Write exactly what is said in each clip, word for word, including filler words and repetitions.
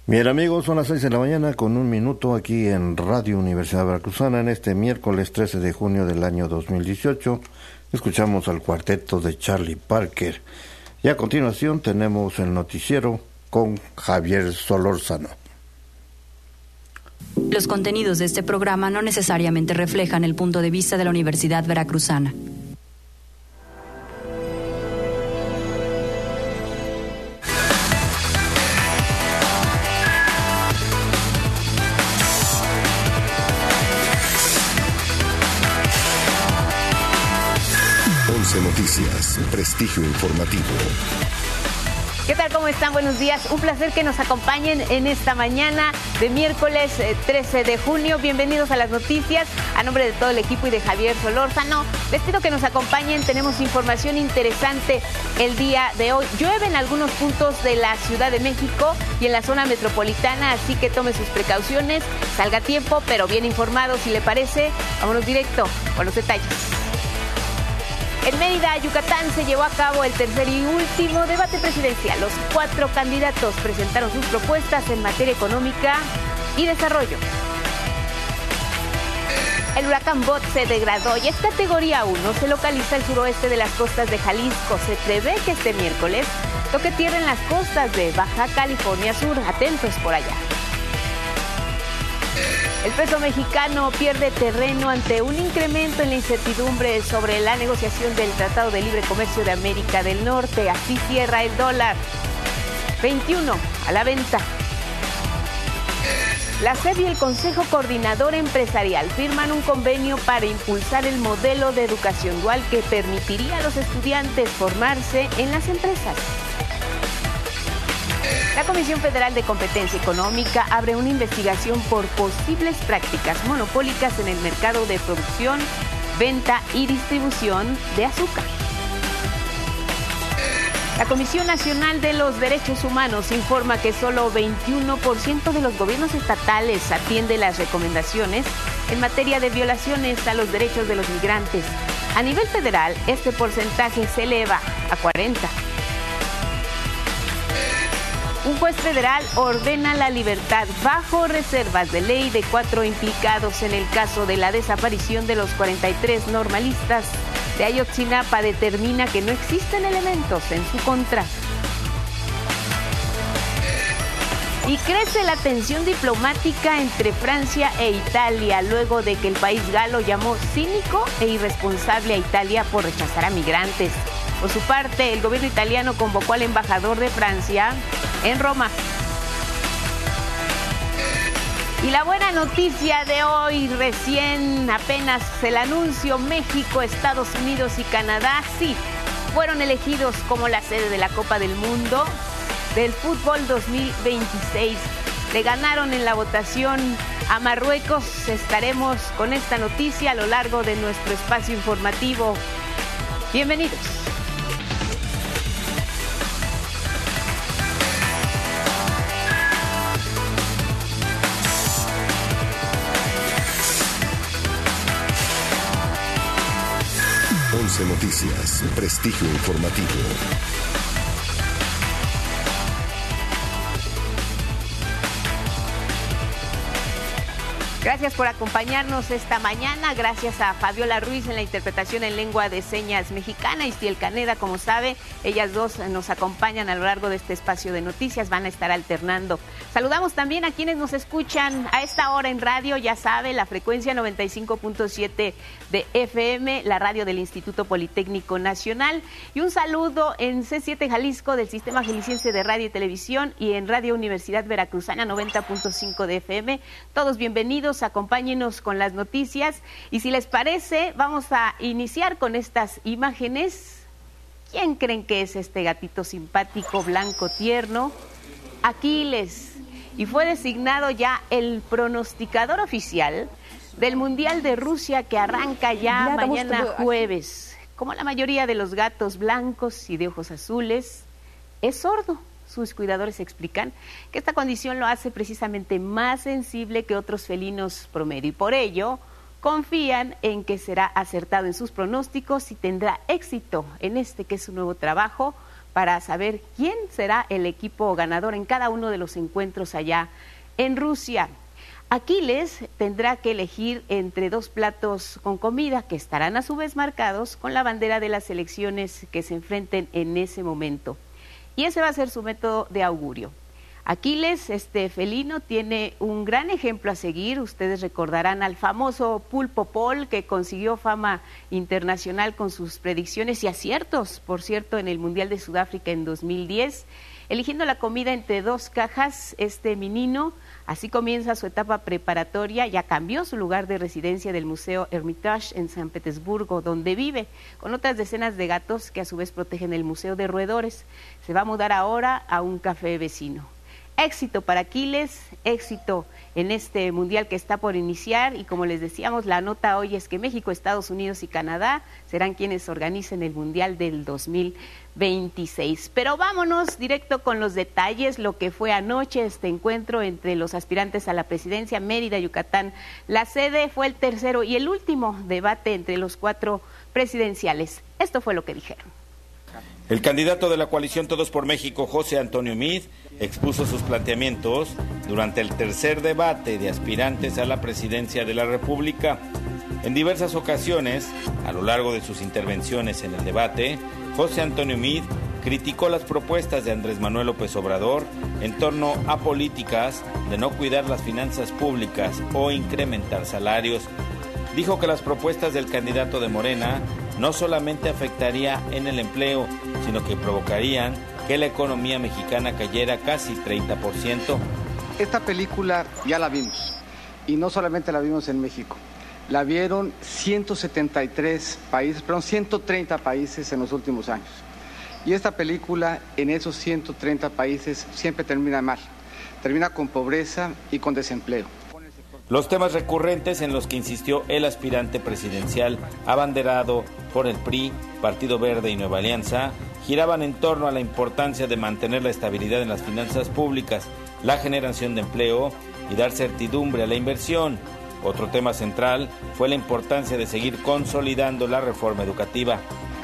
Bien amigos, son las seis de la mañana con un minuto aquí en Radio Universidad Veracruzana en este miércoles trece de junio del año dos mil dieciocho. Escuchamos al cuarteto de Charlie Parker y a continuación tenemos el noticiero con Javier Solórzano. Los contenidos de este programa no necesariamente reflejan el punto de vista de la Universidad Veracruzana. Noticias, prestigio informativo. ¿Qué tal? ¿Cómo están? Buenos días. Un placer que nos acompañen en esta mañana de miércoles trece de junio. Bienvenidos a las noticias. A nombre de todo el equipo y de Javier Solórzano, les pido que nos acompañen. Tenemos información interesante el día de hoy. Llueve en algunos puntos de la Ciudad de México y en la zona metropolitana, así que tome sus precauciones, salga a tiempo, pero bien informado si le parece. Vámonos directo con los detalles. En Mérida, Yucatán, se llevó a cabo el tercer y último debate presidencial. Los cuatro candidatos presentaron sus propuestas en materia económica y desarrollo. El huracán Bot se degradó y es categoría uno. Se localiza al suroeste de las costas de Jalisco. Se prevé que este miércoles toque tierra en las costas de Baja California Sur. Atentos por allá. El peso mexicano pierde terreno ante un incremento en la incertidumbre sobre la negociación del Tratado de Libre Comercio de América del Norte. Así cierra el dólar. veintiuno a la venta. La SEP y el Consejo Coordinador Empresarial firman un convenio para impulsar el modelo de educación dual que permitiría a los estudiantes formarse en las empresas. La Comisión Federal de Competencia Económica abre una investigación por posibles prácticas monopólicas en el mercado de producción, venta y distribución de azúcar. La Comisión Nacional de los Derechos Humanos informa que solo veintiuno por ciento de los gobiernos estatales atiende las recomendaciones en materia de violaciones a los derechos de los migrantes. A nivel federal, este porcentaje se eleva a cuarenta por ciento. Un juez federal ordena la libertad bajo reservas de ley de cuatro implicados en el caso de la desaparición de los cuarenta y tres normalistas de Ayotzinapa. Determina que no existen elementos en su contra. Y crece la tensión diplomática entre Francia e Italia luego de que el país galo llamó cínico e irresponsable a Italia por rechazar a migrantes. Por su parte, el gobierno italiano convocó al embajador de Francia en Roma. Y la buena noticia de hoy, recién apenas el anuncio, México, Estados Unidos y Canadá, sí, fueron elegidos como la sede de la Copa del Mundo del Fútbol dos mil veintiséis. Le ganaron en la votación a Marruecos. Estaremos con esta noticia a lo largo de nuestro espacio informativo. Bienvenidos. once Noticias, prestigio informativo. Gracias por acompañarnos esta mañana. Gracias a Fabiola Ruiz en la interpretación en lengua de señas mexicana. Istiel Caneda, como sabe, ellas dos nos acompañan a lo largo de este espacio de noticias. Van a estar alternando. Saludamos también a quienes nos escuchan a esta hora en radio. Ya sabe, la frecuencia noventa y cinco punto siete de F M, la radio del Instituto Politécnico Nacional. Y un saludo en C siete Jalisco del Sistema Jalisciense de Radio y Televisión y en Radio Universidad Veracruzana noventa punto cinco de F M. Todos bienvenidos. Acompáñenos con las noticias y si les parece vamos a iniciar con estas imágenes. ¿Quién creen que es este gatito simpático, blanco, tierno? Aquiles, y fue designado ya el pronosticador oficial del Mundial de Rusia que arranca ya mañana jueves. Como la mayoría de los gatos blancos y de ojos azules, es sordo. Sus cuidadores explican que esta condición lo hace precisamente más sensible que otros felinos promedio y por ello confían en que será acertado en sus pronósticos y tendrá éxito en este que es su nuevo trabajo para saber quién será el equipo ganador en cada uno de los encuentros allá en Rusia. Aquiles tendrá que elegir entre dos platos con comida que estarán a su vez marcados con la bandera de las selecciones que se enfrenten en ese momento. Y ese va a ser su método de augurio. Aquiles, este felino, tiene un gran ejemplo a seguir. Ustedes recordarán al famoso Pulpo Paul, que consiguió fama internacional con sus predicciones y aciertos, por cierto, en el Mundial de Sudáfrica en dos mil diez. Eligiendo la comida entre dos cajas, este menino así comienza su etapa preparatoria. Ya cambió su lugar de residencia del Museo Hermitage en San Petersburgo, donde vive, con otras decenas de gatos que a su vez protegen el Museo de Roedores. Se va a mudar ahora a un café vecino. Éxito para Aquiles, éxito en este mundial que está por iniciar, y como les decíamos, la nota hoy es que México, Estados Unidos y Canadá serán quienes organicen el mundial del dos mil veintiséis. Pero vámonos directo con los detalles, lo que fue anoche este encuentro entre los aspirantes a la presidencia. Mérida, Yucatán, la sede. Fue el tercero y el último debate entre los cuatro presidenciales. Esto fue lo que dijeron. El candidato de la coalición Todos por México, José Antonio Meade, expuso sus planteamientos durante el tercer debate de aspirantes a la presidencia de la República. En diversas ocasiones, a lo largo de sus intervenciones en el debate, José Antonio Meade criticó las propuestas de Andrés Manuel López Obrador en torno a políticas de no cuidar las finanzas públicas o incrementar salarios. Dijo que las propuestas del candidato de Morena no solamente afectaría en el empleo, sino que provocarían que la economía mexicana cayera casi treinta por ciento. Esta película ya la vimos, y no solamente la vimos en México, la vieron ciento setenta y tres países, perdón, ciento treinta países en los últimos años. Y esta película en esos ciento treinta países siempre termina mal, termina con pobreza y con desempleo. Los temas recurrentes en los que insistió el aspirante presidencial abanderado por el P R I, Partido Verde y Nueva Alianza giraban en torno a la importancia de mantener la estabilidad en las finanzas públicas, la generación de empleo y dar certidumbre a la inversión. Otro tema central fue la importancia de seguir consolidando la reforma educativa.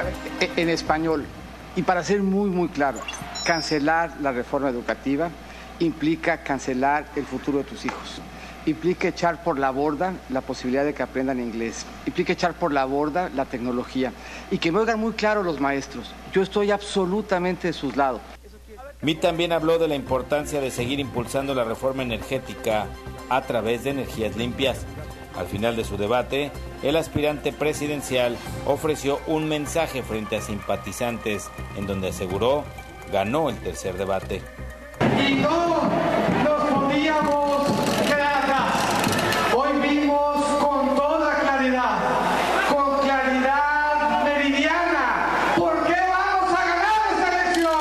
En español, y para ser muy muy claro, cancelar la reforma educativa implica cancelar el futuro de tus hijos. Implica echar por la borda la posibilidad de que aprendan inglés, implica echar por la borda la tecnología, y que me oigan muy claro los maestros, yo estoy absolutamente de sus lados. Meade también habló de la importancia de seguir impulsando la reforma energética a través de energías limpias. Al final de su debate, el aspirante presidencial ofreció un mensaje frente a simpatizantes en donde aseguró ganó el tercer debate. Y no nos podíamos quedar atrás. Hoy vimos con toda claridad, con claridad meridiana, ¿por qué vamos a ganar esta elección?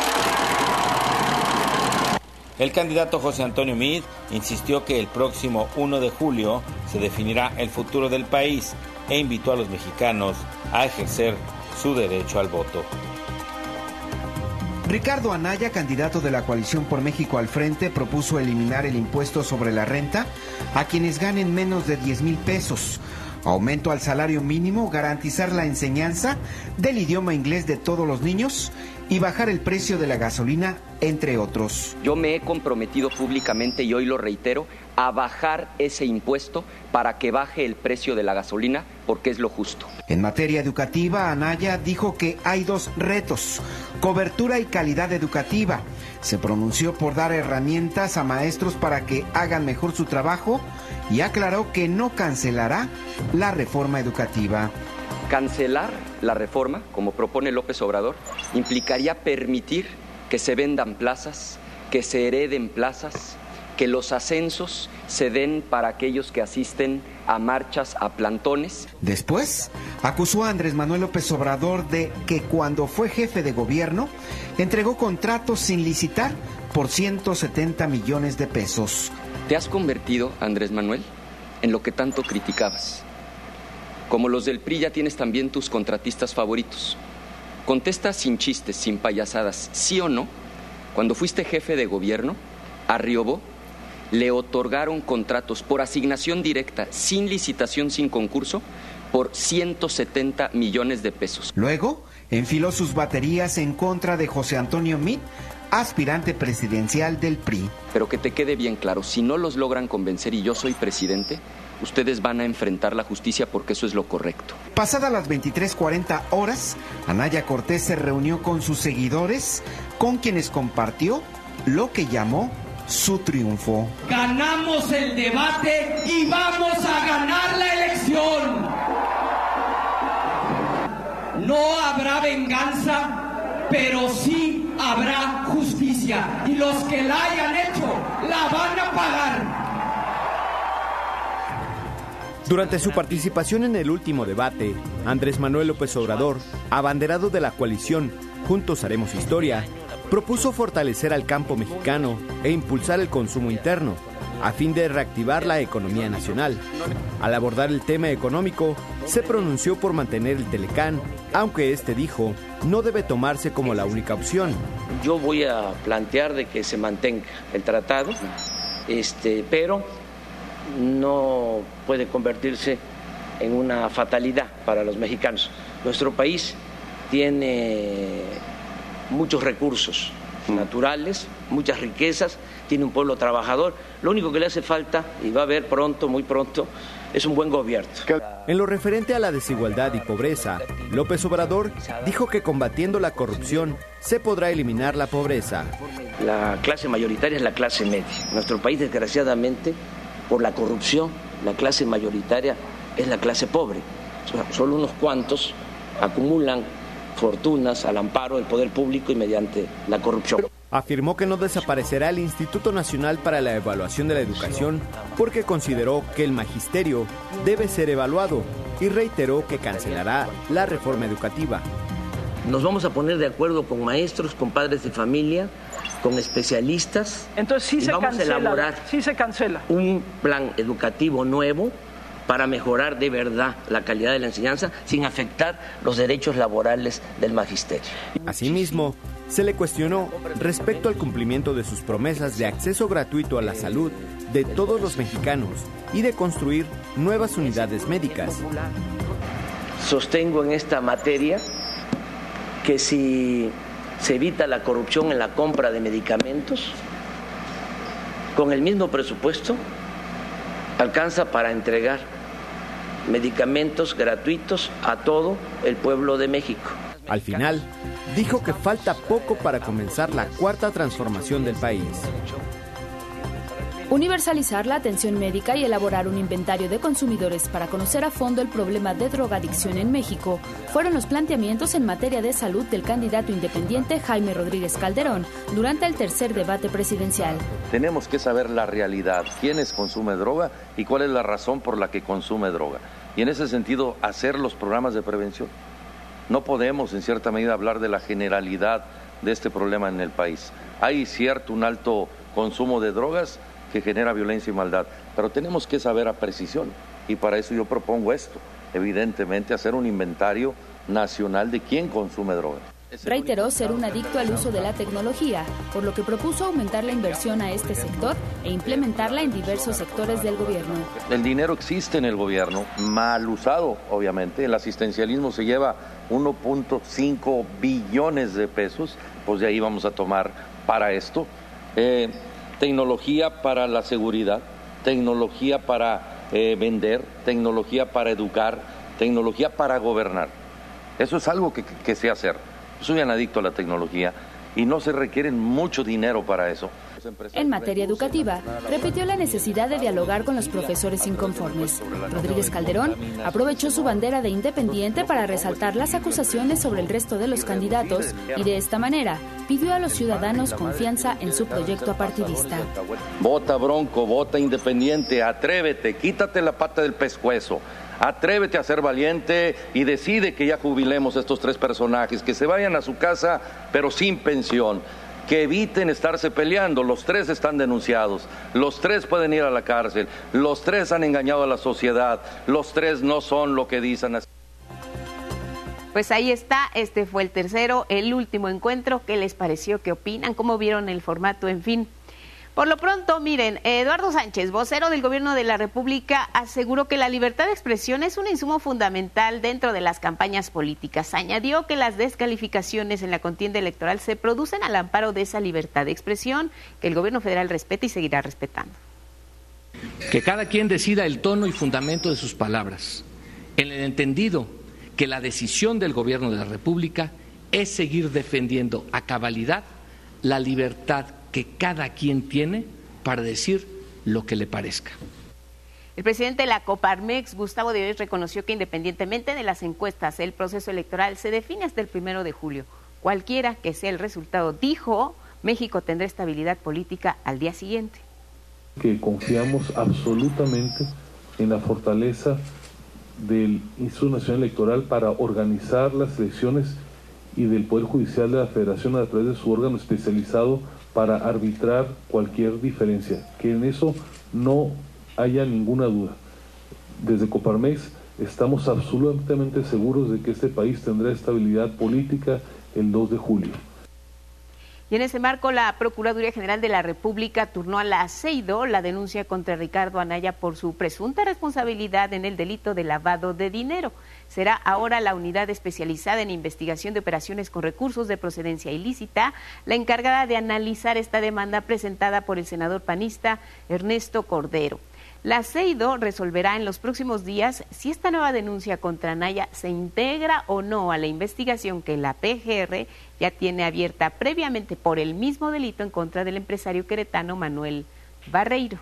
El candidato José Antonio Meade insistió que el próximo uno de julio se definirá el futuro del país e invitó a los mexicanos a ejercer su derecho al voto. Ricardo Anaya, candidato de la coalición por México al frente, propuso eliminar el impuesto sobre la renta a quienes ganen menos de diez mil pesos, aumento al salario mínimo, garantizar la enseñanza del idioma inglés de todos los niños y bajar el precio de la gasolina, entre otros. Yo me he comprometido públicamente, y hoy lo reitero, a bajar ese impuesto para que baje el precio de la gasolina, porque es lo justo. En materia educativa, Anaya dijo que hay dos retos: cobertura y calidad educativa. Se pronunció por dar herramientas a maestros para que hagan mejor su trabajo y aclaró que no cancelará la reforma educativa. Cancelar la reforma, como propone López Obrador, implicaría permitir que se vendan plazas, que se hereden plazas, que los ascensos se den para aquellos que asisten a marchas, a plantones. Después, acusó a Andrés Manuel López Obrador de que cuando fue jefe de gobierno, entregó contratos sin licitar por ciento setenta millones de pesos. Te has convertido, Andrés Manuel, en lo que tanto criticabas. Como los del P R I, ya tienes también tus contratistas favoritos. Contesta sin chistes, sin payasadas, ¿sí o no? Cuando fuiste jefe de gobierno, a Riobó le otorgaron contratos por asignación directa, sin licitación, sin concurso, por ciento setenta millones de pesos. Luego, enfiló sus baterías en contra de José Antonio Meade, aspirante presidencial del P R I. Pero que te quede bien claro, si no los logran convencer y yo soy presidente, ustedes van a enfrentar la justicia porque eso es lo correcto. Pasadas las veintitrés cuarenta horas, Anaya Cortés se reunió con sus seguidores, con quienes compartió lo que llamó su triunfo. Ganamos el debate y vamos a ganar la elección. No habrá venganza, pero sí habrá justicia. Y los que la hayan hecho, la van a pagar. Durante su participación en el último debate, Andrés Manuel López Obrador, abanderado de la coalición Juntos Haremos Historia, propuso fortalecer al campo mexicano e impulsar el consumo interno, a fin de reactivar la economía nacional. Al abordar el tema económico, se pronunció por mantener el Telecán, aunque este dijo no debe tomarse como la única opción. Yo voy a plantear de que se mantenga el tratado, este, pero no puede convertirse en una fatalidad para los mexicanos. Nuestro país tiene muchos recursos naturales, muchas riquezas, tiene un pueblo trabajador. Lo único que le hace falta, y va a haber pronto, muy pronto, es un buen gobierno. En lo referente a la desigualdad y pobreza, López Obrador dijo que combatiendo la corrupción se podrá eliminar la pobreza. La clase mayoritaria es la clase media. Nuestro país, desgraciadamente, por la corrupción, la clase mayoritaria es la clase pobre. Solo unos cuantos acumulan fortunas al amparo del poder público y mediante la corrupción. Afirmó que no desaparecerá el Instituto Nacional para la Evaluación de la Educación porque consideró que el magisterio debe ser evaluado y reiteró que cancelará la reforma educativa. Nos vamos a poner de acuerdo con maestros, con padres de familia, con especialistas. Entonces sí y se vamos cancela, a elaborar sí se cancela. un plan educativo nuevo para mejorar de verdad la calidad de la enseñanza sin afectar los derechos laborales del magisterio. Asimismo, se le cuestionó respecto al cumplimiento de sus promesas de acceso gratuito a la salud de todos los mexicanos y de construir nuevas unidades médicas. Sostengo en esta materia que si se evita la corrupción en la compra de medicamentos, con el mismo presupuesto alcanza para entregar medicamentos gratuitos a todo el pueblo de México. Al final, dijo que falta poco para comenzar la cuarta transformación del país. Universalizar la atención médica y elaborar un inventario de consumidores para conocer a fondo el problema de drogadicción en México fueron los planteamientos en materia de salud del candidato independiente Jaime Rodríguez Calderón durante el tercer debate presidencial. Tenemos que saber la realidad, quiénes consume droga y cuál es la razón por la que consume droga. Y en ese sentido, hacer los programas de prevención. No podemos, en cierta medida, hablar de la generalidad de este problema en el país. Hay cierto, un alto consumo de drogas que genera violencia y maldad, pero tenemos que saber a precisión y para eso yo propongo esto, evidentemente hacer un inventario nacional de quién consume drogas. Reiteró ser un adicto al uso de la tecnología, por lo que propuso aumentar la inversión a este sector e implementarla en diversos sectores del gobierno. El dinero existe en el gobierno, mal usado obviamente, el asistencialismo se lleva uno punto cinco billones de pesos, pues de ahí vamos a tomar para esto. Eh, Tecnología para la seguridad, tecnología para eh, vender, tecnología para educar, tecnología para gobernar. Eso es algo que, que, que sé hacer. Soy un adicto a la tecnología y no se requiere mucho dinero para eso. En materia educativa, repitió la necesidad de dialogar con los profesores inconformes. Rodríguez Calderón aprovechó su bandera de independiente para resaltar las acusaciones sobre el resto de los candidatos y de esta manera pidió a los ciudadanos confianza en su proyecto apartidista. Vota Bronco, vota independiente, atrévete, quítate la pata del pescuezo. Atrévete a ser valiente y decide que ya jubilemos a estos tres personajes, que se vayan a su casa pero sin pensión. Que eviten estarse peleando, los tres están denunciados, los tres pueden ir a la cárcel, los tres han engañado a la sociedad, los tres no son lo que dicen. Pues ahí está, este fue el tercero, el último encuentro. ¿Qué les pareció? ¿Qué opinan? ¿Cómo vieron el formato? En fin, Por lo pronto, miren, Eduardo Sánchez, vocero del Gobierno de la República, aseguró que la libertad de expresión es un insumo fundamental dentro de las campañas políticas. Añadió que las descalificaciones en la contienda electoral se producen al amparo de esa libertad de expresión que el Gobierno federal respeta y seguirá respetando. Que cada quien decida el tono y fundamento de sus palabras, en el entendido que la decisión del Gobierno de la República es seguir defendiendo a cabalidad la libertad que cada quien tiene para decir lo que le parezca. El presidente de la Coparmex, Gustavo Díez, reconoció que independientemente de las encuestas, el proceso electoral se define hasta el primero de julio. Cualquiera que sea el resultado, dijo, México tendrá estabilidad política al día siguiente. Que confiamos absolutamente en la fortaleza del Instituto Nacional Electoral para organizar las elecciones y del Poder Judicial de la Federación a través de su órgano especializado para arbitrar cualquier diferencia, que en eso no haya ninguna duda. Desde Coparmex estamos absolutamente seguros de que este país tendrá estabilidad política el dos de julio. Y en ese marco, la Procuraduría General de la República turnó a la CEIDO la denuncia contra Ricardo Anaya por su presunta responsabilidad en el delito de lavado de dinero. Será ahora la unidad especializada en investigación de operaciones con recursos de procedencia ilícita la encargada de analizar esta demanda presentada por el senador panista Ernesto Cordero. La CEIDO resolverá en los próximos días si esta nueva denuncia contra Anaya se integra o no a la investigación que la P G R ya tiene abierta previamente por el mismo delito en contra del empresario queretano Manuel Barreiro.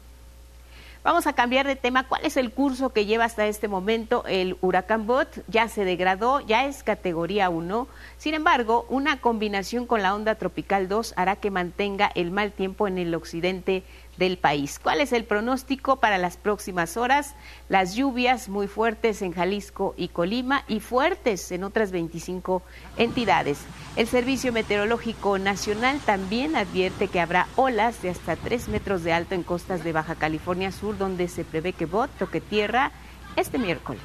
Vamos a cambiar de tema. ¿Cuál es el curso que lleva hasta este momento el huracán Bot? Ya se degradó, ya es categoría uno. Sin embargo, una combinación con la onda tropical dos hará que mantenga el mal tiempo en el occidente del país. ¿Cuál es el pronóstico para las próximas horas? Las lluvias muy fuertes en Jalisco y Colima y fuertes en otras veinticinco entidades. El Servicio Meteorológico Nacional también advierte que habrá olas de hasta tres metros de alto en costas de Baja California Sur, donde se prevé que Bot toque tierra este miércoles.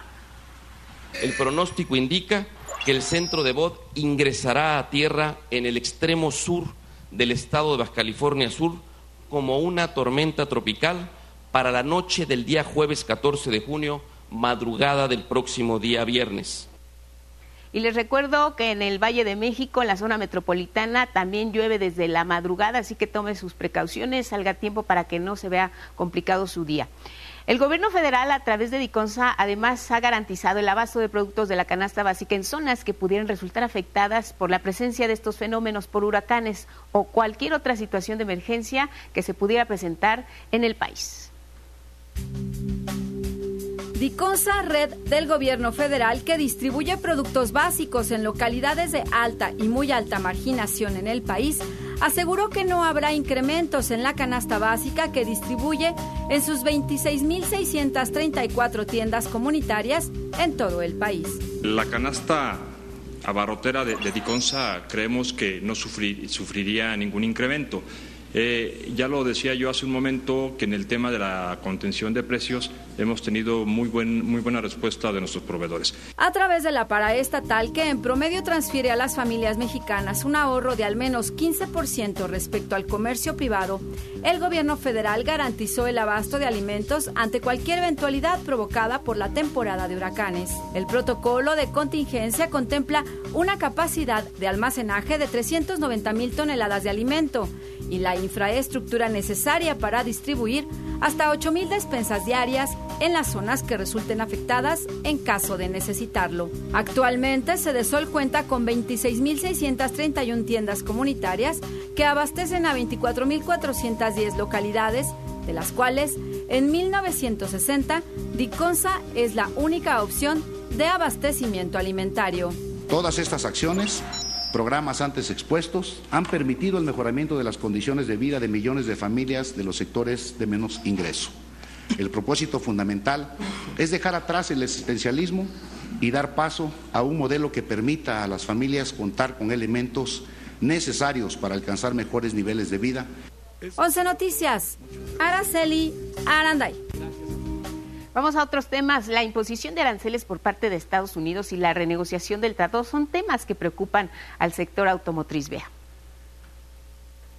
El pronóstico indica que el centro de Bot ingresará a tierra en el extremo sur del estado de Baja California Sur como una tormenta tropical para la noche del día jueves catorce de junio, madrugada del próximo día viernes. Y les recuerdo que en el Valle de México, en la zona metropolitana, también llueve desde la madrugada, así que tome sus precauciones, salga a tiempo para que no se vea complicado su día. El gobierno federal, a través de DICONSA, además ha garantizado el abasto de productos de la canasta básica en zonas que pudieran resultar afectadas por la presencia de estos fenómenos por huracanes o cualquier otra situación de emergencia que se pudiera presentar en el país. DICONSA, red del gobierno federal que distribuye productos básicos en localidades de alta y muy alta marginación en el país, aseguró que no habrá incrementos en la canasta básica que distribuye en sus veintiséis mil seiscientas treinta y cuatro tiendas comunitarias en todo el país. La canasta abarrotera de, de DICONSA creemos que no sufrir, sufriría ningún incremento. Eh, ya lo decía yo hace un momento que en el tema de la contención de precios hemos tenido muy, buen, muy buena respuesta de nuestros proveedores. A través de la paraestatal que en promedio transfiere a las familias mexicanas un ahorro de al menos quince por ciento respecto al comercio privado, el gobierno federal garantizó el abasto de alimentos ante cualquier eventualidad provocada por la temporada de huracanes. El protocolo de contingencia contempla una capacidad de almacenaje de trescientas noventa mil toneladas de alimento y la infraestructura necesaria para distribuir hasta ocho mil despensas diarias en las zonas que resulten afectadas en caso de necesitarlo. Actualmente, Sedesol cuenta con veintiséis mil seiscientas treinta y una tiendas comunitarias que abastecen a veinticuatro mil cuatrocientas diez localidades, de las cuales en mil novecientos sesenta DICONSA es la única opción de abastecimiento alimentario. Todas estas acciones, programas antes expuestos, han permitido el mejoramiento de las condiciones de vida de millones de familias de los sectores de menos ingreso. El propósito fundamental es dejar atrás el existencialismo y dar paso a un modelo que permita a las familias contar con elementos necesarios para alcanzar mejores niveles de vida. once Noticias, Araceli Aranday. Vamos a otros temas. La imposición de aranceles por parte de Estados Unidos y la renegociación del tratado son temas que preocupan al sector automotriz. Vea.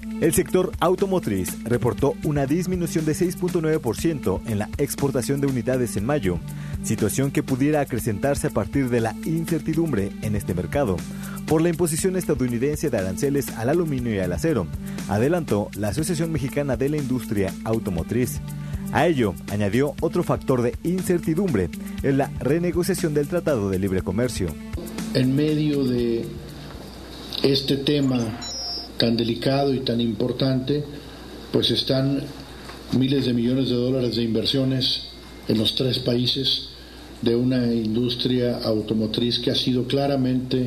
El sector automotriz reportó una disminución de seis punto nueve por ciento en la exportación de unidades en mayo, situación que pudiera acrecentarse a partir de la incertidumbre en este mercado por la imposición estadounidense de aranceles al aluminio y al acero, adelantó la Asociación Mexicana de la Industria Automotriz. A ello añadió otro factor de incertidumbre en la renegociación del Tratado de Libre Comercio. En medio de este tema tan delicado y tan importante, pues están miles de millones de dólares de inversiones en los tres países de una industria automotriz que ha sido claramente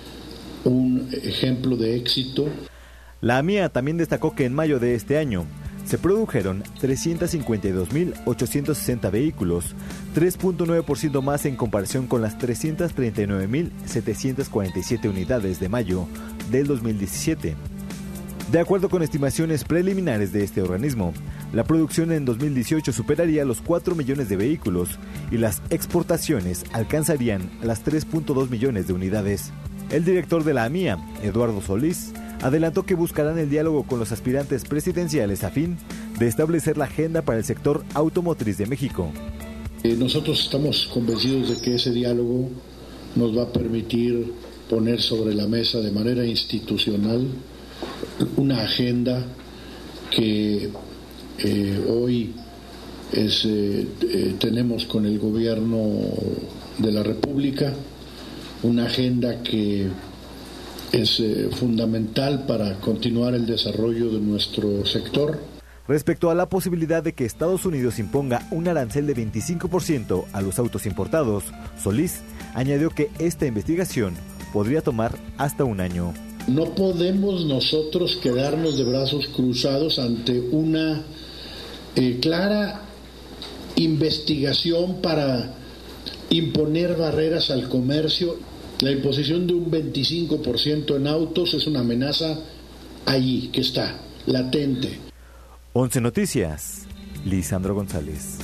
un ejemplo de éxito. La AMIA también destacó que en mayo de este año se produjeron trescientos cincuenta y dos mil ochocientos sesenta vehículos, tres punto nueve por ciento más en comparación con las trescientos treinta y nueve mil setecientos cuarenta y siete unidades de mayo del dos mil diecisiete. De acuerdo con estimaciones preliminares de este organismo, la producción en dos mil dieciocho superaría los cuatro millones de vehículos y las exportaciones alcanzarían las tres punto dos millones de unidades. El director de la AMIA, Eduardo Solís, adelantó que buscarán el diálogo con los aspirantes presidenciales a fin de establecer la agenda para el sector automotriz de México. Nosotros estamos convencidos de que ese diálogo nos va a permitir poner sobre la mesa de manera institucional una agenda que eh, hoy es, eh, eh, tenemos con el gobierno de la República, una agenda que es eh, fundamental para continuar el desarrollo de nuestro sector. Respecto a la posibilidad de que Estados Unidos imponga un arancel de veinticinco por ciento a los autos importados, Solís añadió que esta investigación podría tomar hasta un año. No podemos nosotros quedarnos de brazos cruzados ante una eh, clara investigación para imponer barreras al comercio. La imposición de un veinticinco por ciento en autos es una amenaza allí, que está, latente. once Noticias, Lisandro González.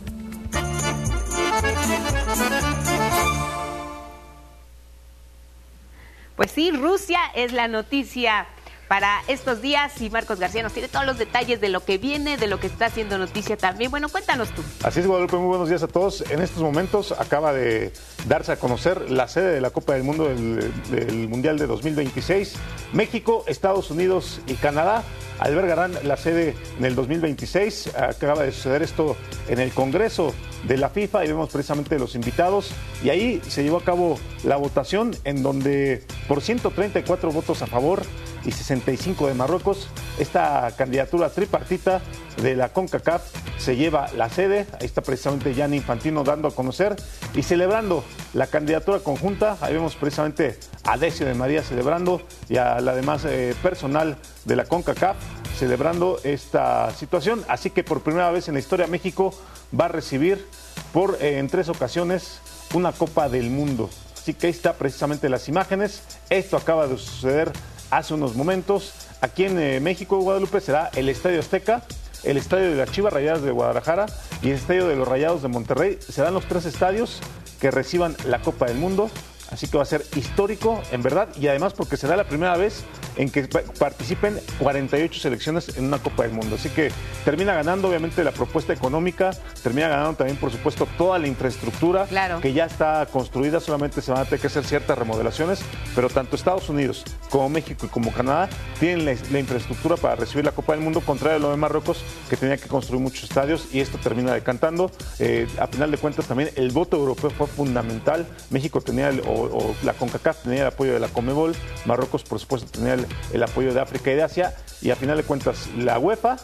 Pues sí, Rusia es la noticia para estos días y Marcos García nos tiene todos los detalles de lo que viene, de lo que está haciendo noticia también. Bueno, cuéntanos tú. Así es, Guadalupe, muy buenos días a todos. En estos momentos acaba de darse a conocer la sede de la Copa del Mundo del, del Mundial de dos mil veintiséis. México, Estados Unidos y Canadá albergarán la sede en el dos mil veintiséis. Acaba de suceder esto en el Congreso de la FIFA y vemos precisamente los invitados. Y ahí se llevó a cabo la votación en donde por ciento treinta y cuatro votos a favor y sesenta y cinco de Marruecos, esta candidatura tripartita de la CONCACAF se lleva la sede. Ahí está precisamente Gianni Infantino dando a conocer y celebrando la candidatura conjunta. Ahí vemos precisamente a Decio de María celebrando y a la demás eh, personal de la CONCACAF celebrando esta situación. Así que por primera vez en la historia México va a recibir por eh, en tres ocasiones una Copa del Mundo. Así que ahí está precisamente las imágenes. Esto acaba de suceder hace unos momentos. Aquí en eh, México, Guadalupe, será el Estadio Azteca, el Estadio de las Chivas Rayadas de Guadalajara y el Estadio de los Rayados de Monterrey. Serán los tres estadios que reciban la Copa del Mundo. Así que va a ser histórico, en verdad, y además porque será la primera vez en que participen cuarenta y ocho selecciones en una Copa del Mundo. Así que termina ganando, obviamente, la propuesta económica, termina ganando también, por supuesto, toda la infraestructura claro. que ya está construida, solamente se van a tener que hacer ciertas remodelaciones, pero tanto Estados Unidos como México y como Canadá tienen la, la infraestructura para recibir la Copa del Mundo, contrario a lo de Marruecos, que tenía que construir muchos estadios, y esto termina decantando. Eh, a final de cuentas, también el voto europeo fue fundamental. México tenía el... O, o la CONCACAF tenía el apoyo de la Conmebol, Marruecos por supuesto tenía el, el apoyo de África y de Asia, y a final de cuentas la UEFA,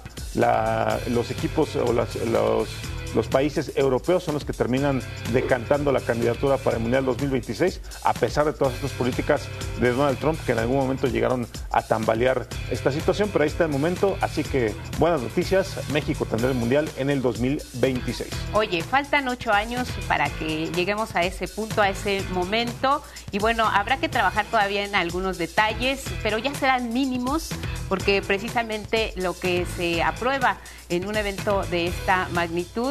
la, los equipos o las, los, los países europeos son los que terminan decantando la candidatura para el Mundial dos mil veintiséis, a pesar de todas estas políticas de Donald Trump que en algún momento llegaron a tambalear esta situación, pero ahí está el momento, así que buenas noticias, México tendrá el Mundial en el dos mil veintiséis. Oye, faltan ocho años para que lleguemos a ese punto, a ese momento, y bueno, habrá que trabajar todavía en algunos detalles, pero ya serán mínimos, porque precisamente lo que se aprueba en un evento de esta magnitud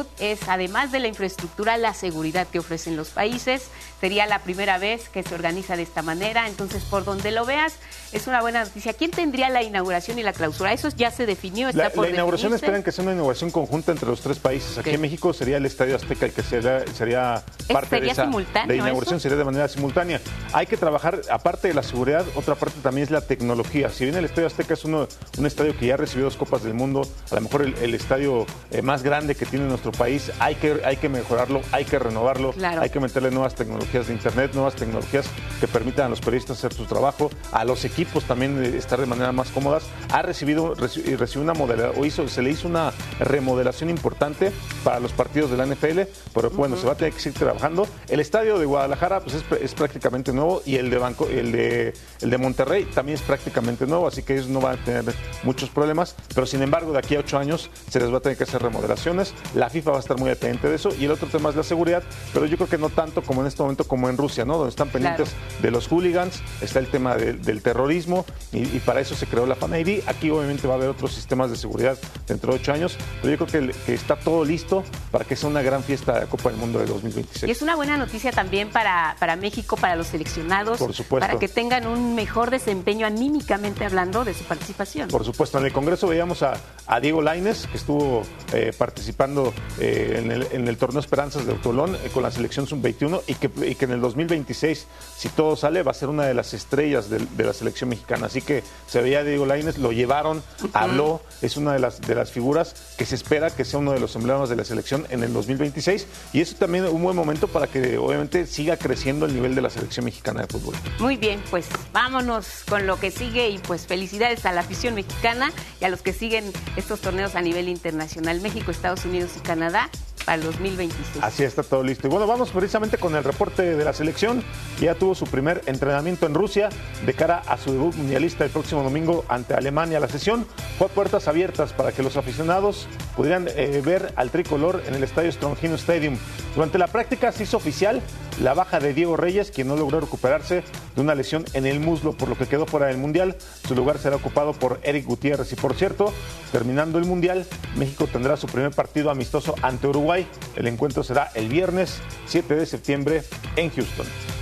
es, además de la infraestructura, la seguridad que ofrecen los países. Sería la primera vez que se organiza de esta manera, entonces por donde lo veas es una buena noticia. ¿Quién tendría la inauguración y la clausura? Eso ya se definió, está la, por La inauguración definirse. esperan que sea una inauguración conjunta entre los tres países. Aquí okay. en México sería el Estadio Azteca el que sería, sería parte ¿Sería de esa simultáneo la inauguración, eso? sería de manera simultánea. Hay que trabajar, aparte de la seguridad, otra parte también es la tecnología. Si bien el Estadio Azteca es uno, un estadio que ya recibió dos Copas del Mundo, a lo mejor el, el estadio eh, más grande que tiene nuestro país, hay que, hay que mejorarlo, hay que renovarlo, claro. hay que meterle nuevas tecnologías de internet, nuevas tecnologías que permitan a los periodistas hacer su trabajo, a los equipos también estar de manera más cómodas. Ha recibido, reci, recibió una modela, o hizo, se le hizo una remodelación importante para los partidos de la N F L, pero bueno, uh-huh. se va a tener que seguir trabajando. El estadio de Guadalajara pues es, es prácticamente nuevo y el de Banco, el de el de Monterrey también es prácticamente nuevo, así que ellos no van a tener muchos problemas, pero sin embargo de aquí a ocho años se les va a tener que hacer remodelaciones. La FIFA va a estar muy atenta de eso y el otro tema es la seguridad, pero yo creo que no tanto como en este momento como en Rusia, ¿no? Donde están pendientes claro. de los hooligans, está el tema de, del terrorismo y, y para eso se creó la Fan I D. Aquí obviamente va a haber otros sistemas de seguridad dentro de ocho años, pero yo creo que, que está todo listo para que sea una gran fiesta de la Copa del Mundo de dos mil veintiséis. Y es una buena noticia también para, para México, para los seleccionados, por supuesto, para que tengan un mejor desempeño anímicamente hablando de su participación. Por supuesto, en el Congreso veíamos a, a Diego Lainez, que estuvo eh, participando eh, en, el, en el torneo Esperanzas de Autolón eh, con la selección sub veintiuno y que, y que en el dos mil veintiséis, si todo sale, va a ser una de las estrellas de, de la selección mexicana. Así que se veía a Diego Lainez, lo llevaron, uh-huh. habló, es una de las, de las figuras que se espera que sea uno de los emblemas de la selección en el dos mil veintiséis y eso también es un buen momento para que obviamente siga creciendo el nivel de la selección mexicana de fútbol. Muy bien, pues vámonos con lo que sigue y pues felicidades a la afición mexicana y a los que siguen estos torneos a nivel internacional, México, Estados Unidos y Canadá para el dos mil veintiséis. Así está todo listo. Y bueno, vamos precisamente con el reporte de la selección, que ya tuvo su primer entrenamiento en Rusia de cara a su debut mundialista el próximo domingo ante Alemania. La sesión fue a puertas abiertas para que los aficionados pudieran eh, ver al tricolor en el estadio Strongino Stadium. Durante la práctica se hizo oficial la baja de Diego Reyes, quien no logró recuperarse de una lesión en el muslo, por lo que quedó fuera del Mundial. Su lugar será ocupado por Eric Gutiérrez. Y por cierto, terminando el Mundial, México tendrá su primer partido amistoso ante Uruguay. El encuentro será el viernes siete de septiembre en Houston.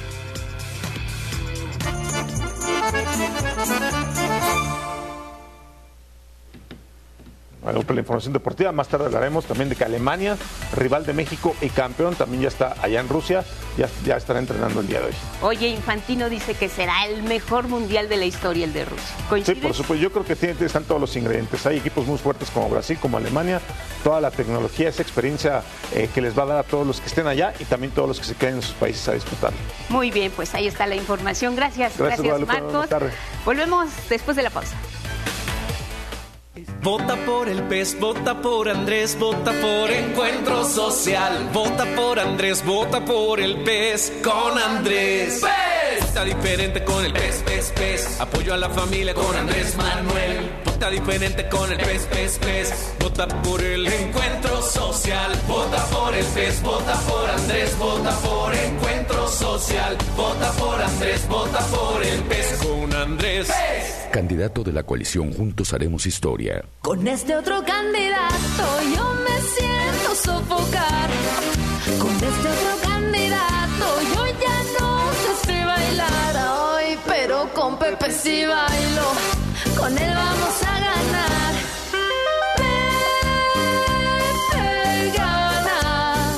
Bueno, por la información deportiva, más tarde hablaremos también de que Alemania, rival de México y campeón, también ya está allá en Rusia, ya, ya estará entrenando el día de hoy. Oye, Infantino dice que será el mejor mundial de la historia el de Rusia. ¿Coincides? Sí, por supuesto, yo creo que tiene, están todos los ingredientes. Hay equipos muy fuertes como Brasil, como Alemania, toda la tecnología, esa experiencia eh, que les va a dar a todos los que estén allá y también todos los que se queden en sus países a disfrutarlo. Muy bien, pues ahí está la información. Gracias, gracias, gracias Guadalupe, Marcos. Volvemos después de la pausa. Vota por el P E S, vota por Andrés, vota por Encuentro Social. Vota por Andrés, vota por el P E S con Andrés. P E S. Vota diferente con el P E S, P E S, P E S. Apoyo a la familia con Andrés Manuel. Vota diferente con el P E S, P E S, P E S. Vota por el Encuentro Social. Vota por el P E S, vota por Andrés, vota por Encuentro Social. Vota por Andrés, vota por el P E S con Andrés. P E S. Candidato de la coalición Juntos Haremos Historia. Con este otro candidato yo me siento sofocar. Con este otro candidato yo ya no sé si bailar hoy, pero con Pepe sí bailo. Con él vamos a ganar. Pepe gana.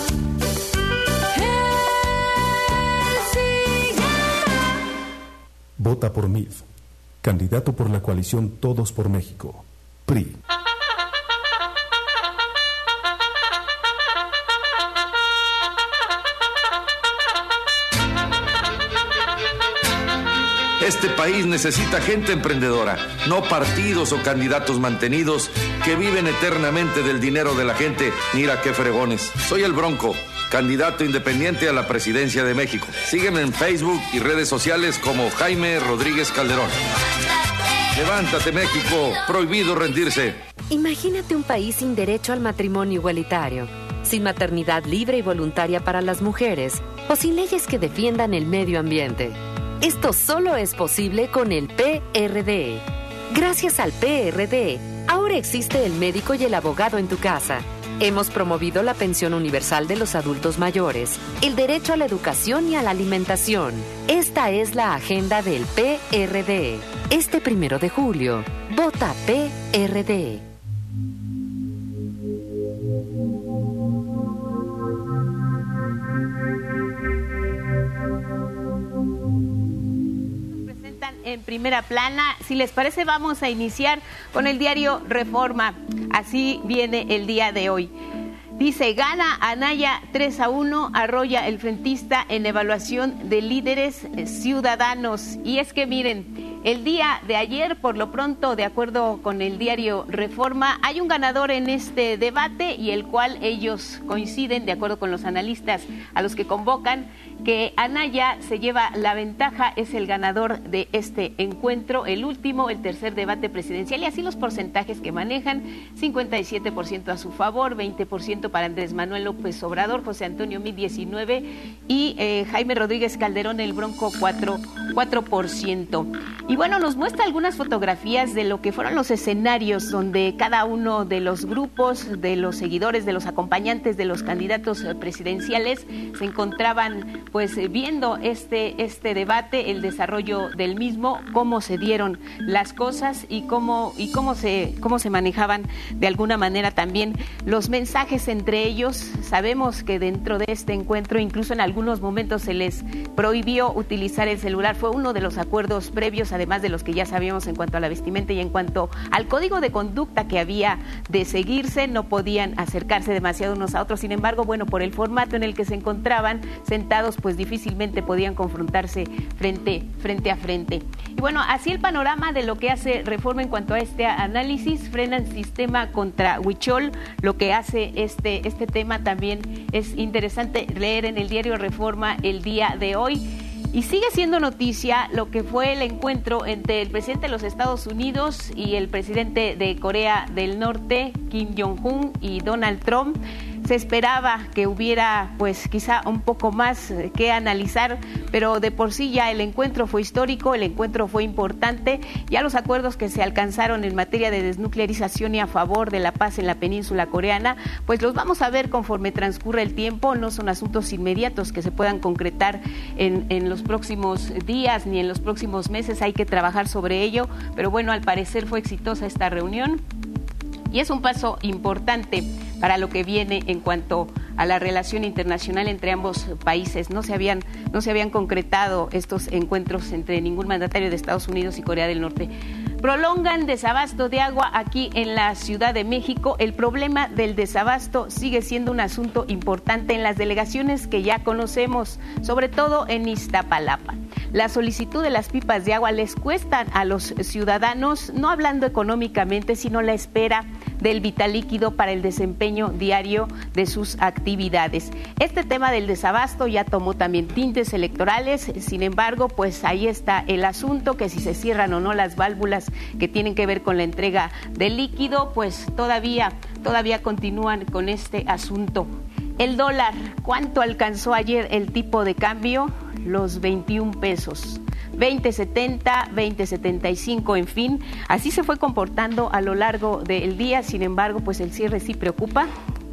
Él sí gana. Vota por M I D. Candidato por la coalición Todos por México. P R I. Este país necesita gente emprendedora, no partidos o candidatos mantenidos que viven eternamente del dinero de la gente. Mira qué fregones. Soy el Bronco, candidato independiente a la presidencia de México. Sígueme en Facebook y redes sociales como Jaime Rodríguez Calderón. Levántate, México, prohibido rendirse. Imagínate un país sin derecho al matrimonio igualitario, sin maternidad libre y voluntaria para las mujeres, o sin leyes que defiendan el medio ambiente. Esto solo es posible con el P R D E. Gracias al P R D E, ahora existe el médico y el abogado en tu casa. Hemos promovido la pensión universal de los adultos mayores, el derecho a la educación y a la alimentación. Esta es la agenda del P R D. Este primero de julio, vota P R D. En primera plana, si les parece, vamos a iniciar con el diario Reforma. Así viene el día de hoy. Dice, gana Anaya tres a uno, arrolla el frentista en evaluación de líderes ciudadanos. Y es que miren, el día de ayer, por lo pronto, de acuerdo con el diario Reforma, hay un ganador en este debate y el cual ellos coinciden, de acuerdo con los analistas a los que convocan, que Anaya se lleva la ventaja, es el ganador de este encuentro, el último, el tercer debate presidencial, y así los porcentajes que manejan: cincuenta y siete por ciento a su favor, veinte por ciento para Andrés Manuel López Obrador, José Antonio Meade diecinueve por ciento y eh, Jaime Rodríguez Calderón, el Bronco, cuatro por ciento. Y bueno, nos muestra algunas fotografías de lo que fueron los escenarios donde cada uno de los grupos, de los seguidores, de los acompañantes de los candidatos presidenciales se encontraban pues viendo este, este debate, el desarrollo del mismo, cómo se dieron las cosas y cómo, y cómo se, cómo se manejaban de alguna manera también los mensajes entre ellos. Sabemos que dentro de este encuentro, incluso en algunos momentos se les prohibió utilizar el celular. Fue uno de los acuerdos previos, además de los que ya sabíamos en cuanto a la vestimenta y en cuanto al código de conducta que había de seguirse. No podían acercarse demasiado unos a otros. Sin embargo, bueno, por el formato en el que se encontraban sentados, pues difícilmente podían confrontarse frente, frente a frente. Y bueno, así el panorama de lo que hace Reforma en cuanto a este análisis. Frenan sistema contra Huichol. Lo que hace este, este tema también es interesante leer en el diario Reforma el día de hoy. Y sigue siendo noticia lo que fue el encuentro entre el presidente de los Estados Unidos y el presidente de Corea del Norte, Kim Jong-un, y Donald Trump. Se esperaba que hubiera pues quizá un poco más que analizar, pero de por sí ya el encuentro fue histórico, el encuentro fue importante. Ya los acuerdos que se alcanzaron en materia de desnuclearización y a favor de la paz en la península coreana, pues los vamos a ver conforme transcurre el tiempo. No son asuntos inmediatos que se puedan concretar en, en los próximos días ni en los próximos meses. Hay que trabajar sobre ello, pero bueno, al parecer fue exitosa esta reunión y es un paso importante para lo que viene en cuanto a la relación internacional entre ambos países. No se habían, no se habían concretado estos encuentros entre ningún mandatario de Estados Unidos y Corea del Norte. Prolongan desabasto de agua aquí en la Ciudad de México. El problema del desabasto sigue siendo un asunto importante en las delegaciones que ya conocemos, sobre todo en Iztapalapa. La solicitud de las pipas de agua les cuesta a los ciudadanos, no hablando económicamente, sino la espera del vital líquido para el desempeño diario de sus actividades. Este tema del desabasto ya tomó también tintes electorales. Sin embargo, pues ahí está el asunto, que si se cierran o no las válvulas que tienen que ver con la entrega del líquido, pues todavía, todavía continúan con este asunto. El dólar, ¿cuánto alcanzó ayer el tipo de cambio? Los veintiún pesos. veinte setenta, veinte setenta y cinco, en fin, así se fue comportando a lo largo del día. Sin embargo, pues el cierre sí preocupa,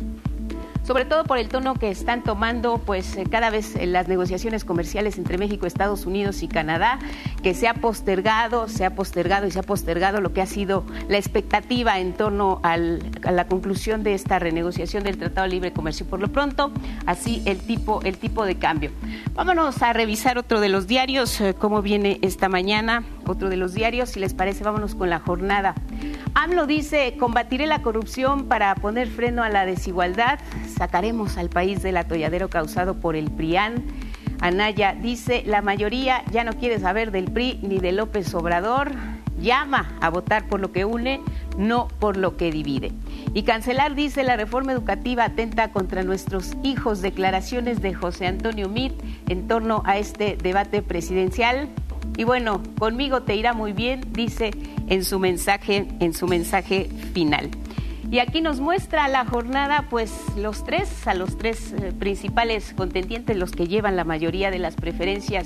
sobre todo por el tono que están tomando pues cada vez las negociaciones comerciales entre México, Estados Unidos y Canadá, que se ha postergado, se ha postergado y se ha postergado lo que ha sido la expectativa en torno al, a la conclusión de esta renegociación del Tratado de Libre Comercio. Por lo pronto, así el tipo, el tipo de cambio. Vámonos a revisar otro de los diarios, eh, cómo viene esta mañana, otro de los diarios, si les parece, vámonos con La Jornada. AMLO dice, combatiré la corrupción para poner freno a la desigualdad. Sacaremos al país del atolladero causado por el PRIAN. Anaya dice, la mayoría ya no quiere saber del P R I ni de López Obrador. Llama a votar por lo que une, no por lo que divide. Y Cancelar dice, la reforma educativa atenta contra nuestros hijos. Declaraciones de José Antonio Meade en torno a este debate presidencial. Y bueno, conmigo te irá muy bien, dice en su mensaje, en su mensaje final. Y aquí nos muestra La Jornada, pues los tres, a los tres eh, principales contendientes, los que llevan la mayoría de las preferencias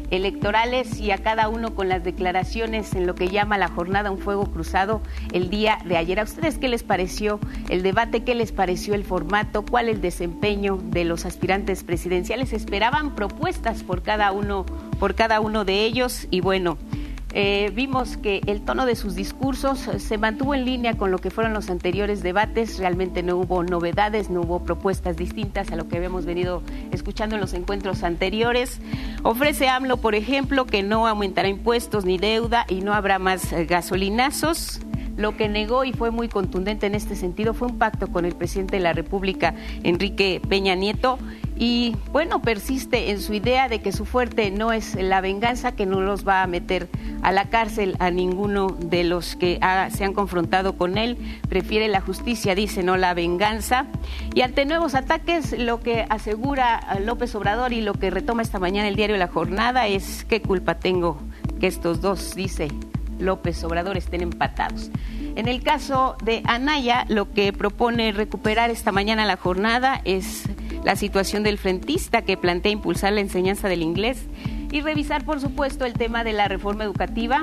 electorales y a cada uno con las declaraciones en lo que llama la jornada Un Fuego Cruzado el día de ayer. ¿A ustedes qué les pareció el debate? ¿Qué les pareció el formato? ¿Cuál el desempeño de los aspirantes presidenciales? ¿Esperaban propuestas por cada uno, por cada uno de ellos? Y bueno, Eh, vimos que el tono de sus discursos se mantuvo en línea con lo que fueron los anteriores debates. Realmente no hubo novedades, no hubo propuestas distintas a lo que habíamos venido escuchando en los encuentros anteriores. Ofrece AMLO, por ejemplo, que no aumentará impuestos ni deuda y no habrá más gasolinazos. Lo que negó y fue muy contundente en este sentido fue un pacto con el presidente de la República, Enrique Peña Nieto, y bueno, persiste en su idea de que su fuerte no es la venganza, que no los va a meter a la cárcel a ninguno de los que ha, se han confrontado con él, prefiere la justicia, dice, no la venganza. Y ante nuevos ataques, lo que asegura López Obrador y lo que retoma esta mañana el diario La Jornada es: ¿qué culpa tengo que estos dos, dice López Obrador, estén empatados? En el caso de Anaya, lo que propone recuperar esta mañana La Jornada es la situación del frentista, que plantea impulsar la enseñanza del inglés y revisar, por supuesto, el tema de la reforma educativa,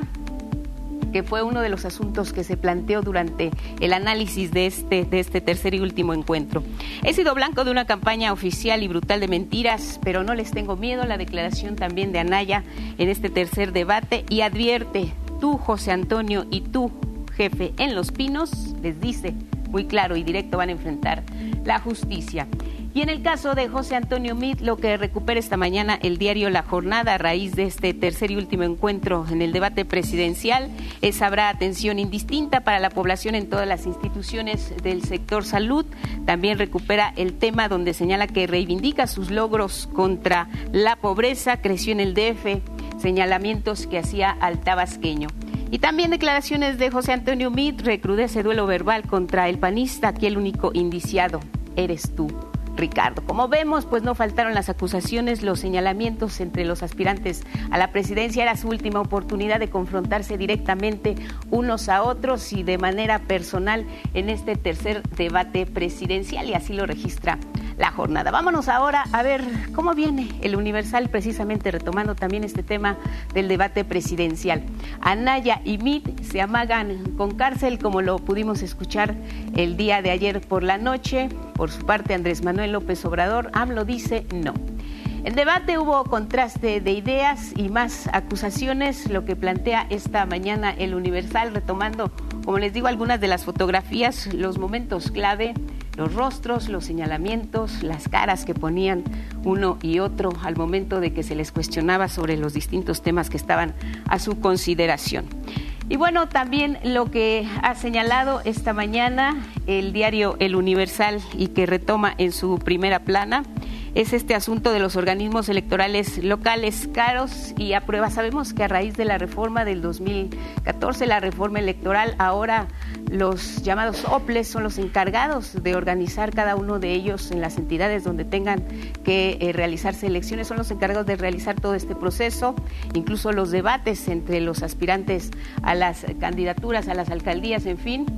que fue uno de los asuntos que se planteó durante el análisis de este, de este tercer y último encuentro. He sido blanco de una campaña oficial y brutal de mentiras, pero no les tengo miedo. La declaración también de Anaya en este tercer debate, y advierte: tú, José Antonio, y tú, jefe, en Los Pinos, les dice muy claro y directo, van a enfrentar la justicia. Y en el caso de José Antonio Meade, lo que recupera esta mañana el diario La Jornada a raíz de este tercer y último encuentro en el debate presidencial es: habrá atención indistinta para la población en todas las instituciones del sector salud. También recupera el tema donde señala que reivindica sus logros contra la pobreza, creció en el D F, señalamientos que hacía al tabasqueño. Y también declaraciones de José Antonio Meade: recrudece duelo verbal contra el panista, aquí el único indiciado eres tú, Ricardo. Como vemos, pues no faltaron las acusaciones, los señalamientos entre los aspirantes a la presidencia. Era su última oportunidad de confrontarse directamente unos a otros y de manera personal en este tercer debate presidencial, y así lo registra La Jornada. Vámonos ahora a ver cómo viene el Universal, precisamente retomando también este tema del debate presidencial. Anaya y Meade se amagan con cárcel, como lo pudimos escuchar el día de ayer por la noche. Por su parte, Andrés Manuel López Obrador, AMLO, dice no. En debate hubo contraste de ideas y más acusaciones, lo que plantea esta mañana el Universal, retomando, como les digo, algunas de las fotografías, los momentos clave, los rostros, los señalamientos, las caras que ponían uno y otro al momento de que se les cuestionaba sobre los distintos temas que estaban a su consideración. Y bueno, también lo que ha señalado esta mañana el diario El Universal y que retoma en su primera plana es este asunto de los organismos electorales locales caros y a prueba. Sabemos que a raíz de la reforma del dos mil catorce, la reforma electoral, ahora los llamados O P L E S son los encargados de organizar cada uno de ellos en las entidades donde tengan que eh, realizarse elecciones, son los encargados de realizar todo este proceso, incluso los debates entre los aspirantes a las candidaturas, a las alcaldías, en fin.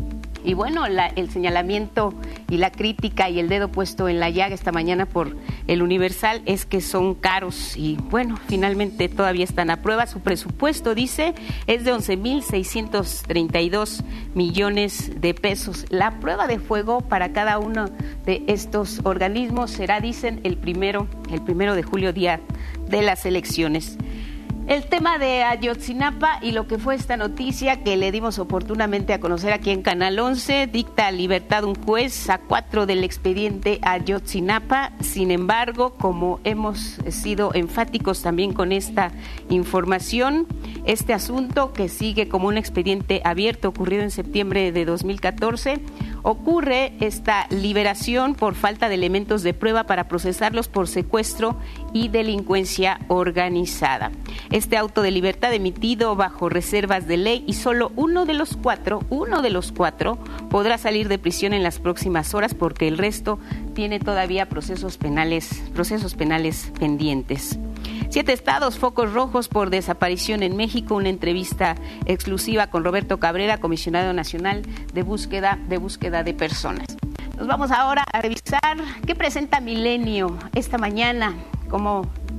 Y bueno, la, el señalamiento y la crítica y el dedo puesto en la llaga esta mañana por el Universal es que son caros y bueno, finalmente todavía están a prueba. Su presupuesto, dice, es de once mil seiscientos treinta y dos millones de pesos. La prueba de fuego para cada uno de estos organismos será, dicen, el primero, el primero de julio, día de las elecciones. El tema de Ayotzinapa y lo que fue esta noticia que le dimos oportunamente a conocer aquí en Canal once, dicta libertad un juez a cuatro del expediente Ayotzinapa. Sin embargo, como hemos sido enfáticos también con esta información, este asunto que sigue como un expediente abierto ocurrido en septiembre de dos mil catorce, ocurre esta liberación por falta de elementos de prueba para procesarlos por secuestro y delincuencia organizada. Este auto de libertad emitido bajo reservas de ley y solo uno de los cuatro, uno de los cuatro podrá salir de prisión en las próximas horas porque el resto tiene todavía procesos penales, procesos penales pendientes. Siete estados, focos rojos por desaparición en México. Una entrevista exclusiva con Roberto Cabrera, comisionado nacional de búsqueda de búsqueda de personas. Nos vamos ahora a revisar qué presenta Milenio esta mañana, cómo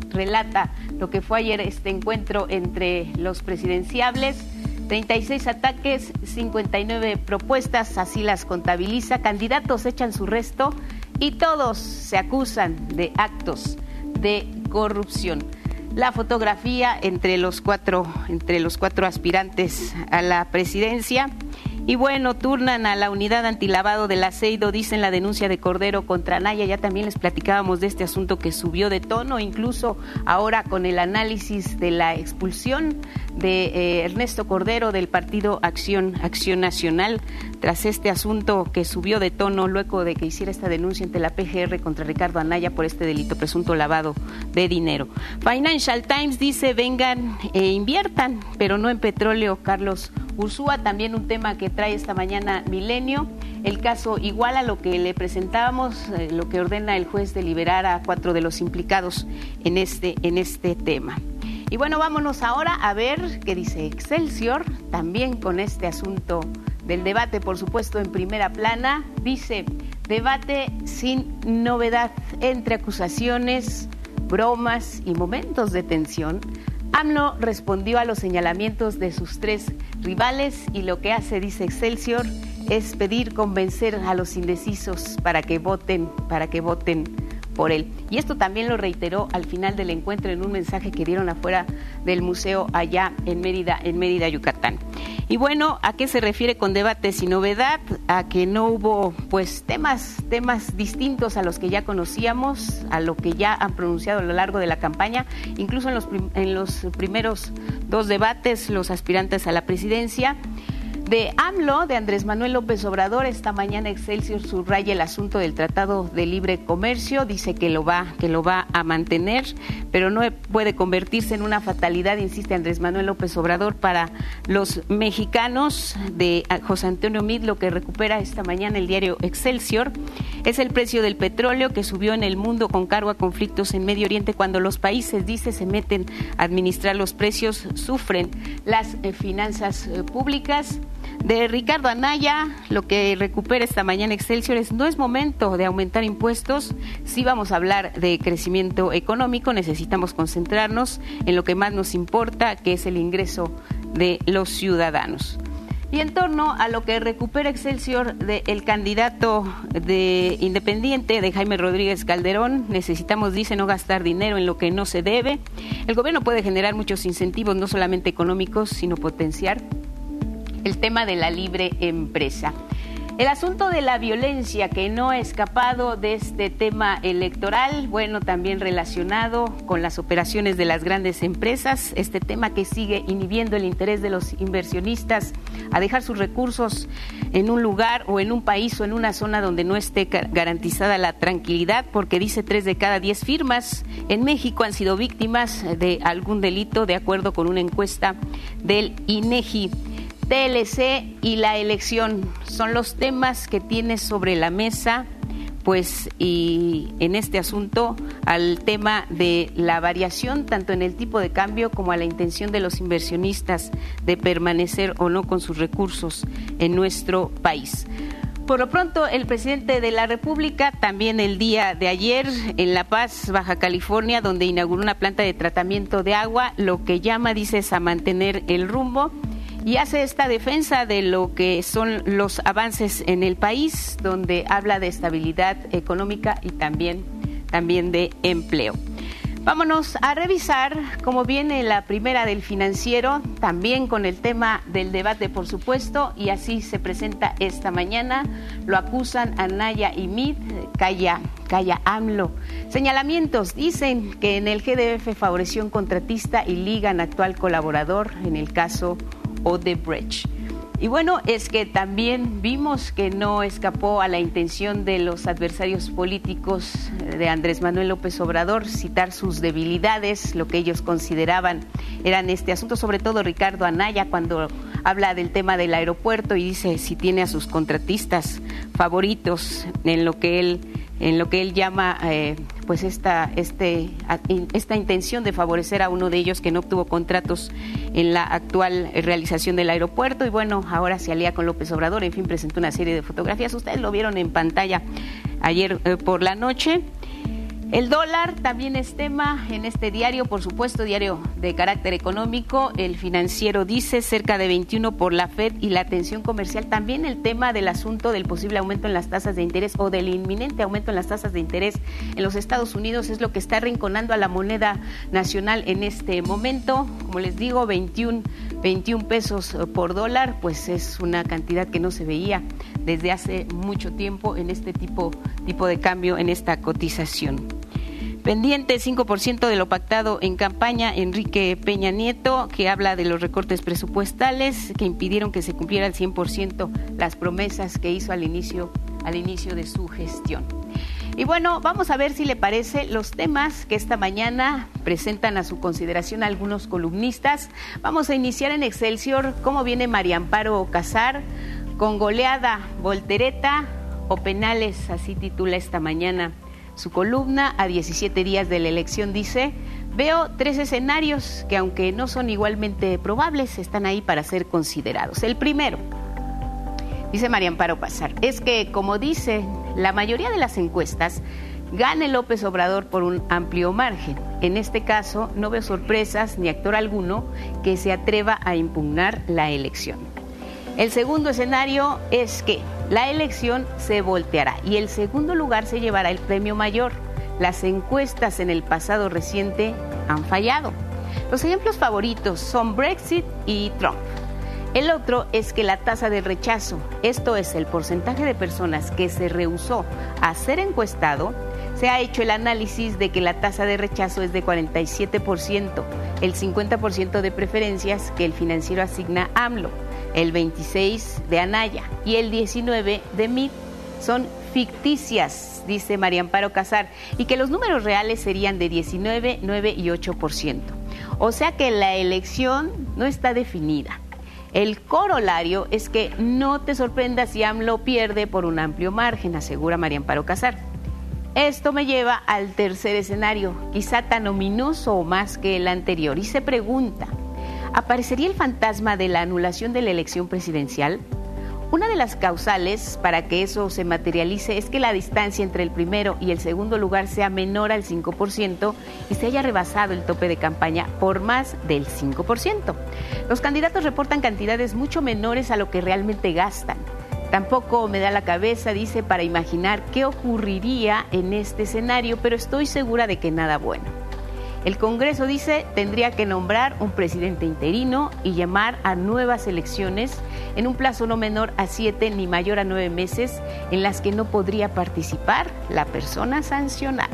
relata lo que fue ayer este encuentro entre los presidenciables. treinta y seis ataques, cincuenta y nueve propuestas, así las contabiliza. Candidatos echan su resto y todos se acusan de actos de corrupción. La fotografía entre los cuatro, entre los cuatro aspirantes a la presidencia. Y bueno, turnan a la unidad antilavado del Aceido, dicen la denuncia de Cordero contra Anaya. Ya también les platicábamos de este asunto que subió de tono, incluso ahora con el análisis de la expulsión de eh, Ernesto Cordero del partido Acción, Acción Nacional, tras este asunto que subió de tono luego de que hiciera esta denuncia ante la P G R contra Ricardo Anaya por este delito, presunto lavado de dinero. Financial Times dice, vengan e inviertan, pero no en petróleo. Carlos Ursúa, también un tema que trae esta mañana Milenio, el caso igual a lo que le presentábamos, eh, lo que ordena el juez de liberar a cuatro de los implicados en este, en este tema. Y bueno, vámonos ahora a ver qué dice Excelsior, también con este asunto del debate, por supuesto, en primera plana. Dice, debate sin novedad, entre acusaciones, bromas y momentos de tensión. AMLO respondió a los señalamientos de sus tres rivales y lo que hace, dice Excelsior, es pedir convencer a los indecisos para que voten, para que voten por él. Y esto también lo reiteró al final del encuentro en un mensaje que dieron afuera del museo allá en Mérida, en Mérida, Yucatán. Y bueno, ¿a qué se refiere con debate sin novedad? A que no hubo pues temas, temas distintos a los que ya conocíamos, a lo que ya han pronunciado a lo largo de la campaña, incluso en los, prim- en los primeros dos debates, los aspirantes a la presidencia. De AMLO, de Andrés Manuel López Obrador, esta mañana Excelsior subraya el asunto del Tratado de Libre Comercio, dice que lo va, que lo va a mantener, pero no puede convertirse en una fatalidad, insiste Andrés Manuel López Obrador, para los mexicanos. De José Antonio Meade, lo que recupera esta mañana el diario Excelsior, es el precio del petróleo que subió en el mundo con cargo a conflictos en Medio Oriente. Cuando los países, dice, se meten a administrar los precios, sufren las eh, finanzas eh, públicas. De Ricardo Anaya, lo que recupera esta mañana Excelsior es, no es momento de aumentar impuestos, sí vamos a hablar de crecimiento económico, necesitamos concentrarnos en lo que más nos importa, que es el ingreso de los ciudadanos. Y en torno a lo que recupera Excelsior del candidato de independiente, de Jaime Rodríguez Calderón, necesitamos, dice, no gastar dinero en lo que no se debe. El gobierno puede generar muchos incentivos, no solamente económicos, sino potenciar el tema de la libre empresa. El asunto de la violencia que no ha escapado de este tema electoral, bueno, también relacionado con las operaciones de las grandes empresas, este tema que sigue inhibiendo el interés de los inversionistas a dejar sus recursos en un lugar o en un país o en una zona donde no esté garantizada la tranquilidad, porque dice tres de cada diez firmas en México han sido víctimas de algún delito, de acuerdo con una encuesta del INEGI. T L C y la elección son los temas que tiene sobre la mesa, pues, y en este asunto al tema de la variación tanto en el tipo de cambio como a la intención de los inversionistas de permanecer o no con sus recursos en nuestro país. Por lo pronto, el presidente de la República, también el día de ayer, en La Paz, Baja California, donde inauguró una planta de tratamiento de agua, lo que llama, dice, es a mantener el rumbo. Y hace esta defensa de lo que son los avances en el país, donde habla de estabilidad económica y también, también de empleo. Vámonos a revisar cómo viene la primera del Financiero, también con el tema del debate, por supuesto, y así se presenta esta mañana. Lo acusan Anaya y Meade, calla, calla AMLO. Señalamientos, dicen que en el G D F favoreció un contratista y ligan actual colaborador en el caso Odebrecht. Y bueno, es que también vimos que no escapó a la intención de los adversarios políticos de Andrés Manuel López Obrador citar sus debilidades, lo que ellos consideraban eran este asunto, sobre todo Ricardo Anaya, cuando habla del tema del aeropuerto y dice si tiene a sus contratistas favoritos en lo que él en lo que él llama eh, pues esta este esta intención de favorecer a uno de ellos que no obtuvo contratos en la actual realización del aeropuerto. Y bueno, ahora se alía con López Obrador, en fin, presentó una serie de fotografías, ustedes lo vieron en pantalla ayer eh, por la noche. El dólar también es tema en este diario, por supuesto, diario de carácter económico. El Financiero dice cerca de veintiuno por la Fed y la tensión comercial. También el tema del asunto del posible aumento en las tasas de interés o del inminente aumento en las tasas de interés en los Estados Unidos es lo que está arrinconando a la moneda nacional en este momento. Como les digo, veintiuno, veintiuno pesos por dólar, pues es una cantidad que no se veía desde hace mucho tiempo en este tipo, tipo de cambio, en esta cotización. Pendiente cinco por ciento de lo pactado en campaña, Enrique Peña Nieto, que habla de los recortes presupuestales que impidieron que se cumplieran al cien por ciento las promesas que hizo al inicio, al inicio de su gestión. Y bueno, vamos a ver si le parece los temas que esta mañana presentan a su consideración algunos columnistas. Vamos a iniciar en Excelsior, cómo viene María Amparo Casar, con goleada, voltereta o penales, así titula esta mañana su columna. A diecisiete días de la elección dice: veo tres escenarios que, aunque no son igualmente probables, están ahí para ser considerados. El primero, dice María Amparo Casar, es que, como dice la mayoría de las encuestas, gane López Obrador por un amplio margen. En este caso, no veo sorpresas ni actor alguno que se atreva a impugnar la elección. El segundo escenario es que la elección se volteará y el segundo lugar se llevará el premio mayor. Las encuestas en el pasado reciente han fallado. Los ejemplos favoritos son Brexit y Trump. El otro es que la tasa de rechazo, esto es el porcentaje de personas que se rehusó a ser encuestado, se ha hecho el análisis de que la tasa de rechazo es de cuarenta y siete por ciento, el cincuenta por ciento de preferencias que el Financiero asigna a AMLO, el veintiséis por ciento de Anaya y el diecinueve por ciento de Mitt. Son ficticias, dice María Amparo Casar, y que los números reales serían de diecinueve, nueve y ocho por ciento. O sea que la elección no está definida. El corolario es que no te sorprenda si AMLO pierde por un amplio margen, asegura María Amparo Casar. Esto me lleva al tercer escenario, quizá tan ominoso o más que el anterior, y se pregunta: ¿aparecería el fantasma de la anulación de la elección presidencial? Una de las causales para que eso se materialice es que la distancia entre el primero y el segundo lugar sea menor al cinco por ciento y se haya rebasado el tope de campaña por más del cinco por ciento. Los candidatos reportan cantidades mucho menores a lo que realmente gastan. Tampoco me da la cabeza, dice, para imaginar qué ocurriría en este escenario, pero estoy segura de que nada bueno. El Congreso, dice, tendría que nombrar un presidente interino y llamar a nuevas elecciones en un plazo no menor a siete ni mayor a nueve meses, en las que no podría participar la persona sancionada.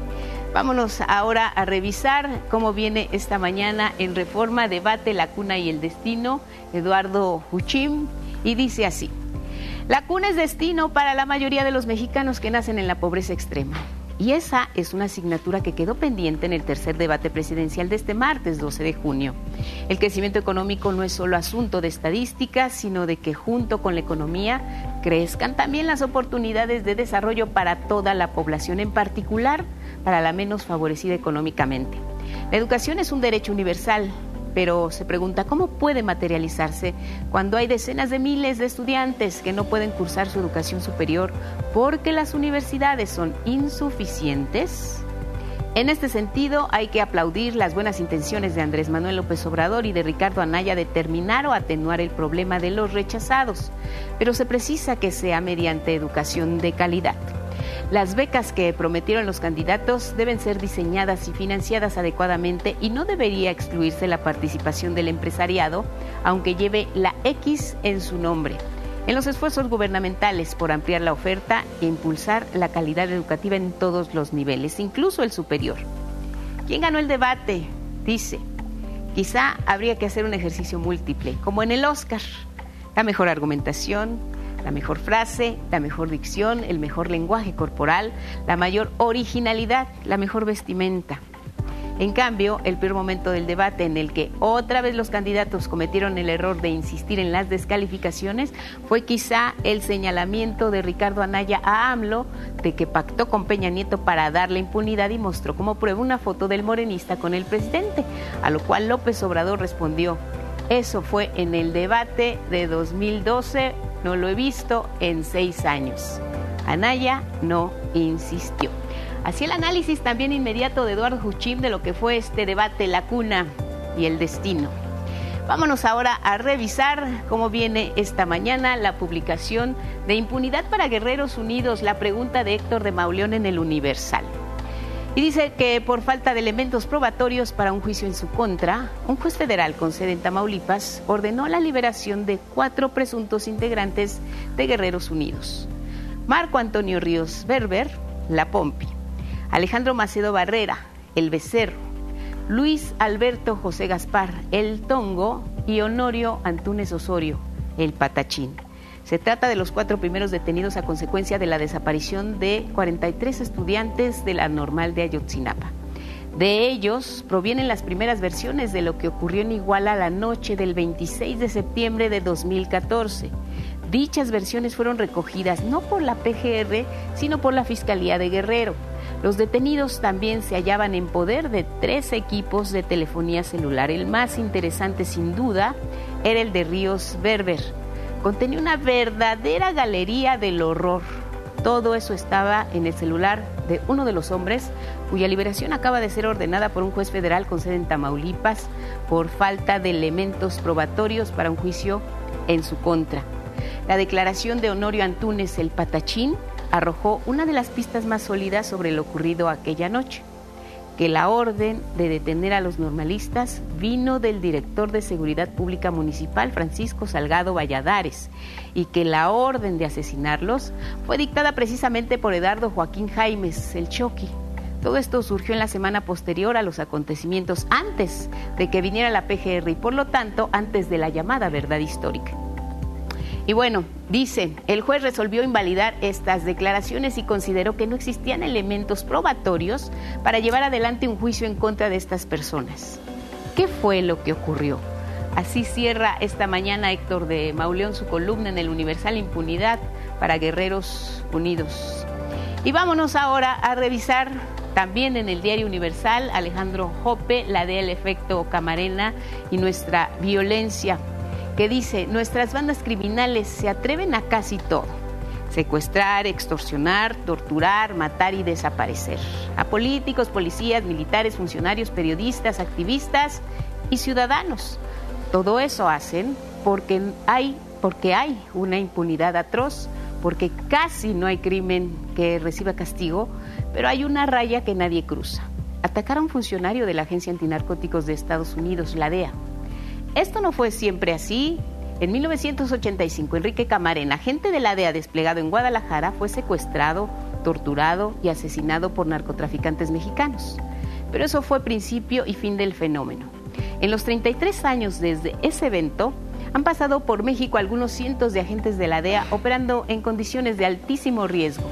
Vámonos ahora a revisar cómo viene esta mañana en Reforma, debate La Cuna y el Destino, Eduardo Huchim, y dice así: la cuna es destino para la mayoría de los mexicanos que nacen en la pobreza extrema. Y esa es una asignatura que quedó pendiente en el tercer debate presidencial de este martes doce de junio. El crecimiento económico no es solo asunto de estadísticas, sino de que junto con la economía crezcan también las oportunidades de desarrollo para toda la población, en particular para la menos favorecida económicamente. La educación es un derecho universal, pero se pregunta cómo puede materializarse cuando hay decenas de miles de estudiantes que no pueden cursar su educación superior porque las universidades son insuficientes. En este sentido, hay que aplaudir las buenas intenciones de Andrés Manuel López Obrador y de Ricardo Anaya de terminar o atenuar el problema de los rechazados, pero se precisa que sea mediante educación de calidad. Las becas que prometieron los candidatos deben ser diseñadas y financiadas adecuadamente y no debería excluirse la participación del empresariado, aunque lleve la X en su nombre, en los esfuerzos gubernamentales por ampliar la oferta e impulsar la calidad educativa en todos los niveles, incluso el superior. ¿Quién ganó el debate? Dice: quizá habría que hacer un ejercicio múltiple, como en el Oscar: la mejor argumentación, la mejor frase, la mejor dicción, el mejor lenguaje corporal, la mayor originalidad, la mejor vestimenta. En cambio, el peor momento del debate, en el que otra vez los candidatos cometieron el error de insistir en las descalificaciones, fue quizá el señalamiento de Ricardo Anaya a AMLO de que pactó con Peña Nieto para darle impunidad y mostró como prueba una foto del morenista con el presidente, a lo cual López Obrador respondió: eso fue en el debate de dos mil doce, no lo he visto en seis años. Anaya no insistió. Así el análisis también inmediato de Eduardo Juchim de lo que fue este debate, la cuna y el destino. Vámonos ahora a revisar cómo viene esta mañana la publicación de Impunidad para Guerreros Unidos, la pregunta de Héctor de Mauleón en el Universal. Y dice que por falta de elementos probatorios para un juicio en su contra, un juez federal con sede en Tamaulipas ordenó la liberación de cuatro presuntos integrantes de Guerreros Unidos. Marco Antonio Ríos Berber, la Pompi, Alejandro Macedo Barrera, el Becerro, Luis Alberto José Gaspar, el Tongo, y Honorio Antúnez Osorio, el Patachín. Se trata de los cuatro primeros detenidos a consecuencia de la desaparición de cuarenta y tres estudiantes de la Normal de Ayotzinapa. De ellos provienen las primeras versiones de lo que ocurrió en Iguala la noche del veintiséis de septiembre de dos mil catorce. Dichas versiones fueron recogidas no por la P G R, sino por la Fiscalía de Guerrero. Los detenidos también se hallaban en poder de tres equipos de telefonía celular. El más interesante, sin duda, era el de Ríos Berber. Contenía una verdadera galería del horror. Todo eso estaba en el celular de uno de los hombres, cuya liberación acaba de ser ordenada por un juez federal con sede en Tamaulipas por falta de elementos probatorios para un juicio en su contra. La declaración de Honorio Antúnez, el Patachín, arrojó una de las pistas más sólidas sobre lo ocurrido aquella noche, que la orden de detener a los normalistas vino del director de Seguridad Pública Municipal, Francisco Salgado Valladares, y que la orden de asesinarlos fue dictada precisamente por Edardo Joaquín Jaimes, el Choqui. Todo esto surgió en la semana posterior a los acontecimientos, antes de que viniera la P G R y por lo tanto antes de la llamada verdad histórica. Y bueno, dice, el juez resolvió invalidar estas declaraciones y consideró que no existían elementos probatorios para llevar adelante un juicio en contra de estas personas. ¿Qué fue lo que ocurrió? Así cierra esta mañana Héctor de Mauleón su columna en el Universal, Impunidad para Guerreros Unidos. Y vámonos ahora a revisar también en el Diario Universal, Alejandro Jope, la del efecto Camarena y nuestra violencia, que dice, nuestras bandas criminales se atreven a casi todo: secuestrar, extorsionar, torturar, matar y desaparecer a políticos, policías, militares, funcionarios, periodistas, activistas y ciudadanos. Todo eso hacen porque hay, porque hay una impunidad atroz, porque casi no hay crimen que reciba castigo, pero hay una raya que nadie cruza. Atacar a un funcionario de la Agencia Antinarcóticos de Estados Unidos, la D E A. Esto no fue siempre así. En mil novecientos ochenta y cinco, Enrique Camarena, agente de la D E A desplegado en Guadalajara, fue secuestrado, torturado y asesinado por narcotraficantes mexicanos. Pero eso fue principio y fin del fenómeno. En los treinta y tres años desde ese evento, han pasado por México algunos cientos de agentes de la D E A operando en condiciones de altísimo riesgo.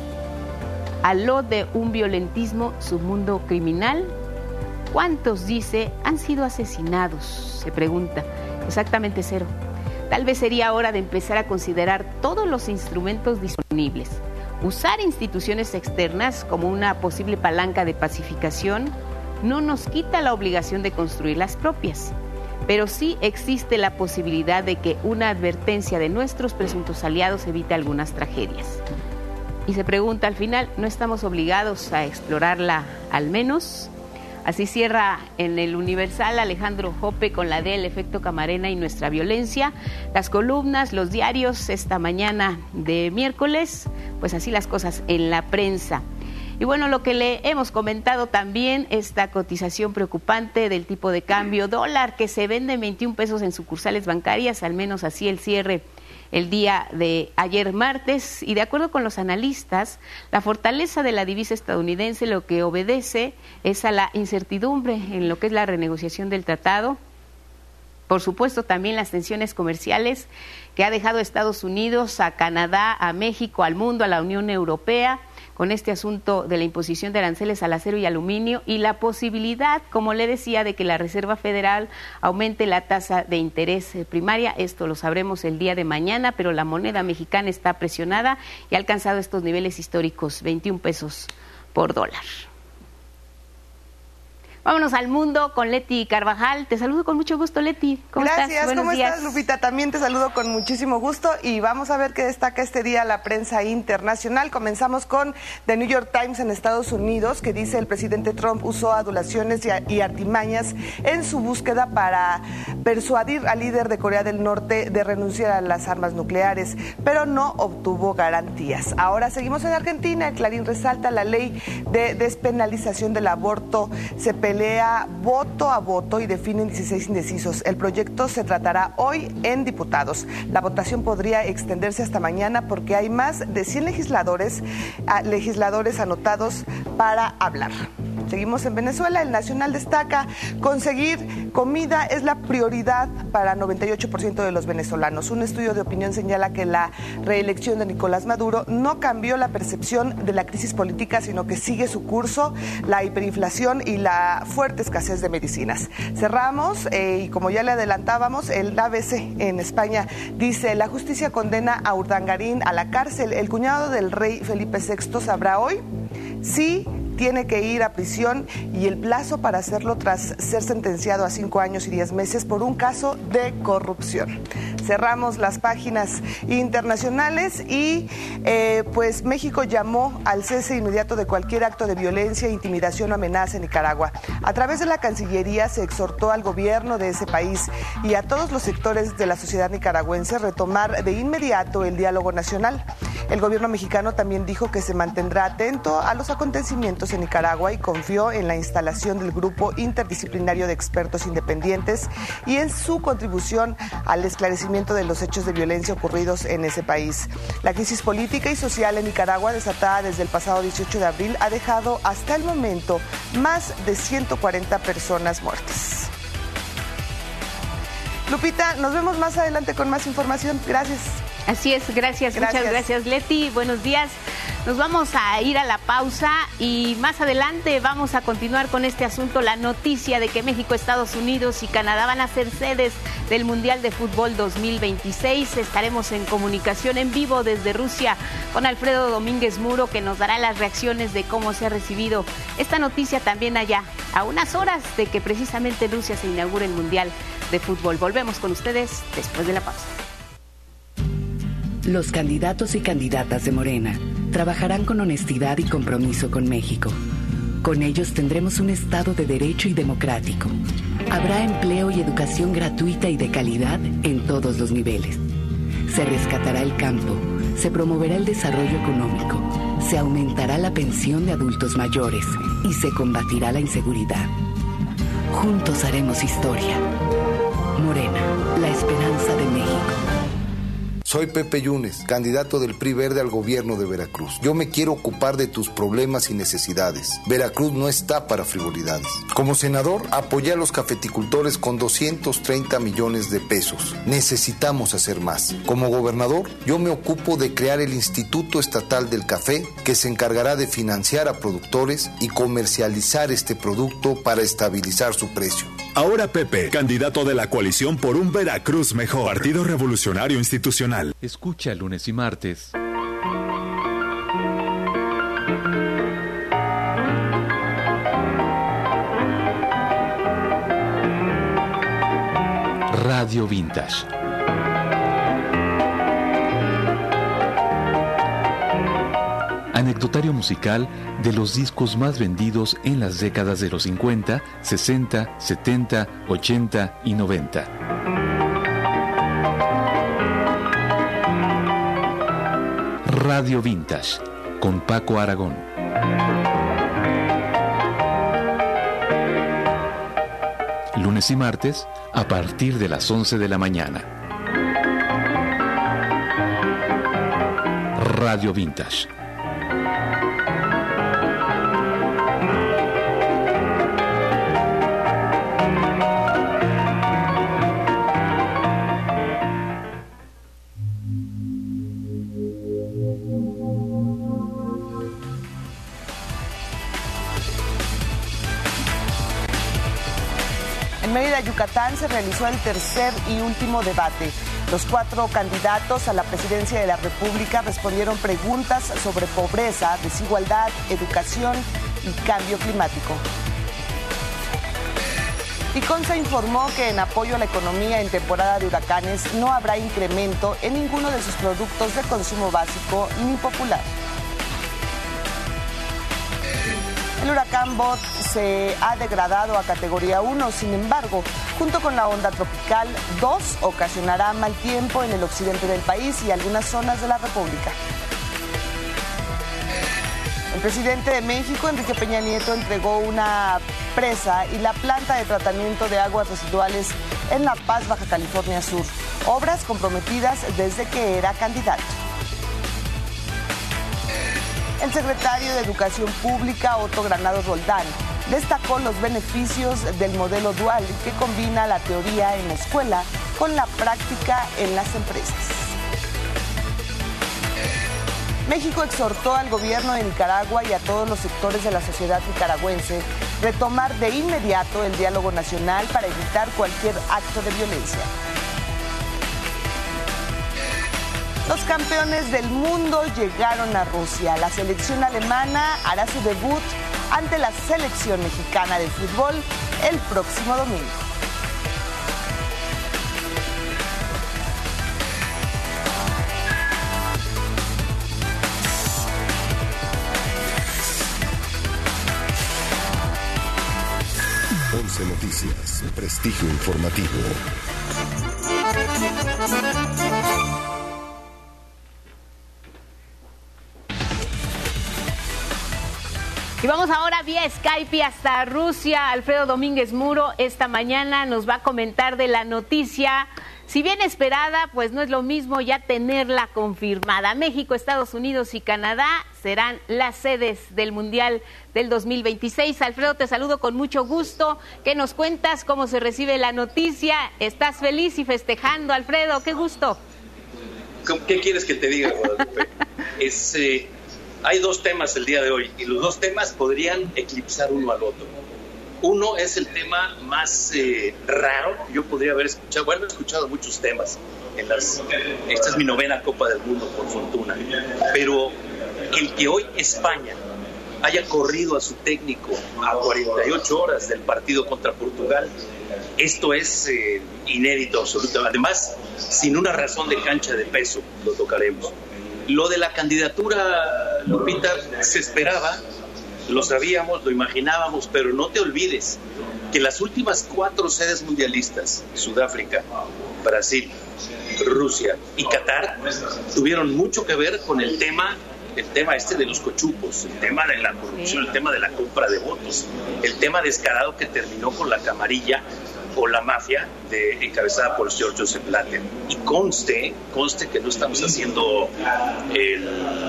A lo de un violentismo submundo criminal, ¿cuántos, dice, han sido asesinados? Se pregunta. Exactamente cero. Tal vez sería hora de empezar a considerar todos los instrumentos disponibles. Usar instituciones externas como una posible palanca de pacificación no nos quita la obligación de construir las propias, pero sí existe la posibilidad de que una advertencia de nuestros presuntos aliados evite algunas tragedias. Y se pregunta al final, ¿no estamos obligados a explorarla al menos? Así cierra en el Universal Alejandro Jope con la D, el efecto Camarena y nuestra violencia. Las columnas, los diarios esta mañana de miércoles, pues así las cosas en la prensa. Y bueno, lo que le hemos comentado también, esta cotización preocupante del tipo de cambio dólar que se vende en veintiún pesos en sucursales bancarias, al menos así el cierre el día de ayer martes, y de acuerdo con los analistas, la fortaleza de la divisa estadounidense lo que obedece es a la incertidumbre en lo que es la renegociación del tratado. Por supuesto, también las tensiones comerciales que ha dejado Estados Unidos a Canadá, a México, al mundo, a la Unión Europea, con este asunto de la imposición de aranceles al acero y aluminio y la posibilidad, como le decía, de que la Reserva Federal aumente la tasa de interés primaria. Esto lo sabremos el día de mañana, pero la moneda mexicana está presionada y ha alcanzado estos niveles históricos, veintiún pesos por dólar. Vámonos al mundo con Leti Carvajal. Te saludo con mucho gusto, Leti. ¿Cómo Gracias, estás? Buenos ¿cómo días. estás, Lupita? También te saludo con muchísimo gusto y vamos a ver qué destaca este día la prensa internacional. Comenzamos con The New York Times en Estados Unidos, que dice el presidente Trump usó adulaciones y artimañas en su búsqueda para persuadir al líder de Corea del Norte de renunciar a las armas nucleares, pero no obtuvo garantías. Ahora seguimos en Argentina. El Clarín resalta la ley de despenalización del aborto. Se pelea voto a voto y definen dieciséis indecisos. El proyecto se tratará hoy en diputados. La votación podría extenderse hasta mañana porque hay más de cien legisladores, legisladores anotados para hablar. Seguimos en Venezuela. El Nacional destaca: conseguir comida es la prioridad para noventa y ocho por ciento de los venezolanos. Un estudio de opinión señala que la reelección de Nicolás Maduro no cambió la percepción de la crisis política, sino que sigue su curso, la hiperinflación y la fuerte escasez de medicinas. Cerramos, eh, y como ya le adelantábamos, el A B C en España dice: la justicia condena a Urdangarín a la cárcel. El cuñado del rey Felipe sexto sabrá hoy si tiene que ir a prisión y el plazo para hacerlo tras ser sentenciado a cinco años y diez meses por un caso de corrupción. Cerramos las páginas internacionales y eh, pues México llamó al cese inmediato de cualquier acto de violencia, intimidación o amenaza en Nicaragua. A través de la Cancillería se exhortó al gobierno de ese país y a todos los sectores de la sociedad nicaragüense a retomar de inmediato el diálogo nacional. El gobierno mexicano también dijo que se mantendrá atento a los acontecimientos en Nicaragua y confió en la instalación del grupo interdisciplinario de expertos independientes y en su contribución al esclarecimiento de los hechos de violencia ocurridos en ese país. La crisis política y social en Nicaragua, desatada desde el pasado dieciocho de abril, ha dejado hasta el momento más de ciento cuarenta personas muertas. Lupita, nos vemos más adelante con más información. Gracias. Así es, gracias, gracias, muchas gracias, Leti. Buenos días. Nos vamos a ir a la pausa y más adelante vamos a continuar con este asunto, la noticia de que México, Estados Unidos y Canadá van a ser sedes del Mundial de Fútbol dos mil veintiséis. Estaremos en comunicación en vivo desde Rusia con Alfredo Domínguez Muro, que nos dará las reacciones de cómo se ha recibido esta noticia también allá, a unas horas de que precisamente en Rusia se inaugure el Mundial de Fútbol. Volvemos con ustedes después de la pausa. Los candidatos y candidatas de Morena trabajarán con honestidad y compromiso con México. Con ellos tendremos un Estado de derecho y democrático. Habrá empleo y educación gratuita y de calidad en todos los niveles. Se rescatará el campo, se promoverá el desarrollo económico, se aumentará la pensión de adultos mayores y se combatirá la inseguridad. Juntos haremos historia. Morena, la esperanza de México. Soy Pepe Yunes, candidato del P R I Verde al gobierno de Veracruz. Yo me quiero ocupar de tus problemas y necesidades. Veracruz no está para frivolidades. Como senador, apoyé a los cafeticultores con doscientos treinta millones de pesos. Necesitamos hacer más. Como gobernador, yo me ocupo de crear el Instituto Estatal del Café, que se encargará de financiar a productores y comercializar este producto para estabilizar su precio. Ahora Pepe, candidato de la coalición por un Veracruz mejor. Partido Revolucionario Institucional. Escucha lunes y martes. Radio Vintage. Anecdotario musical de los discos más vendidos en las décadas de los cincuenta, sesenta, setenta, ochenta y noventa. Radio Vintage con Paco Aragón. Lunes y martes a partir de las once de la mañana. Radio Vintage. En Mérida, Yucatán, se realizó el tercer y último debate. Los cuatro candidatos a la presidencia de la República respondieron preguntas sobre pobreza, desigualdad, educación y cambio climático. Iconsa informó que en apoyo a la economía en temporada de huracanes no habrá incremento en ninguno de sus productos de consumo básico ni popular. El huracán Bot se ha degradado a categoría uno, sin embargo, junto con la onda tropical dos, ocasionará mal tiempo en el occidente del país y algunas zonas de la República. El presidente de México, Enrique Peña Nieto, entregó una presa y la planta de tratamiento de aguas residuales en La Paz, Baja California Sur, obras comprometidas desde que era candidato. El secretario de Educación Pública, Otto Granados Roldán, destacó los beneficios del modelo dual que combina la teoría en la escuela con la práctica en las empresas. México exhortó al gobierno de Nicaragua y a todos los sectores de la sociedad nicaragüense retomar de inmediato el diálogo nacional para evitar cualquier acto de violencia. Los campeones del mundo llegaron a Rusia. La selección alemana hará su debut ante la selección mexicana de fútbol el próximo domingo. once Noticias, prestigio informativo. Y vamos ahora vía Skype hasta Rusia. Alfredo Domínguez Muro esta mañana nos va a comentar de la noticia. Si bien esperada, pues no es lo mismo ya tenerla confirmada. México, Estados Unidos y Canadá serán las sedes del Mundial del dos mil veintiséis. Alfredo, te saludo con mucho gusto. ¿Qué nos cuentas? ¿Cómo se recibe la noticia? ¿Estás feliz y festejando, Alfredo? ¡Qué gusto! ¿Qué quieres que te diga, Guadalupe? es... Eh... Hay dos temas el día de hoy y los dos temas podrían eclipsar uno al otro. Uno es el tema más eh, raro. Yo podría haber escuchado, bueno, he escuchado muchos temas. En las, esta es mi novena Copa del Mundo, por fortuna. Pero el que hoy España haya corrido a su técnico a cuarenta y ocho horas del partido contra Portugal, esto es eh, inédito absolutamente. Además, sin una razón de cancha de peso, lo tocaremos. Lo de la candidatura, Lupita, se esperaba, lo sabíamos, lo imaginábamos, pero no te olvides que las últimas cuatro sedes mundialistas, Sudáfrica, Brasil, Rusia y Qatar, tuvieron mucho que ver con el tema, el tema este de los cochupos, el tema de la corrupción, el tema de la compra de votos, el tema descarado que terminó con la camarilla o la mafia de, encabezada por George Joseph Blatter. Y conste, conste que no estamos haciendo el,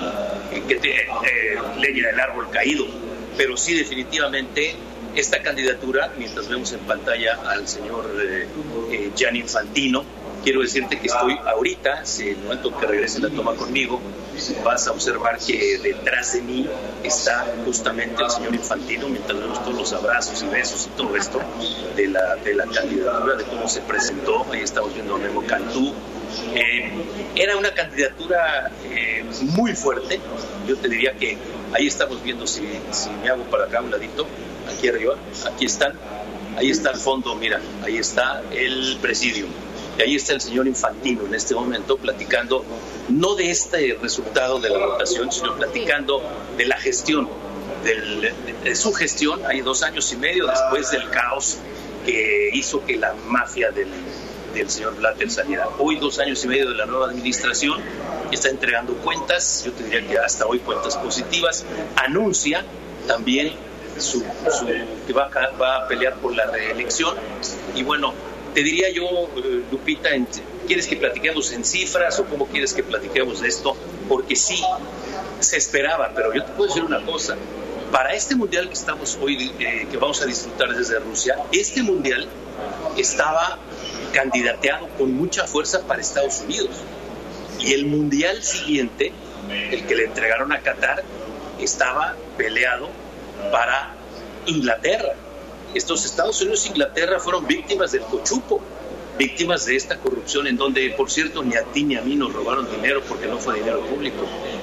el que te, eh, leña del árbol caído, pero sí definitivamente esta candidatura, mientras vemos en pantalla al señor eh, eh, Gianni Infantino, quiero decirte que estoy ahorita, si en el momento que regrese la toma conmigo, vas a observar que detrás de mí está justamente el señor Infantino, mientras vemos todos los abrazos y besos y todo esto de la, de la candidatura, de cómo se presentó. Ahí estamos viendo a Memo Cantú. Eh, era una candidatura eh, muy fuerte. Yo te diría que ahí estamos viendo, si, si me hago para acá un ladito, aquí arriba, aquí están, ahí está el fondo, mira, ahí está el presidium. Y ahí está el señor Infantino en este momento platicando, no de este resultado de la votación, sino platicando de la gestión, del, de, de su gestión. Hay dos años y medio después del caos que hizo que la mafia del, del señor Blatter saliera. Hoy, dos años y medio de la nueva administración, está entregando cuentas, yo te diría que hasta hoy cuentas positivas, anuncia también su, su, que va a, va a pelear por la reelección. Y bueno, te diría yo, Lupita, ¿quieres que platiquemos en cifras o cómo quieres que platiquemos de esto? Porque sí, se esperaba, pero yo te puedo decir una cosa. Para este mundial que estamos hoy, eh, que vamos a disfrutar desde Rusia, este mundial estaba candidateado con mucha fuerza para Estados Unidos. Y el mundial siguiente, el que le entregaron a Qatar, estaba peleado para Inglaterra. Estos Estados Unidos e Inglaterra fueron víctimas del cochupo, víctimas de esta corrupción en donde, por cierto, ni a ti ni a mí nos robaron dinero porque no fue dinero público.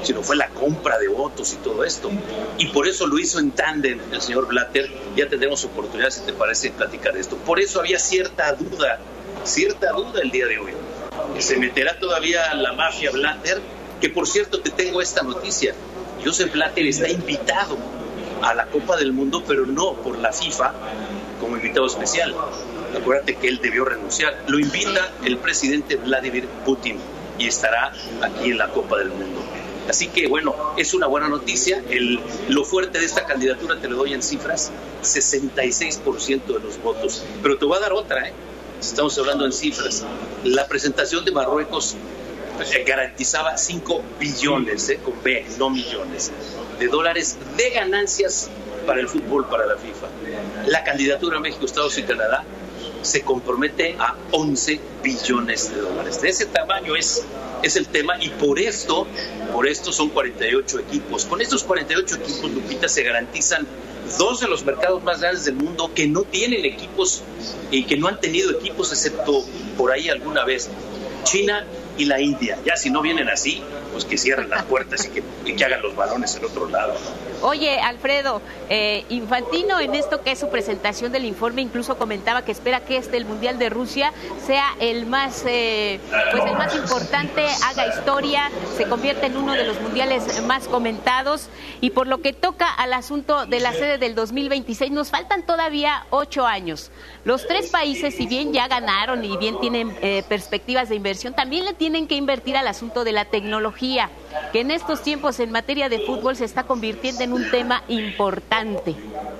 sino fue la compra de votos y todo esto. Y por eso lo hizo en tándem el señor Blatter. Ya tendremos oportunidad, si te parece, de platicar de esto. Por eso había cierta duda, cierta duda el día de hoy. ¿Se meterá todavía la mafia Blatter? Que por cierto te tengo esta noticia. Joseph Blatter está invitado a la Copa del Mundo, pero no por la FIFA como invitado especial. Acuérdate que él debió renunciar. Lo invita el presidente Vladimir Putin y estará aquí en la Copa del Mundo. Así que bueno, es una buena noticia. El, lo fuerte de esta candidatura te lo doy en cifras, sesenta y seis por ciento de los votos. Pero te voy a dar otra, ¿eh? Estamos hablando en cifras. La presentación de Marruecos eh, garantizaba cinco billones, eh, con B, no millones, de dólares de ganancias para el fútbol, para la FIFA. La candidatura a México, Estados Unidos y Canadá se compromete a once billones de dólares. De ese tamaño es, es el tema, y por esto, por esto son cuarenta y ocho equipos. Con estos cuarenta y ocho equipos, Lupita, se garantizan dos de los mercados más grandes del mundo que no tienen equipos y que no han tenido equipos, excepto por ahí alguna vez: China y la India. Ya si no vienen así, pues que cierren las puertas y que, y que hagan los balones al otro lado, ¿no? Oye, Alfredo, eh, Infantino en esto que es su presentación del informe incluso comentaba que espera que este, el Mundial de Rusia, sea el más, eh, pues el más importante, haga historia, se convierta en uno de los mundiales más comentados. Y por lo que toca al asunto de la sede del dos mil veintiséis, nos faltan todavía ocho años. Los tres países, si bien ya ganaron y bien tienen eh, perspectivas de inversión, también le tienen que invertir al asunto de la tecnología, que en estos tiempos en materia de fútbol se está convirtiendo en un tema importante.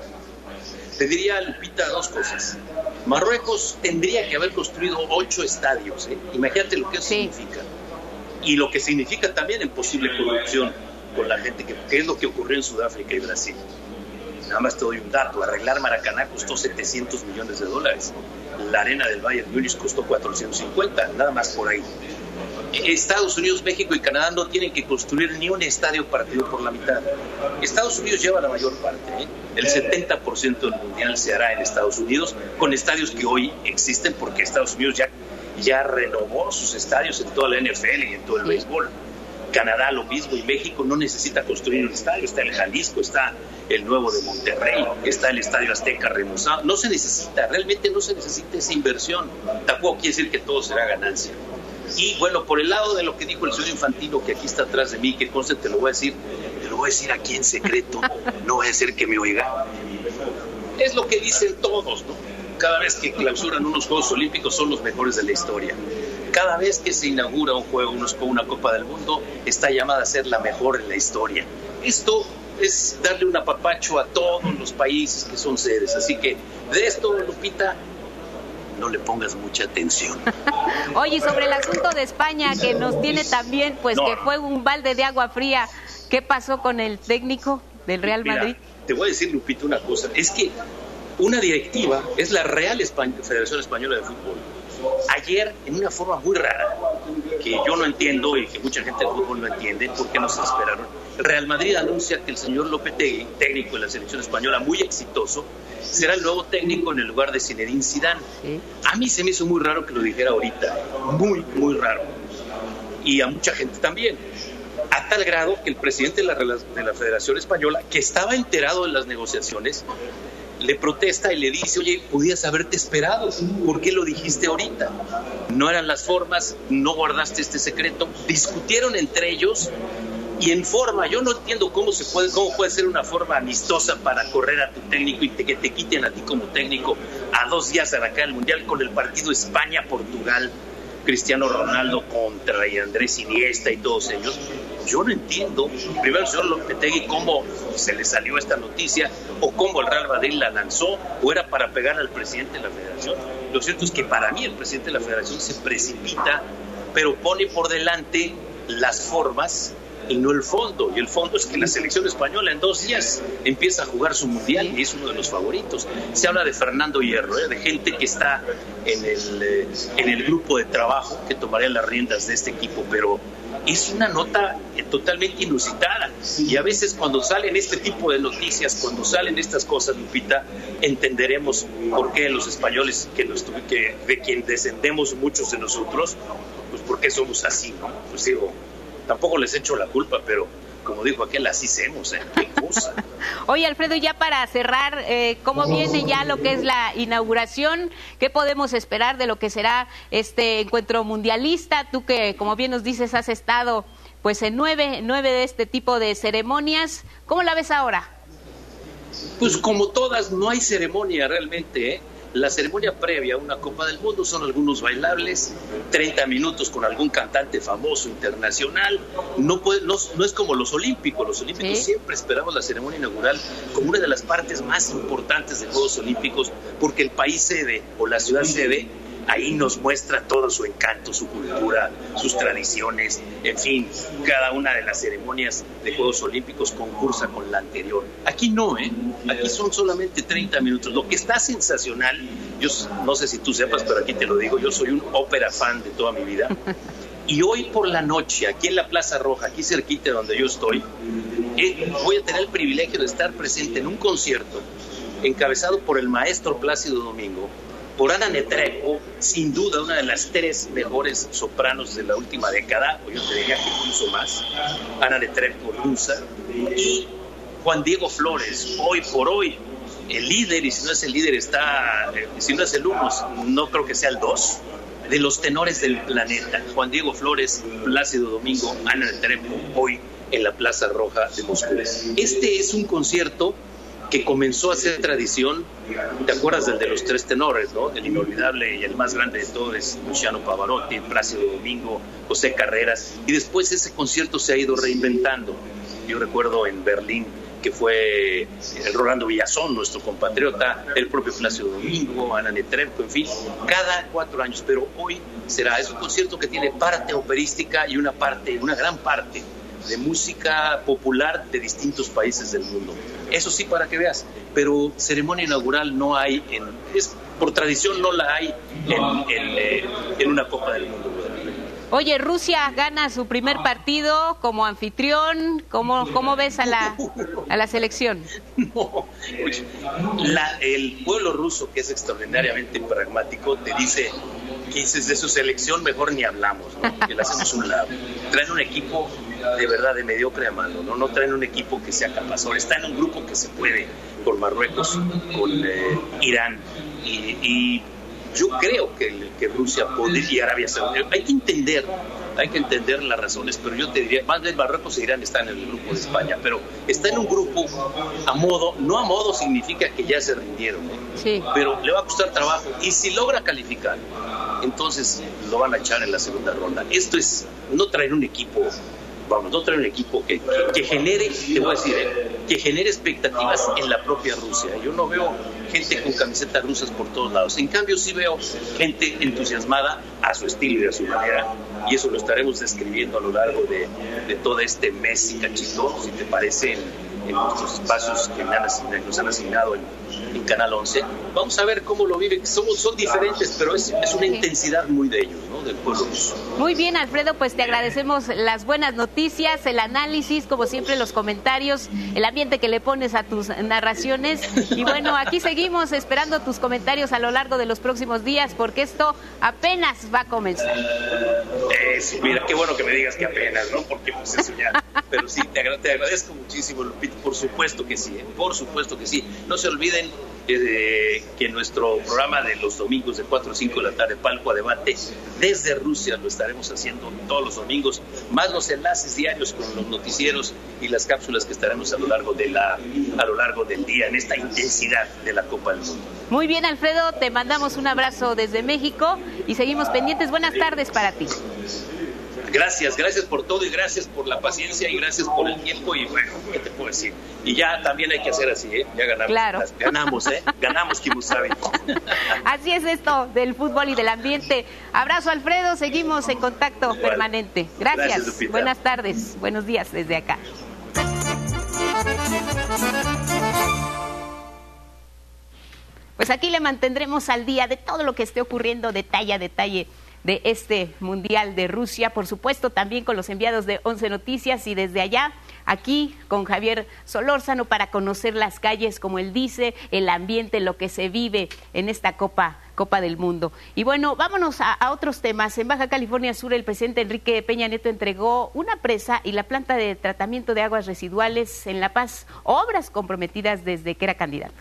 Te diría, Lupita, dos cosas. Marruecos tendría que haber construido ocho estadios, ¿eh? Imagínate lo que eso sí significa. Y lo que significa también en posible corrupción con la gente, que, que es lo que ocurrió en Sudáfrica y Brasil. Nada más te doy un dato: arreglar Maracaná costó setecientos millones de dólares. La arena del Bayern Múnich costó cuatrocientos cincuenta, nada más por ahí. Estados Unidos, México y Canadá no tienen que construir ni un estadio partido por la mitad. Estados Unidos lleva la mayor parte, ¿eh? El setenta por ciento del mundial se hará en Estados Unidos, con estadios que hoy existen, porque Estados Unidos ya, ya renovó sus estadios en toda la N F L y en todo el béisbol. Canadá lo mismo, y México no necesita construir un estadio. Está el Jalisco, está el nuevo de Monterrey, está el Estadio Azteca remozado. No se necesita, realmente no se necesita esa inversión. Tampoco quiere decir que todo será ganancia. Y bueno, por el lado de lo que dijo el señor Infantino, que aquí está atrás de mí, que conste, te lo voy a decir, te lo voy a decir aquí en secreto, no voy a hacer que me oiga. Es lo que dicen todos, ¿no? Cada vez que clausuran unos Juegos Olímpicos son los mejores de la historia. Cada vez que se inaugura un juego, unos, una Copa del Mundo, está llamada a ser la mejor en la historia. Esto es darle un apapacho a todos los países que son sedes. Así que de esto, Lupita, no le pongas mucha atención. Oye, sobre el asunto de España, que nos tiene también, pues no, que fue un balde de agua fría, ¿qué pasó con el técnico del Real Madrid? Mira, te voy a decir, Lupita, una cosa. Es que una directiva es la Real Españ- Federación Española de Fútbol. Ayer, en una forma muy rara, que yo no entiendo y que mucha gente del fútbol no entiende, ¿por qué no se esperaron? El Real Madrid anuncia que el señor Lopetegui, técnico de la selección española, muy exitoso, será el nuevo técnico en el lugar de Zinedine Zidane. ¿Sí? A mí se me hizo muy raro que lo dijera ahorita, muy, muy raro. Y a mucha gente también. A tal grado que el presidente de la, de la Federación Española, que estaba enterado de las negociaciones, le protesta y le dice: oye, podías haberte esperado, ¿por qué lo dijiste ahorita? No eran las formas, no guardaste este secreto. Discutieron entre ellos y en forma, yo no entiendo cómo se puede, cómo puede ser una forma amistosa para correr a tu técnico y te, que te quiten a ti como técnico a dos días de arrancar el Mundial, con el partido España-Portugal, Cristiano Ronaldo contra Andrés Iniesta y todos ellos. Yo no entiendo, primero el señor Lopetegui, cómo se le salió esta noticia, o cómo el Real Madrid la lanzó, o era para pegar al presidente de la federación. Lo cierto es que para mí el presidente de la federación se precipita, pero pone por delante las formas y no el fondo. Y el fondo es que la selección española en dos días empieza a jugar su mundial y es uno de los favoritos. Se habla de Fernando Hierro, ¿eh? de gente que está en el, eh, en el grupo de trabajo que tomaría las riendas de este equipo, pero es una nota eh, totalmente inusitada. Y a veces cuando salen este tipo de noticias, cuando salen estas cosas, Lupita, entenderemos por qué los españoles, que, nos, que de quien descendemos muchos de nosotros, pues por qué somos así, ¿no? Pues digo, tampoco les echo la culpa, pero como dijo aquel, así hacemos, ¿eh? Qué cosa. Oye, Alfredo, ya para cerrar, eh, ¿cómo viene ya lo que es la inauguración? ¿Qué podemos esperar de lo que será este encuentro mundialista? Tú que, como bien nos dices, has estado pues en nueve, nueve de este tipo de ceremonias. ¿Cómo la ves ahora? Pues como todas, no hay ceremonia realmente, ¿eh? La ceremonia previa a una Copa del Mundo son algunos bailables, treinta minutos con algún cantante famoso internacional. No, puede, no, no es como los Olímpicos. Los Olímpicos ¿Sí? siempre esperamos la ceremonia inaugural como una de las partes más importantes de Juegos Olímpicos, porque el país sede o la ciudad sede ahí nos muestra todo su encanto, su cultura, sus tradiciones, en fin, cada una de las ceremonias de Juegos Olímpicos concursa con la anterior. Aquí no, ¿eh? Aquí son solamente treinta minutos. Lo que está sensacional, yo no sé si tú sepas, pero aquí te lo digo, yo soy un ópera fan de toda mi vida. Y hoy por la noche, aquí en la Plaza Roja, aquí cerquita de donde yo estoy, eh, voy a tener el privilegio de estar presente en un concierto encabezado por el maestro Plácido Domingo, por Ana Netrebko, sin duda una de las tres mejores sopranos de la última década, o yo te diría que incluso más, Ana Netrebko, rusa, y Juan Diego Flores, hoy por hoy, el líder, y si no es el líder, está, eh, si no es el uno, no creo que sea el dos, de los tenores del planeta. Juan Diego Flores, Plácido Domingo, Ana Netrebko, hoy en la Plaza Roja de Moscú. Este es un concierto que comenzó a ser tradición. ¿Te acuerdas del de los tres tenores, no? El inolvidable y el más grande de todos es Luciano Pavarotti, Plácido Domingo, José Carreras, y después ese concierto se ha ido reinventando. Yo recuerdo en Berlín que fue el Rolando Villazón, nuestro compatriota, el propio Plácido Domingo, Ana Netrebko, en fin, cada cuatro años, pero hoy será, es un concierto que tiene parte operística y una parte, una gran parte de música popular de distintos países del mundo. Eso sí, para que veas, pero ceremonia inaugural no hay, en, es, por tradición no la hay en, en, eh, en una Copa del Mundo. Oye, Rusia gana su primer partido como anfitrión. ¿Cómo, cómo ves a la, a la selección? No, oye, la, el pueblo ruso, que es extraordinariamente pragmático, te dice que dices de su selección mejor ni hablamos, ¿no? Que le hacemos un lado. Traen un equipo de verdad de mediocre a malo, ¿no? No traen un equipo que sea capaz. Ahora está en un grupo que se puede con Marruecos, con eh, Irán y, y yo creo que, que Rusia podría, y Arabia Saudita. Hay que entender, hay que entender las razones, pero yo te diría, más bien Marruecos e Irán están en el grupo de España, pero está en un grupo a modo, no a modo significa que ya se rindieron, ¿eh? Sí. Pero le va a costar trabajo, y si logra calificar, entonces lo van a echar en la segunda ronda. Esto es no traer un equipo, vamos, no traer un equipo que, que, que genere, te voy a decir, ¿eh? que genere expectativas en la propia Rusia. Yo no veo gente con camisetas rusas por todos lados. En cambio, sí veo gente entusiasmada a su estilo y a su manera, y eso lo estaremos describiendo a lo largo de, de todo este mes y cachito, si te parece, en, en nuestros espacios que me han asignado, nos han asignado en, en Canal once. Vamos a ver cómo lo viven. Somos, son diferentes, pero es, es una intensidad muy de ellos, ¿no? Del pueblo ruso. Muy bien, Alfredo, pues te agradecemos las buenas noticias, el análisis, como siempre, los comentarios, el ambiente que le pones a tus narraciones. Y bueno, aquí seguimos esperando tus comentarios a lo largo de los próximos días, porque esto apenas va a comenzar. Eso, mira, qué bueno que me digas que apenas, ¿no? Porque pues eso ya... Pero sí, te, agra- te agradezco muchísimo, Lupita, por supuesto que sí, ¿eh? Por supuesto que sí. No se olviden eh, que nuestro programa de los domingos de cuatro a cinco de la tarde, Palco a Debate, desde Rusia lo estaremos haciendo todos los domingos, más los enlaces diarios con los noticieros y las cápsulas que estaremos a lo largo de la a lo largo del día en esta intensidad de la Copa del Mundo. Muy bien, Alfredo, te mandamos un abrazo desde México y seguimos pendientes. Buenas tardes para ti. Gracias, gracias por todo y gracias por la paciencia y gracias por el tiempo y bueno, ¿qué te puedo decir? Y ya también hay que hacer así, ¿eh? Ya ganamos. Claro. Ganamos, ¿eh? Ganamos, Kibusabi. Así es esto del fútbol y del ambiente. Abrazo, Alfredo, seguimos en contacto Igual. permanente. Gracias, gracias buenas tardes, buenos días desde acá. Pues aquí le mantendremos al día de todo lo que esté ocurriendo detalle a detalle de este Mundial de Rusia, por supuesto también con los enviados de once Noticias y desde allá aquí con Javier Solórzano para conocer las calles, como él dice, el ambiente, lo que se vive en esta Copa Copa del Mundo. Y bueno, vámonos a, a otros temas. En Baja California Sur, el presidente Enrique Peña Nieto entregó una presa y la planta de tratamiento de aguas residuales en La Paz, obras comprometidas desde que era candidato.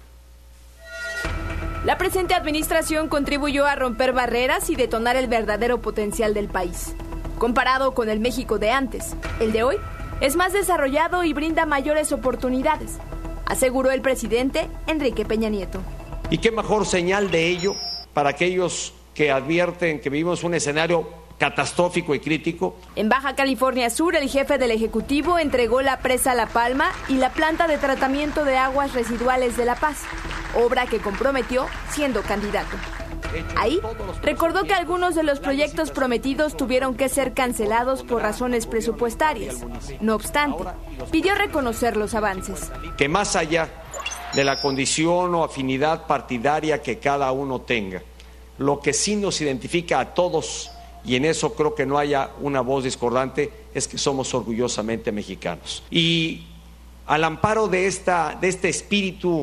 La presente administración contribuyó a romper barreras y detonar el verdadero potencial del país. Comparado con el México de antes, el de hoy es más desarrollado y brinda mayores oportunidades, aseguró el presidente Enrique Peña Nieto. ¿Y qué mejor señal de ello para aquellos que advierten que vivimos un escenario catastrófico y crítico? En Baja California Sur, el jefe del Ejecutivo entregó la presa La Palma y la planta de tratamiento de aguas residuales de La Paz, obra que comprometió siendo candidato. Ahí recordó que algunos de los proyectos prometidos tuvieron que ser cancelados por razones presupuestarias. No obstante, pidió reconocer los avances. Que más allá de la condición o afinidad partidaria que cada uno tenga, lo que sí nos identifica a todos, y en eso creo que no haya una voz discordante, es que somos orgullosamente mexicanos. Y al amparo de, esta, de este espíritu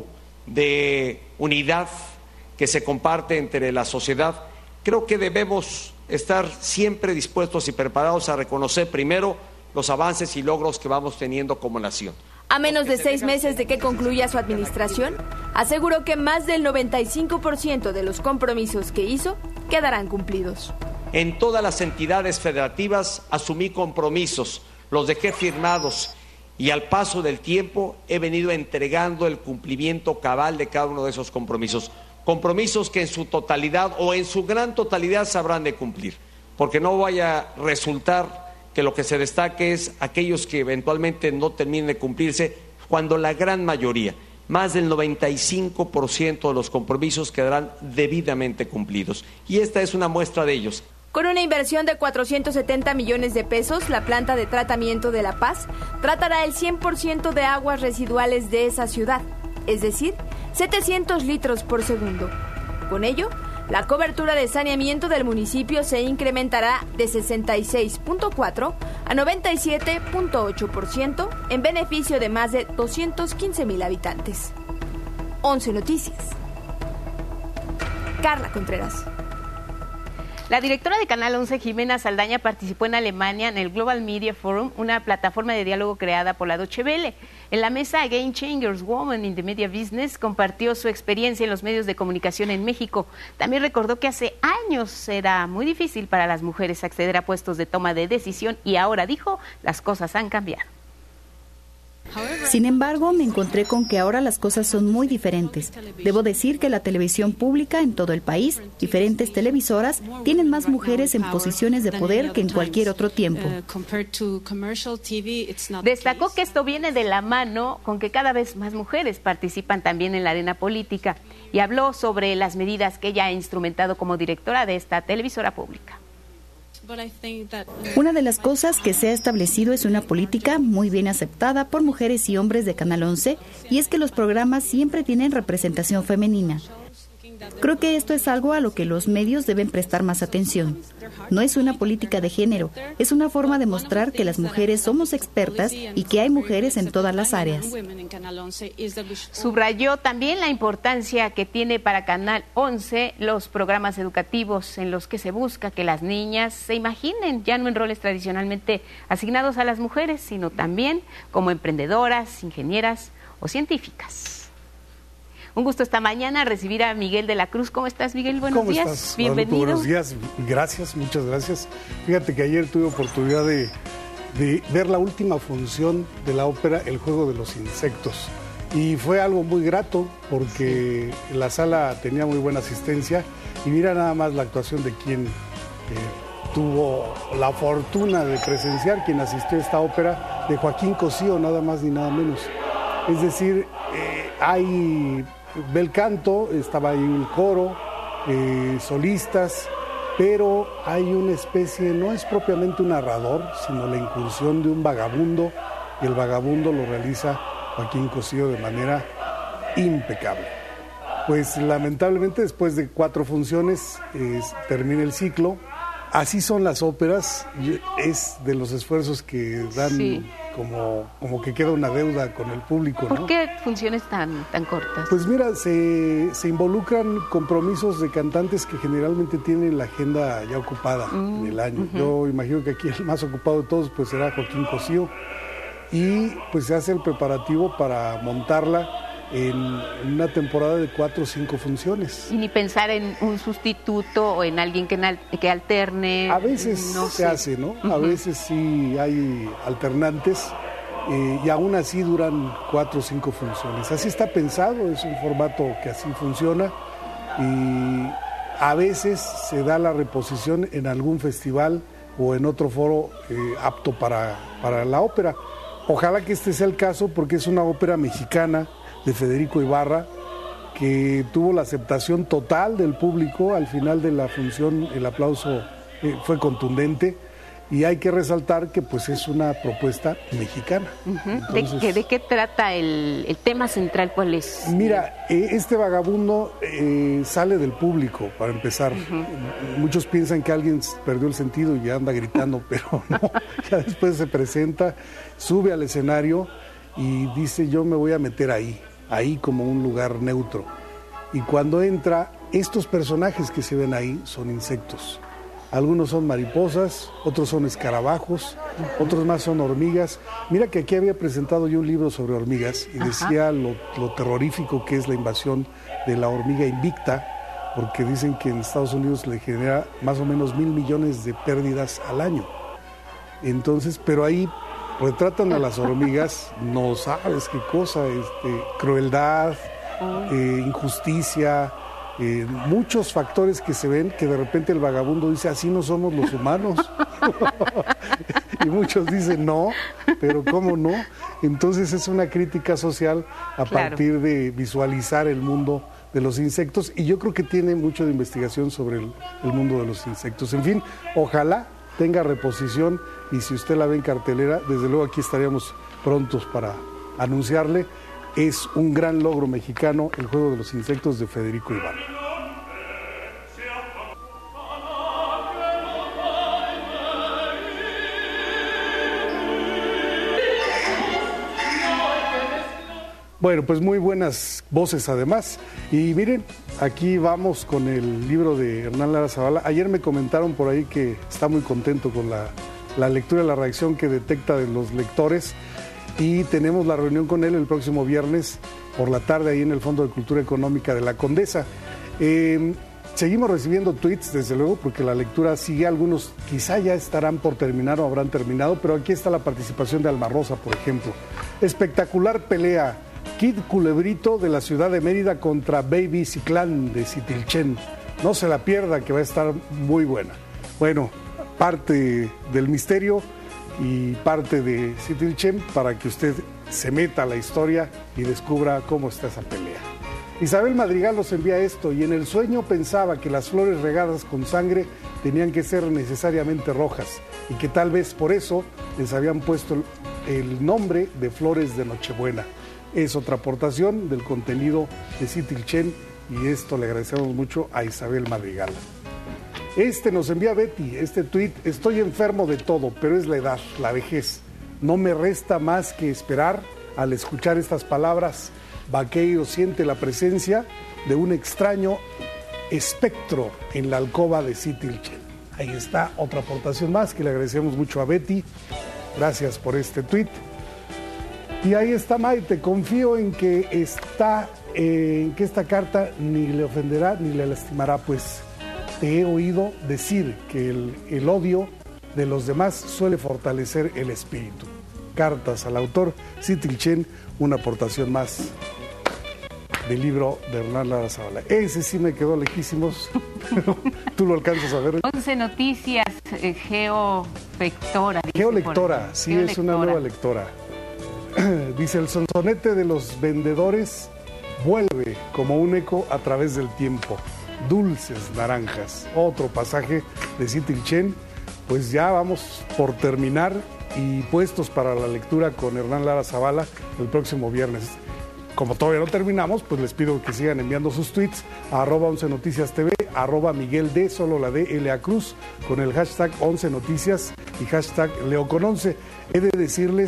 de unidad que se comparte entre la sociedad, creo que debemos estar siempre dispuestos y preparados a reconocer primero los avances y logros que vamos teniendo como nación. A menos de seis meses de que concluya su administración, aseguró que más del noventa y cinco por ciento de los compromisos que hizo quedarán cumplidos. En todas las entidades federativas asumí compromisos, los dejé firmados y al paso del tiempo he venido entregando el cumplimiento cabal de cada uno de esos compromisos. Compromisos que en su totalidad o en su gran totalidad sabrán de cumplir, porque no vaya a resultar que lo que se destaque es aquellos que eventualmente no terminen de cumplirse, cuando la gran mayoría, más del noventa y cinco por ciento de los compromisos quedarán debidamente cumplidos. Y esta es una muestra de ellos. Con una inversión de cuatrocientos setenta millones de pesos, la planta de tratamiento de La Paz tratará el cien por ciento de aguas residuales de esa ciudad, es decir, setecientos litros por segundo. Con ello, la cobertura de saneamiento del municipio se incrementará de sesenta y seis punto cuatro a noventa y siete punto ocho por ciento en beneficio de más de doscientos quince mil habitantes. once Noticias. Carla Contreras. La directora de Canal once, Jimena Saldaña, participó en Alemania en el Global Media Forum, una plataforma de diálogo creada por la Deutsche Welle. En la mesa Game Changers Women in the Media Business compartió su experiencia en los medios de comunicación en México. También recordó que hace años era muy difícil para las mujeres acceder a puestos de toma de decisión y ahora, dijo, las cosas han cambiado. Sin embargo, me encontré con que ahora las cosas son muy diferentes. Debo decir que la televisión pública en todo el país, diferentes televisoras, tienen más mujeres en posiciones de poder que en cualquier otro tiempo. Destacó que esto viene de la mano con que cada vez más mujeres participan también en la arena política y habló sobre las medidas que ella ha instrumentado como directora de esta televisora pública. Una de las cosas que se ha establecido es una política muy bien aceptada por mujeres y hombres de Canal once, y es que los programas siempre tienen representación femenina. Creo que esto es algo a lo que los medios deben prestar más atención. No es una política de género, es una forma de mostrar que las mujeres somos expertas y que hay mujeres en todas las áreas. Subrayó también la importancia que tiene para Canal once los programas educativos en los que se busca que las niñas se imaginen ya no en roles tradicionalmente asignados a las mujeres, sino también como emprendedoras, ingenieras o científicas. Un gusto esta mañana recibir a Miguel de la Cruz. ¿Cómo estás, Miguel? Buenos ¿Cómo días. Estás? Bienvenido. Buenos días. Gracias, muchas gracias. Fíjate que ayer tuve oportunidad de, de ver la última función de la ópera El Juego de los Insectos. Y fue algo muy grato porque la sala tenía muy buena asistencia. Y mira nada más la actuación de quien eh, tuvo la fortuna de presenciar, quien asistió a esta ópera, de Joaquín Cosío, nada más ni nada menos. Es decir, eh, hay... bel canto, estaba ahí un coro, eh, solistas, pero hay una especie, no es propiamente un narrador, sino la incursión de un vagabundo, y el vagabundo lo realiza Joaquín Cosío de manera impecable. Pues lamentablemente después de cuatro funciones eh, termina el ciclo. Así son las óperas, es de los esfuerzos que dan sí. como, como que queda una deuda con el público, ¿no? ¿Por qué funciones tan, tan cortas? Pues mira, se, se involucran compromisos de cantantes que generalmente tienen la agenda ya ocupada mm, en el año. Uh-huh. Yo imagino que aquí el más ocupado de todos pues será Joaquín Cosío, y pues se hace el preparativo para montarla en una temporada de cuatro o cinco funciones. Y ni pensar en un sustituto o en alguien que, que alterne. A veces no se sé. hace, ¿no? Uh-huh. A veces sí hay alternantes eh, y aún así duran cuatro o cinco funciones. Así está pensado, es un formato que así funciona, y a veces se da la reposición en algún festival o en otro foro eh, apto para, para la ópera. Ojalá que este sea el caso, porque es una ópera mexicana de Federico Ibarra, que tuvo la aceptación total del público. Al final de la función el aplauso eh, fue contundente, y hay que resaltar que pues es una propuesta mexicana. Uh-huh. Entonces, ¿De, qué, ¿De qué trata el, el tema central? ¿Cuál es? Mira, eh, este vagabundo eh, sale del público, para empezar. Uh-huh. Muchos piensan que alguien perdió el sentido y ya anda gritando, pero no, ya después se presenta, sube al escenario y dice: yo me voy a meter ahí, ahí como un lugar neutro. Y cuando entra, estos personajes que se ven ahí son insectos. Algunos son mariposas, otros son escarabajos, otros más son hormigas. Mira que aquí había presentado yo un libro sobre hormigas y decía lo, lo terrorífico que es la invasión de la hormiga invicta, porque dicen que en Estados Unidos le genera más o menos mil millones de pérdidas al año. Entonces, pero ahí retratan a las hormigas, no sabes qué cosa, este, crueldad, eh, injusticia, eh, muchos factores que se ven, que de repente el vagabundo dice: así no somos los humanos. Y muchos dicen: no, pero ¿cómo no? Entonces es una crítica social a claro. partir de visualizar el mundo de los insectos, y yo creo que tiene mucho de investigación sobre el, el mundo de los insectos. En fin, ojalá tenga reposición, y si usted la ve en cartelera, desde luego aquí estaríamos prontos para anunciarle. Es un gran logro mexicano, El juego de los insectos, de Federico Ibarra. Bueno, pues muy buenas voces además. Y miren, aquí vamos con el libro de Hernán Lara Zavala. Ayer me comentaron por ahí que está muy contento con la, la lectura y la reacción que detecta de los lectores. Y tenemos la reunión con él el próximo viernes por la tarde ahí en el Fondo de Cultura Económica de la Condesa. Eh, seguimos recibiendo tweets, desde luego, porque la lectura sigue. Algunos quizá ya estarán por terminar o habrán terminado, pero aquí está la participación de Alma Rosa, por ejemplo. Espectacular pelea. Kid Culebrito de la ciudad de Mérida contra Baby Ciclán de Citilchen. No se la pierda, que va a estar muy buena. Bueno, parte del misterio y parte de Citilchen para que usted se meta a la historia y descubra cómo está esa pelea. Isabel Madrigal nos envía esto: y en el sueño pensaba que las flores regadas con sangre tenían que ser necesariamente rojas, y que tal vez por eso les habían puesto el nombre de flores de Nochebuena. Es otra aportación del contenido de Citilchen, y esto le agradecemos mucho a Isabel Madrigal. Este nos envía Betty, este tuit: estoy enfermo de todo, pero es la edad, la vejez. No me resta más que esperar al escuchar estas palabras. Vaqueiro siente la presencia de un extraño espectro en la alcoba de Citilchen. Ahí está otra aportación más que le agradecemos mucho a Betty. Gracias por este tuit. Y ahí está Maite: confío en que, está, eh, en que esta carta ni le ofenderá ni le lastimará, pues te he oído decir que el, el odio de los demás suele fortalecer el espíritu. Cartas al autor Citilchen, una aportación más del libro de Hernán Lara Zavala. Ese sí me quedó lejísimos, pero tú lo alcanzas a ver. once Noticias, eh, Geolectora. Geolectora, sí, Geolectora. Es una nueva lectora. Dice: el sonsonete de los vendedores vuelve como un eco a través del tiempo. Dulces naranjas. Otro pasaje de Citilchen. Pues ya vamos por terminar y puestos para la lectura con Hernán Lara Zavala el próximo viernes. Como todavía no terminamos, pues les pido que sigan enviando sus tweets a arroba once noticias tv, arroba Miguel D, solo la D, L A Cruz, con el hashtag once noticias y hashtag Leo con once. He de decirles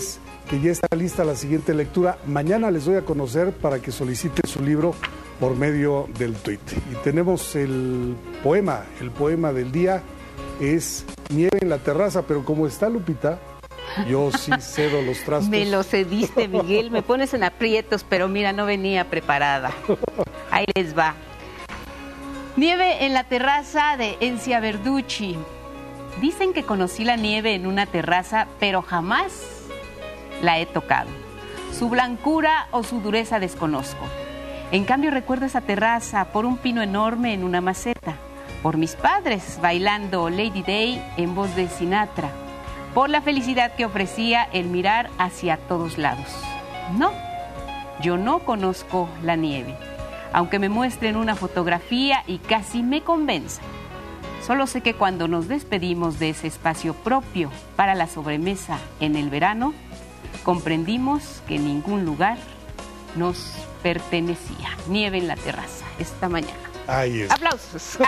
que ya está lista la siguiente lectura. Mañana les doy a conocer para que soliciten su libro por medio del tuit. Y tenemos el poema, el poema del día es Nieve en la terraza, pero como está Lupita, yo sí cedo los trastos. Me lo cediste, Miguel, me pones en aprietos, pero mira, no venía preparada. Ahí les va. Nieve en la terraza de Encia Verducci. Dicen que conocí la nieve en una terraza, pero jamás la he tocado. Su blancura o su dureza desconozco. En cambio recuerdo esa terraza por un pino enorme en una maceta, por mis padres bailando Lady Day en voz de Sinatra, por la felicidad que ofrecía el mirar hacia todos lados. No, yo no conozco la nieve, aunque me muestren una fotografía y casi me convenza. Solo sé que cuando nos despedimos de ese espacio propio para la sobremesa en el verano, comprendimos que ningún lugar nos pertenecía. Nieve en la terraza esta mañana. Ahí es. ¡Aplausos!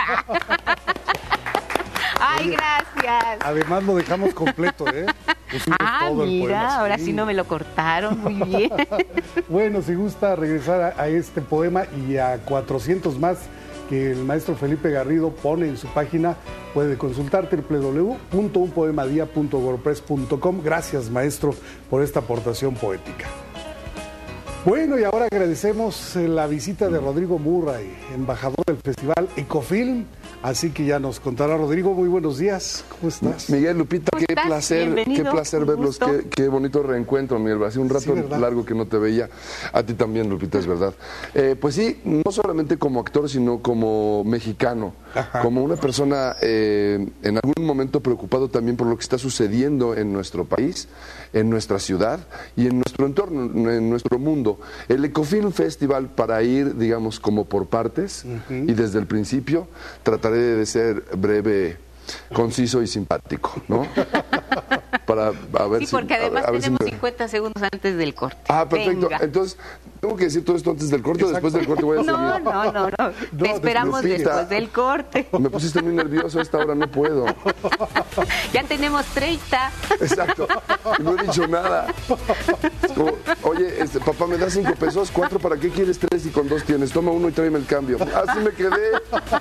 ¡Ay, Oye, gracias! Además lo dejamos completo, ¿eh? Pusimos Ah, todo el mira, poema, ahora sí. sí no me lo cortaron, muy bien. Bueno, si gusta regresar a, a este poema y a cuatrocientos más que el maestro Felipe Garrido pone en su página, puede consultar doble u doble u doble u punto un poema día punto wordpress punto com. Gracias, maestro, por esta aportación poética. Bueno, y ahora agradecemos la visita de Rodrigo Murray, embajador del Festival Ecofilm. Así que ya nos contará Rodrigo. Muy buenos días. ¿Cómo estás? Miguel, Lupita, qué estás? placer, Bienvenido. qué placer verlos, qué, qué bonito reencuentro, Miguel. Hace un rato Sí, ¿verdad? largo que no te veía. A ti también, Lupita, es verdad. Eh, pues sí, no solamente como actor, sino como mexicano, Ajá. como una persona eh, en algún momento preocupado también por lo que está sucediendo en nuestro país, en nuestra ciudad y en nuestro entorno, en nuestro mundo. El Ecofilm Festival, para ir, digamos, como por partes, uh-huh. y desde el principio, trataré de ser breve, conciso y simpático, ¿no? Para a ver Sí, si, porque además a, a ver tenemos si me... cincuenta segundos antes del corte. Ah, perfecto. Venga. Entonces, ¿tengo que decir todo esto antes del corte o después del corte voy a seguir? No, no, no, no. Te esperamos Lupita, después del corte. Me pusiste muy nervioso, a esta hora no puedo. Ya tenemos treinta. Exacto. Y no he dicho nada. Como, oye, este, papá, ¿me das cinco pesos? ¿Cuatro? ¿Para qué quieres tres y con dos tienes? Toma uno y tráeme el cambio. Así me quedé.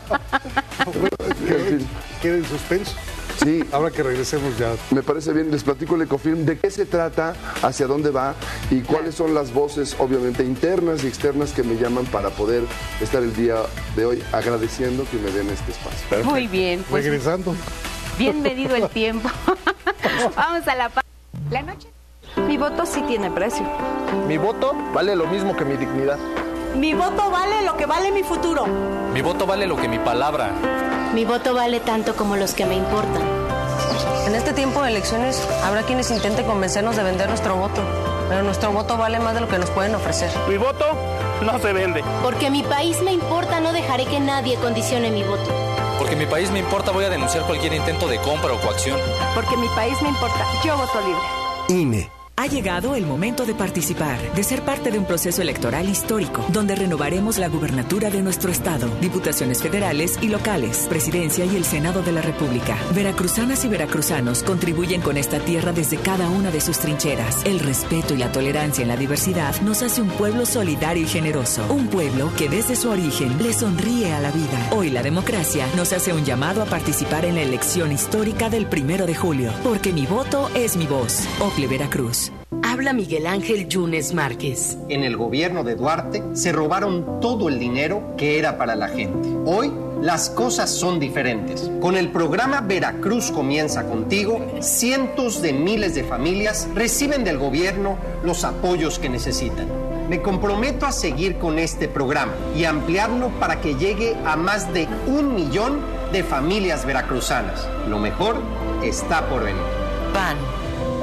En fin. Queda en suspenso. Sí. Ahora que regresemos ya. Me parece bien, les platico el Ecofilm, de qué se trata, hacia dónde va y cuáles son las voces, obviamente, internas y externas que me llaman para poder estar el día de hoy agradeciendo que me den este espacio. Perfecto. Muy bien. Pues, regresando. Bien medido el tiempo. Vamos a la pa- la noche. Mi voto sí tiene precio. Mi voto vale lo mismo que mi dignidad. Mi voto vale lo que vale mi futuro. Mi voto vale lo que mi palabra. Mi voto vale tanto como los que me importan. En este tiempo de elecciones habrá quienes intenten convencernos de vender nuestro voto, pero nuestro voto vale más de lo que nos pueden ofrecer. Mi voto no se vende. Porque mi país me importa, no dejaré que nadie condicione mi voto. Porque mi país me importa, voy a denunciar cualquier intento de compra o coacción. Porque mi país me importa, yo voto libre. I N E. Ha llegado el momento de participar, de ser parte de un proceso electoral histórico, donde renovaremos la gubernatura de nuestro estado, diputaciones federales y locales, presidencia y el Senado de la República. Veracruzanas y veracruzanos contribuyen con esta tierra desde cada una de sus trincheras. El respeto y la tolerancia en la diversidad nos hace un pueblo solidario y generoso, un pueblo que desde su origen le sonríe a la vida. Hoy la democracia nos hace un llamado a participar en la elección histórica del primero de julio, porque mi voto es mi voz. Ocle, Veracruz. Habla Miguel Ángel Yunes Márquez. En el gobierno de Duarte se robaron todo el dinero que era para la gente. Hoy las cosas son diferentes. Con el programa Veracruz Comienza Contigo, cientos de miles de familias reciben del gobierno los apoyos que necesitan. Me comprometo a seguir con este programa y ampliarlo para que llegue a más de un millón de familias veracruzanas. Lo mejor está por venir. P A N.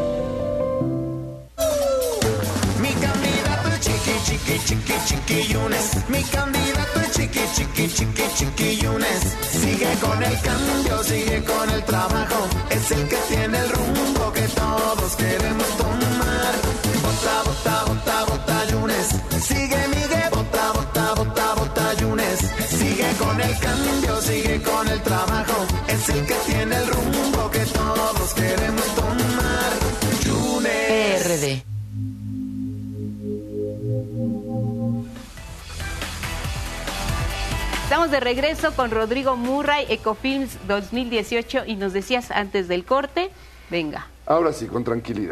Chiqui, chiqui, chiquillunes. Mi candidato es chiqui, chiqui, chiqui, chiquillunes. Sigue con el cambio, sigue con el trabajo. Es el que tiene el rumbo que todos queremos tomar. Vota, vota, vota, vota, Yunes. Sigue Miguel, vota, vota, vota, vota, Yunes. Sigue con el cambio, sigue con el trabajo. Es el que tiene el rumbo que todos queremos tomar. Yunes. P R D. Estamos de regreso con Rodrigo Murray, Ecofilms dos mil dieciocho, y nos decías antes del corte, venga. Ahora sí, con tranquilidad.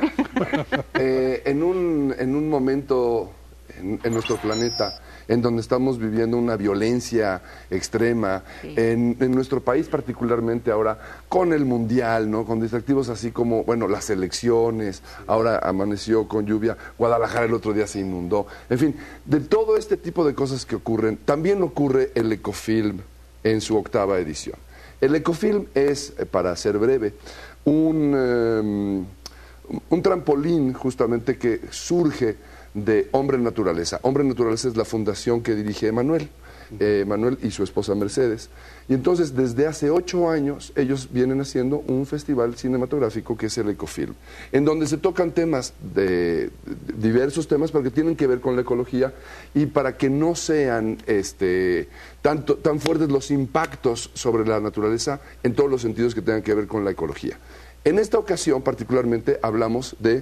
eh, en, un, en un momento en, en nuestro planeta en donde estamos viviendo una violencia extrema, sí. en, en nuestro país particularmente ahora, con el Mundial, ¿no? Con distractivos así como, bueno, las elecciones, ahora amaneció con lluvia, Guadalajara el otro día se inundó, en fin, de todo este tipo de cosas que ocurren, también ocurre el Ecofilm en su octava edición. El Ecofilm es, para ser breve, un, um, un trampolín justamente que surge de Hombre Naturaleza. Hombre Naturaleza es la fundación que dirige Emanuel, eh, Emanuel y su esposa Mercedes. Y entonces, desde hace ocho años, ellos vienen haciendo un festival cinematográfico que es el Ecofilm, en donde se tocan temas, de, de diversos temas, porque tienen que ver con la ecología y para que no sean este, tanto, tan fuertes los impactos sobre la naturaleza en todos los sentidos que tengan que ver con la ecología. En esta ocasión, particularmente, hablamos de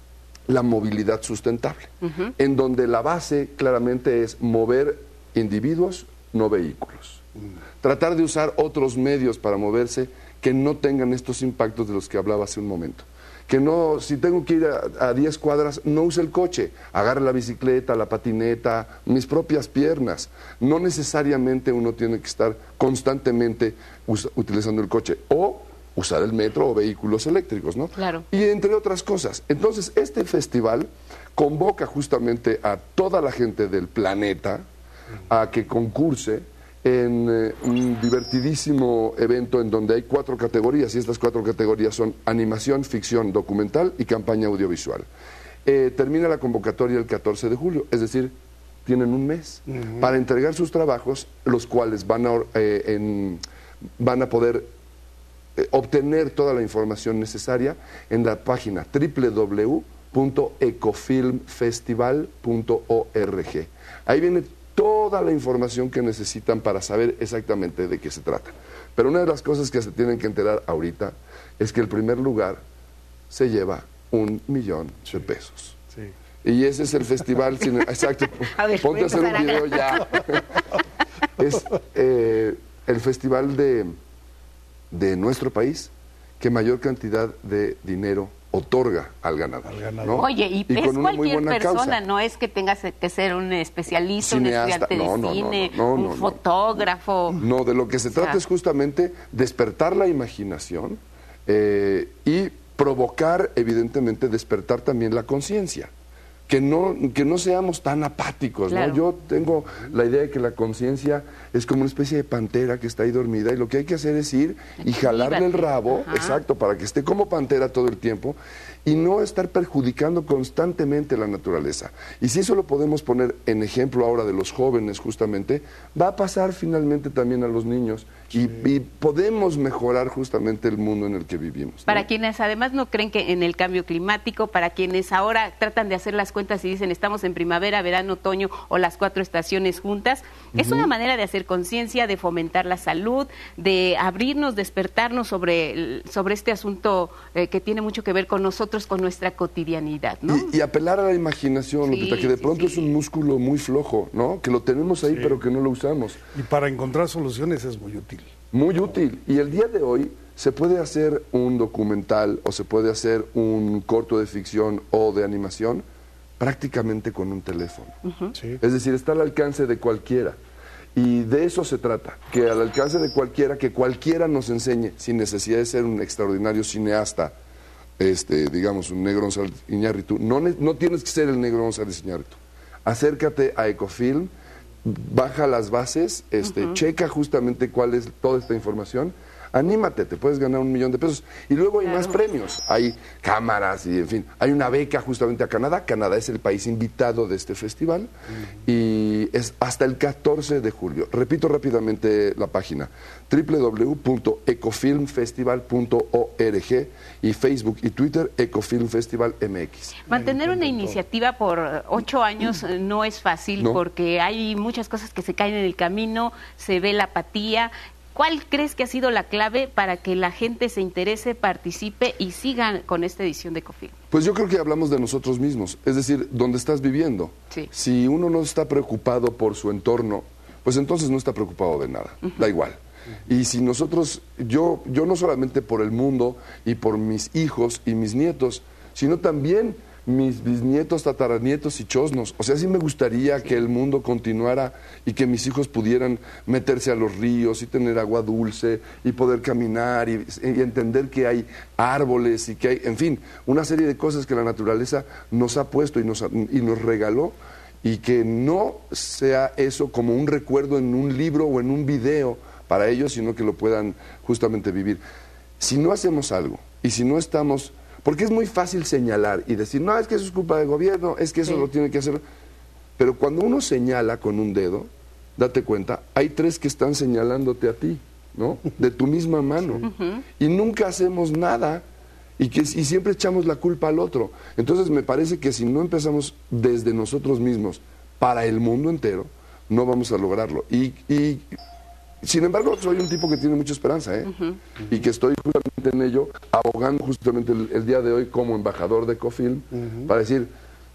la movilidad sustentable, uh-huh. en donde la base claramente es mover individuos, no vehículos. Uh-huh. Tratar de usar otros medios para moverse que no tengan estos impactos de los que hablaba hace un momento. Que no, si tengo que ir a diez cuadras, no use el coche, agarre la bicicleta, la patineta, mis propias piernas. No necesariamente uno tiene que estar constantemente us- utilizando el coche. O usar el metro o vehículos eléctricos, ¿no? Claro. Y entre otras cosas. Entonces, este festival convoca justamente a toda la gente del planeta a que concurse en eh, un divertidísimo evento en donde hay cuatro categorías, y estas cuatro categorías son animación, ficción, documental y campaña audiovisual. Eh, termina la convocatoria el catorce de julio, es decir, tienen un mes uh-huh. para entregar sus trabajos, los cuales van a, eh, en, van a poder obtener toda la información necesaria en la página doble u doble u doble u punto ecofilm festival punto org. Ahí viene toda la información que necesitan para saber exactamente de qué se trata. Pero una de las cosas que se tienen que enterar ahorita es que el primer lugar se lleva un millón de pesos. Sí. Y ese es el festival cine... Exacto. A ver, ponte a hacer un video ya. Es eh, el festival de... de nuestro país que mayor cantidad de dinero otorga al ganador. Al ganador. ¿No? Oye, y, y es cualquier persona, causa. No es que tengas que ser un especialista, cineasta, un estudiante no, no, de cine, no, no, no, un no, fotógrafo. No, de lo que se trata o sea, es justamente despertar la imaginación eh, y provocar, evidentemente, despertar también la conciencia. Que no, que no seamos tan apáticos, claro. ¿no? Yo tengo la idea de que la conciencia es como una especie de pantera que está ahí dormida y lo que hay que hacer es ir y jalarle el rabo, Ajá. exacto, para que esté como pantera todo el tiempo y no estar perjudicando constantemente la naturaleza. Y si eso lo podemos poner en ejemplo ahora de los jóvenes justamente, va a pasar finalmente también a los niños sí. y, y podemos mejorar justamente el mundo en el que vivimos, ¿no? Para quienes además no creen que en el cambio climático, para quienes ahora tratan de hacer las cuentas y dicen estamos en primavera, verano, otoño o las cuatro estaciones juntas, uh-huh. es una manera de hacer conciencia, de fomentar la salud, de abrirnos, despertarnos sobre, sobre este asunto eh, que tiene mucho que ver con nosotros, con nuestra cotidianidad, ¿no? Y, y apelar a la imaginación, sí, Lupita, que de pronto sí, sí. es un músculo muy flojo, ¿no? Que lo tenemos ahí sí. pero que no lo usamos. Y para encontrar soluciones es muy útil. Muy útil. Y el día de hoy se puede hacer un documental o se puede hacer un corto de ficción o de animación prácticamente con un teléfono. Uh-huh. sí. Es decir, está al alcance de cualquiera. Y de eso se trata, que al alcance de cualquiera, que cualquiera nos enseñe, sin necesidad de ser un extraordinario cineasta, este, digamos, un Negro González Iñárritu. No, no tienes que ser el Negro González Iñárritu. Acércate a Ecofilm, baja las bases, este, uh-huh. checa justamente cuál es toda esta información. Anímate, te puedes ganar un millón de pesos. Y luego hay claro. más premios, hay cámaras y en fin. Hay una beca justamente a Canadá. Canadá es el país invitado de este festival uh-huh. y es hasta el catorce de julio. Repito rápidamente la página, doble u doble u doble u punto ecofilm festival punto org y Facebook y Twitter, Ecofilm Festival M X. Mantener una iniciativa por ocho años no es fácil ¿No? porque hay muchas cosas que se caen en el camino, se ve la apatía. ¿Cuál crees que ha sido la clave para que la gente se interese, participe y siga con esta edición de Ecofilm? Pues yo creo que hablamos de nosotros mismos, es decir, donde estás viviendo. Sí. Si uno no está preocupado por su entorno, pues entonces no está preocupado de nada, uh-huh. da igual. Y si nosotros, yo, yo no solamente por el mundo y por mis hijos y mis nietos, sino también mis bisnietos, tataranietos y chosnos. O sea, sí me gustaría que el mundo continuara y que mis hijos pudieran meterse a los ríos y tener agua dulce y poder caminar y, y entender que hay árboles y que hay, en fin, una serie de cosas que la naturaleza nos ha puesto y nos, y nos regaló, y que no sea eso como un recuerdo en un libro o en un video para ellos, sino que lo puedan justamente vivir. Si no hacemos algo y si no estamos... Porque es muy fácil señalar y decir, no, es que eso es culpa del gobierno, es que eso sí. lo tiene que hacer. Pero cuando uno señala con un dedo, date cuenta, hay tres que están señalándote a ti, ¿no? De tu misma mano. Uh-huh. Y nunca hacemos nada y, que, y siempre echamos la culpa al otro. Entonces me parece que si no empezamos desde nosotros mismos para el mundo entero, no vamos a lograrlo. Y... y sin embargo, soy un tipo que tiene mucha esperanza, ¿eh? Uh-huh. Y que estoy justamente en ello, abogando justamente el, el día de hoy como embajador de Ecofilm, uh-huh. para decir,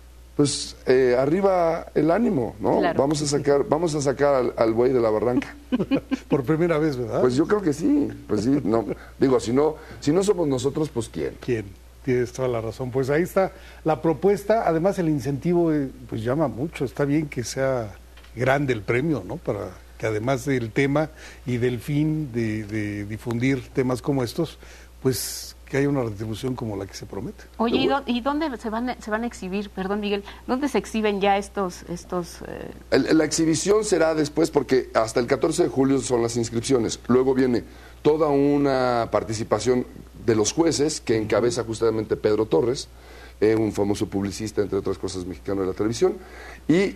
pues eh, arriba el ánimo, ¿no? Claro. Vamos a sacar, vamos a sacar al, al buey de la barranca. Por primera vez, ¿verdad? Pues yo creo que sí, pues sí, no, digo, si no, si no somos nosotros, pues ¿quién? ¿Quién? Tienes toda la razón. Pues ahí está la propuesta, además el incentivo, eh, pues llama mucho, está bien que sea grande el premio, ¿no? Para... que además del tema y del fin de, de difundir temas como estos, pues que haya una retribución como la que se promete. Oye, ¿y, do, ¿y dónde se van, a, se van a exhibir, perdón Miguel, dónde se exhiben ya estos... estos eh... el, la exhibición será después, porque hasta el catorce de julio son las inscripciones, luego viene toda una participación de los jueces que encabeza justamente Pedro Torres, eh, un famoso publicista, entre otras cosas, mexicano de la televisión, y...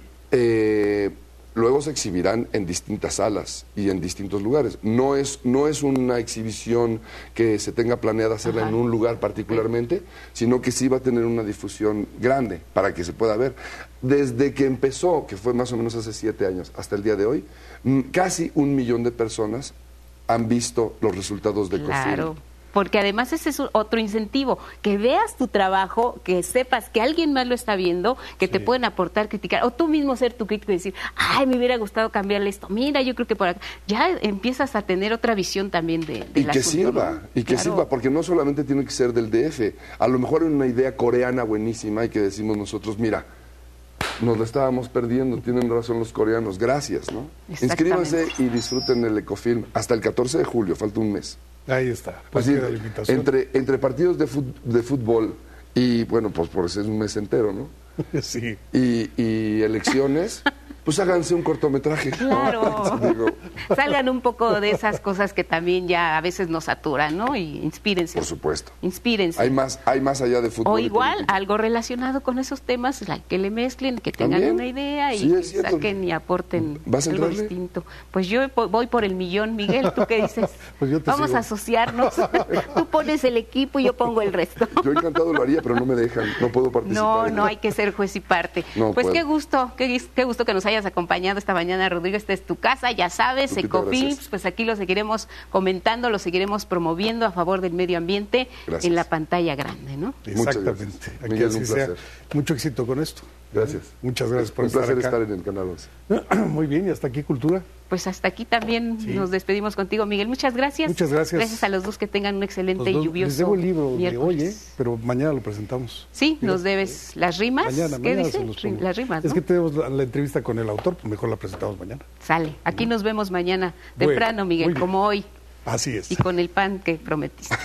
Eh, luego se exhibirán en distintas salas y en distintos lugares. No es, no es una exhibición que se tenga planeada hacerla Ajá. en un lugar particularmente, sino que sí va a tener una difusión grande para que se pueda ver. Desde que empezó, que fue más o menos hace siete años, hasta el día de hoy, casi un millón de personas han visto los resultados de Ecofilm. Claro. Porque además ese es otro incentivo, que veas tu trabajo, que sepas que alguien más lo está viendo, que sí. te pueden aportar, criticar, o tú mismo ser tu crítico y decir, ay, me hubiera gustado cambiarle esto, mira, yo creo que por acá, ya empiezas a tener otra visión también de, de y que sirva, ¿no? y que claro. sirva, porque no solamente tiene que ser del D F, a lo mejor hay una idea coreana buenísima y que decimos nosotros, mira, nos la estábamos perdiendo, tienen razón los coreanos, gracias, ¿no? Inscríbanse y disfruten el Ecofilm hasta el catorce de julio, falta un mes. Ahí está. Pues sí, entre, entre partidos de, fut, de fútbol y, bueno, pues por eso es un mes entero, ¿no? Sí. Y, y elecciones, pues háganse un cortometraje. Claro. Digo. Salgan un poco de esas cosas que también ya a veces nos saturan, ¿no? Y inspírense. Por supuesto. Inspírense. Hay más, hay más allá de fútbol. O igual, algo relacionado con esos temas, que le mezclen, que tengan ¿También? una idea y sí, saquen y aporten ¿Vas a algo entrarle? distinto. Pues yo voy por el millón, Miguel, ¿tú qué dices? Pues yo te Vamos sigo. a asociarnos. Tú pones el equipo y yo pongo el resto. Yo encantado lo haría, pero no me dejan, no puedo participar. No, no hay que ser juez y parte. No pues puedo. qué gusto, qué, qué gusto que nos hayas acompañado esta mañana, Rodrigo. Esta es tu casa, ya sabes, Ecofilm, pues aquí lo seguiremos comentando, lo seguiremos promoviendo a favor del medio ambiente gracias. en la pantalla grande, ¿no? Exactamente. Aquí Miguel, así un sea. placer. Mucho éxito con esto. Gracias. Muchas gracias por un estar placer acá. estar en el Canal once. Muy bien, y hasta aquí Cultura. Pues hasta aquí también sí. nos despedimos contigo, Miguel. Muchas gracias. Muchas gracias. Gracias a los dos, que tengan un excelente dos, y lluvioso Les debo el libro miércoles. de hoy, ¿eh? Pero mañana lo presentamos. Sí, Mira, nos debes las rimas. Mañana, ¿Qué mañana dice? se los pongo. Las rimas, ¿no? Es que tenemos la, la entrevista con el autor, pues mejor la presentamos mañana. Sale. Aquí nos vemos mañana Bueno, temprano, Miguel, como hoy. Así es. Y con el pan que prometiste.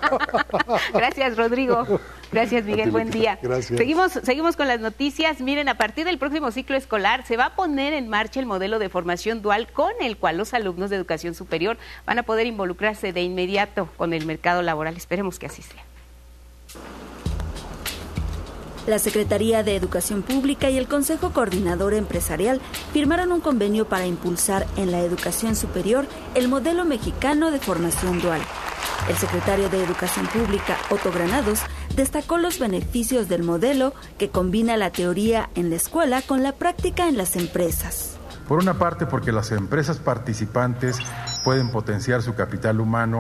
Gracias, Rodrigo. Gracias, Miguel. Buen día. Gracias. Seguimos, seguimos con las noticias. Miren, a partir del próximo ciclo escolar se va a poner en marcha el modelo de formación dual con el cual los alumnos de educación superior van a poder involucrarse de inmediato con el mercado laboral. Esperemos que así sea. La Secretaría de Educación Pública y el Consejo Coordinador Empresarial firmaron un convenio para impulsar en la educación superior el modelo mexicano de formación dual. El secretario de Educación Pública, Otto Granados, destacó los beneficios del modelo que combina la teoría en la escuela con la práctica en las empresas. Por una parte, porque las empresas participantes pueden potenciar su capital humano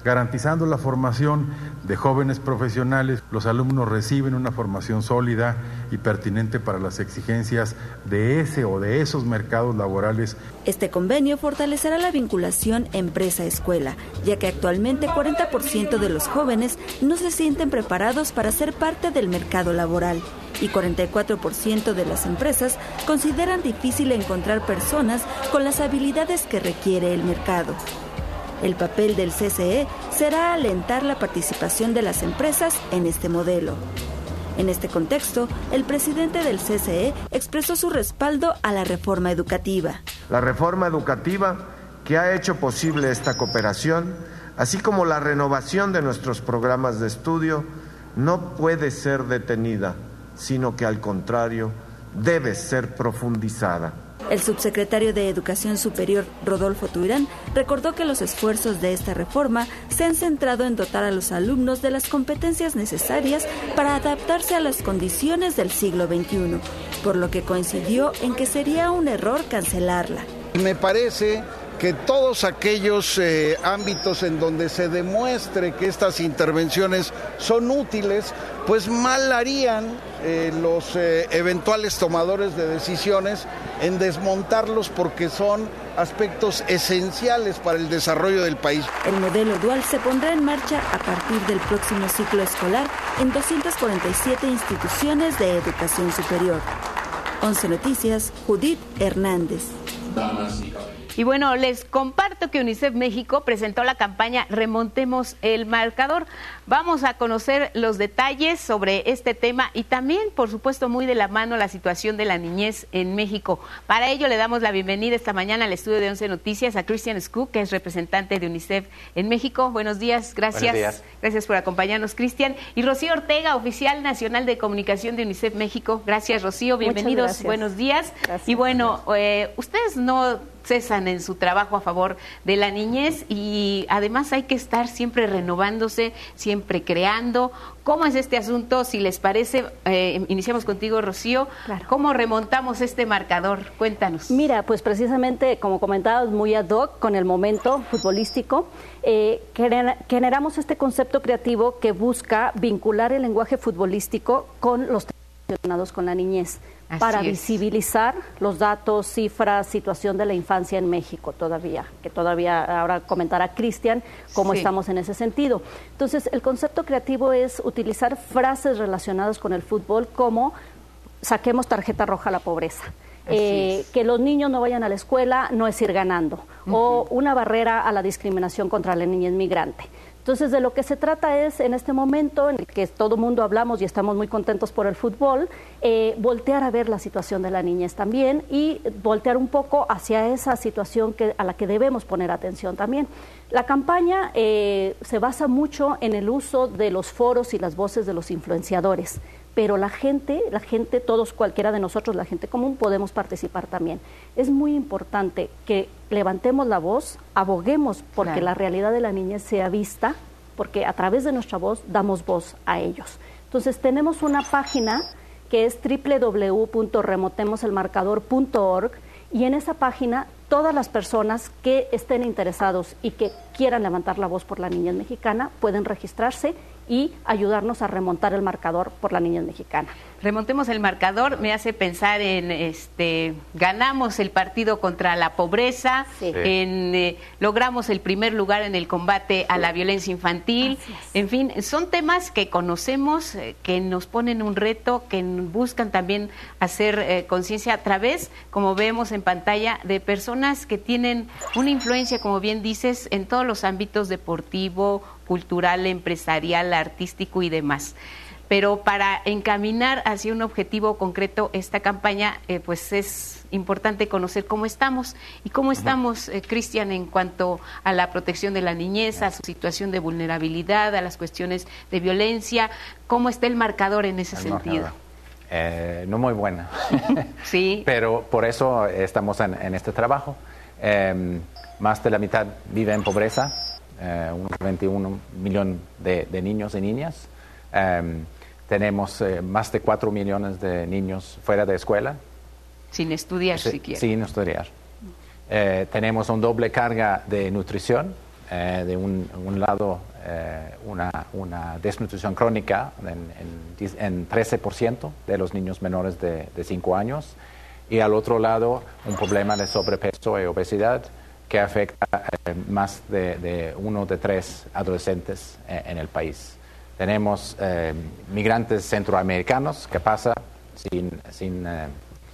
garantizando la formación de jóvenes profesionales. Los alumnos reciben una formación sólida y pertinente para las exigencias de ese o de esos mercados laborales. Este convenio fortalecerá la vinculación empresa-escuela, ya que actualmente cuarenta por ciento de los jóvenes no se sienten preparados para ser parte del mercado laboral y cuarenta y cuatro por ciento de las empresas consideran difícil encontrar personas con las habilidades que requiere el mercado. El papel del C C E será alentar la participación de las empresas en este modelo. En este contexto, el presidente del C C E expresó su respaldo a la reforma educativa. La reforma educativa que ha hecho posible esta cooperación, así como la renovación de nuestros programas de estudio, no puede ser detenida, sino que al contrario, debe ser profundizada. El subsecretario de Educación Superior, Rodolfo Tuirán, recordó que los esfuerzos de esta reforma se han centrado en dotar a los alumnos de las competencias necesarias para adaptarse a las condiciones del siglo veintiuno, por lo que coincidió en que sería un error cancelarla. Me parece que todos aquellos eh, ámbitos en donde se demuestre que estas intervenciones son útiles, pues mal harían eh, los eh, eventuales tomadores de decisiones en desmontarlos, porque son aspectos esenciales para el desarrollo del país. El modelo dual se pondrá en marcha a partir del próximo ciclo escolar en doscientas cuarenta y siete instituciones de educación superior. once Noticias, Judith Hernández. Y bueno, les comparto que UNICEF México presentó la campaña Remontemos el Marcador. Vamos a conocer los detalles sobre este tema y también, por supuesto, muy de la mano la situación de la niñez en México. Para ello le damos la bienvenida esta mañana al estudio de once Noticias a Christian Skuk, que es representante de UNICEF en México. Buenos días, gracias. Buenos días. Gracias por acompañarnos, Christian. Y Rocío Ortega, oficial nacional de comunicación de UNICEF México. Gracias, Rocío. Bienvenidos. Gracias. Buenos días. Gracias. Y bueno, eh, ustedes no cesan en su trabajo a favor de la niñez y además hay que estar siempre renovándose, siempre creando. ¿Cómo es este asunto? Si les parece, eh, iniciamos contigo, Rocío. Claro. ¿Cómo remontamos este marcador? Cuéntanos. Mira, pues precisamente, como comentabas, muy ad hoc con el momento futbolístico, eh, generamos este concepto creativo que busca vincular el lenguaje futbolístico con los temas relacionados con la niñez. Así para es. visibilizar los datos, cifras, situación de la infancia en México todavía, que todavía ahora comentará Cristian cómo Sí. estamos en ese sentido. Entonces, el concepto creativo es utilizar frases relacionadas con el fútbol como saquemos tarjeta roja a la pobreza. Eh, que los niños no vayan a la escuela no es ir ganando, uh-huh. o una barrera a la discriminación contra la niñez migrante. Entonces, de lo que se trata es, en este momento en el que todo el mundo hablamos y estamos muy contentos por el fútbol, eh, voltear a ver la situación de la niñez también y voltear un poco hacia esa situación que, a la que debemos poner atención también. La campaña eh, se basa mucho en el uso de los foros y las voces de los influenciadores, pero la gente, la gente, todos, cualquiera de nosotros, la gente común, podemos participar también. Es muy importante que levantemos la voz, aboguemos porque Claro. la realidad de la niñez sea vista, porque a través de nuestra voz damos voz a ellos. Entonces, tenemos una página que es doble u doble u doble u punto remontemos el marcador punto org y en esa página todas las personas que estén interesados y que quieran levantar la voz por la niñez mexicana pueden registrarse y ayudarnos a remontar el marcador por la niñez mexicana. Remontemos el marcador, me hace pensar en, este, ganamos el partido contra la pobreza, Sí. en eh, logramos el primer lugar en el combate a la violencia infantil, en fin, son temas que conocemos, eh, que nos ponen un reto, que buscan también hacer eh, conciencia a través, como vemos en pantalla, de personas que tienen una influencia, como bien dices, en todos los ámbitos deportivo, cultural, empresarial, artístico y demás. Pero para encaminar hacia un objetivo concreto esta campaña, eh, pues es importante conocer cómo estamos y cómo estamos, eh, Cristian, en cuanto a la protección de la niñez, a su situación de vulnerabilidad, a las cuestiones de violencia. ¿Cómo está el marcador en ese El sentido? marcador. Eh, no muy buena. Sí. Pero por eso estamos en, en este trabajo. Eh, más de la mitad vive en pobreza, eh, unos veintiún millones de, de niños y niñas. Eh, tenemos eh, más de cuatro millones de niños fuera de escuela. Sin estudiar Sí, siquiera. Sin estudiar. Eh, tenemos una doble carga de nutrición. Eh, de un, un lado, eh, una, una desnutrición crónica en, en, en trece por ciento de los niños menores de, de cinco años, y al otro lado un problema de sobrepeso y obesidad que afecta eh, más de, de uno de tres adolescentes eh, en el país. Tenemos eh, migrantes centroamericanos que pasan sin, sin, eh,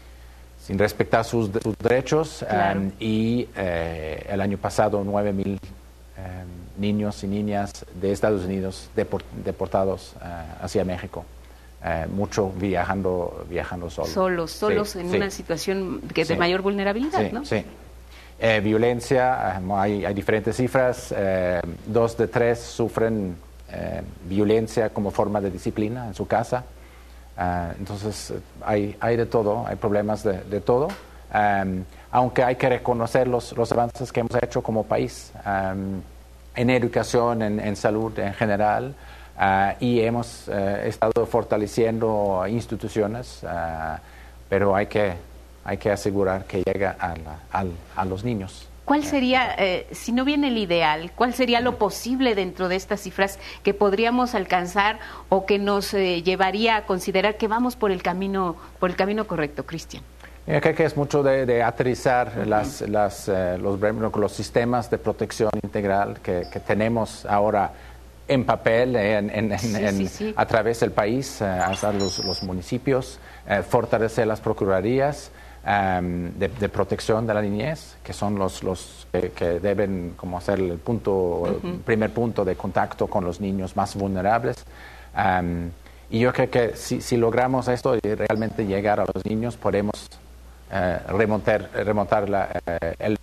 sin respetar sus, sus derechos, claro. um, y eh, el año pasado nueve mil eh, niños y niñas de Estados Unidos deport, deportados uh, hacia México. Eh, mucho viajando viajando solos. Solos, solos sí, en sí. una situación que de sí. mayor vulnerabilidad, sí, ¿no? Sí. Eh, violencia, eh, hay, hay diferentes cifras. Eh, dos de tres sufren eh, violencia como forma de disciplina en su casa. Eh, entonces, hay, hay de todo, hay problemas de, de todo. Um, aunque hay que reconocer los, los avances que hemos hecho como país um, en educación, en, en salud en general. Uh, y hemos uh, estado fortaleciendo instituciones, uh, pero hay que, hay que asegurar que llega a, la, a, a los niños. ¿Cuál sería, eh, si no viene el ideal, cuál sería lo posible dentro de estas cifras que podríamos alcanzar o que nos eh, llevaría a considerar que vamos por el camino, por el camino correcto, Cristian? Yo creo que es mucho de, de aterrizar uh-huh. las, las, eh, los, los sistemas de protección integral que, que tenemos ahora en papel, en, en, en, sí, en, sí, sí. a través del país, eh, hasta los, los municipios, eh, fortalecer las procuradurías um, de, de protección de la niñez, que son los, los eh, que deben como ser el punto, uh-huh. el primer punto de contacto con los niños más vulnerables. Um, y yo creo que si, si logramos esto y realmente llegar a los niños, podemos eh, remontar, remontar la, eh, el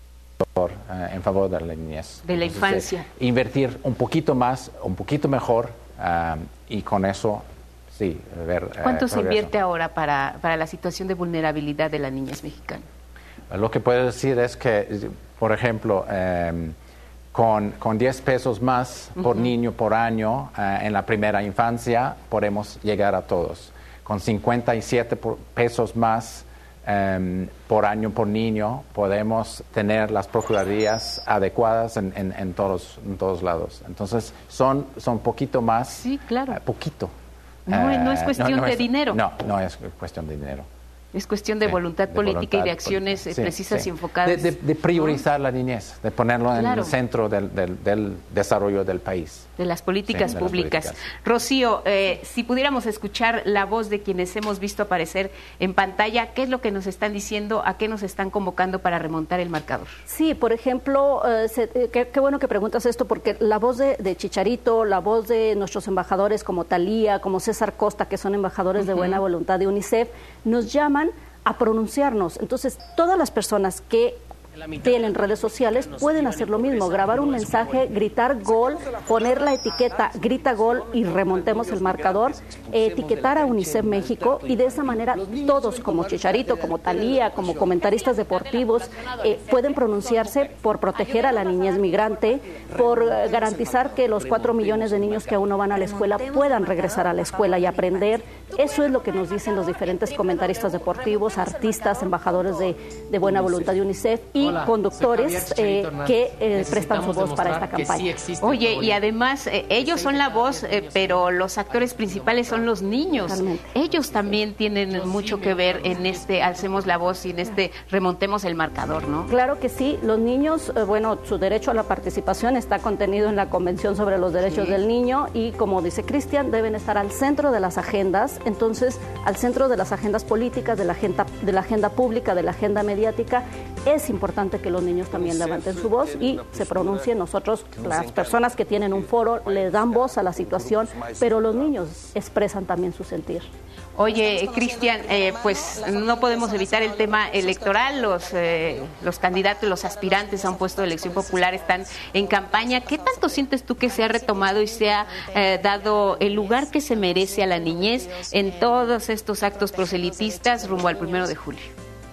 en favor de la niñez. De la Entonces, infancia. Eh, invertir un poquito más, un poquito mejor, um, y con eso, sí, ver... ¿Cuánto eh, se invierte ahora para, para la situación de vulnerabilidad de la niñez mexicana? Lo que puedo decir es que, por ejemplo, eh, con, con diez pesos más por uh-huh. niño por año eh, en la primera infancia, podemos llegar a todos. Con cincuenta y siete pesos más Um, por año por niño, podemos tener las procuradurías adecuadas en, en, en, todos, en todos lados. Entonces, son son poquito más. Sí, claro. Uh, poquito. No, uh, no es cuestión no, no de es, dinero. No, no es cuestión de dinero. Es cuestión de voluntad de política voluntad, y de acciones sí, precisas sí. y enfocadas. De, de, de priorizar ¿no? la niñez, de ponerlo en claro. el centro del, del, del desarrollo del país. De las políticas sí, de públicas. Las políticas. Rocío, eh, si pudiéramos escuchar la voz de quienes hemos visto aparecer en pantalla, ¿qué es lo que nos están diciendo? ¿A qué nos están convocando para remontar el marcador? Sí, por ejemplo, eh, se, eh, qué, qué bueno que preguntas esto, porque la voz de, de Chicharito, la voz de nuestros embajadores como Talía, como César Costa, que son embajadores uh-huh. de buena voluntad de UNICEF, nos llaman a pronunciarnos. Entonces, todas las personas que tienen redes sociales pueden hacer lo mismo, grabar un mensaje, gritar gol, poner la etiqueta grita gol y remontemos el marcador, eh, etiquetar a UNICEF México, y de esa manera todos, como Chicharito, como Talía, como comentaristas deportivos, eh, pueden pronunciarse por proteger a la niñez migrante, por eh, garantizar que los cuatro millones de niños que aún no van a la escuela puedan regresar a la escuela y aprender. Eso es lo que nos dicen los diferentes comentaristas deportivos, artistas, embajadores de, de buena voluntad de UNICEF y Hola, conductores eh, que eh, prestan su voz para esta campaña. Sí Oye, y además eh, ellos son la voz, eh, pero los actores principales son los niños. Totalmente. Ellos también tienen mucho que ver en este alcemos la voz y en este remontemos el marcador, ¿no? Claro que sí. Los niños, eh, bueno, su derecho a la participación está contenido en la Convención sobre los Derechos sí. del Niño y, como dice Cristian, deben estar al centro de las agendas. Entonces, al centro de las agendas políticas, de la agenda, de la agenda pública, de la agenda mediática, es importante que los niños también levanten su voz y se pronuncien. Nosotros, las personas que tienen un foro, le dan voz a la situación, pero los niños expresan también su sentir. Oye, Cristian, eh, pues no podemos evitar el tema electoral. Los, eh, los candidatos, los aspirantes a un puesto de elección popular están en campaña. ¿Qué tanto sientes tú que se ha retomado y se ha eh, dado el lugar que se merece a la niñez en todos estos actos proselitistas rumbo al primero de julio?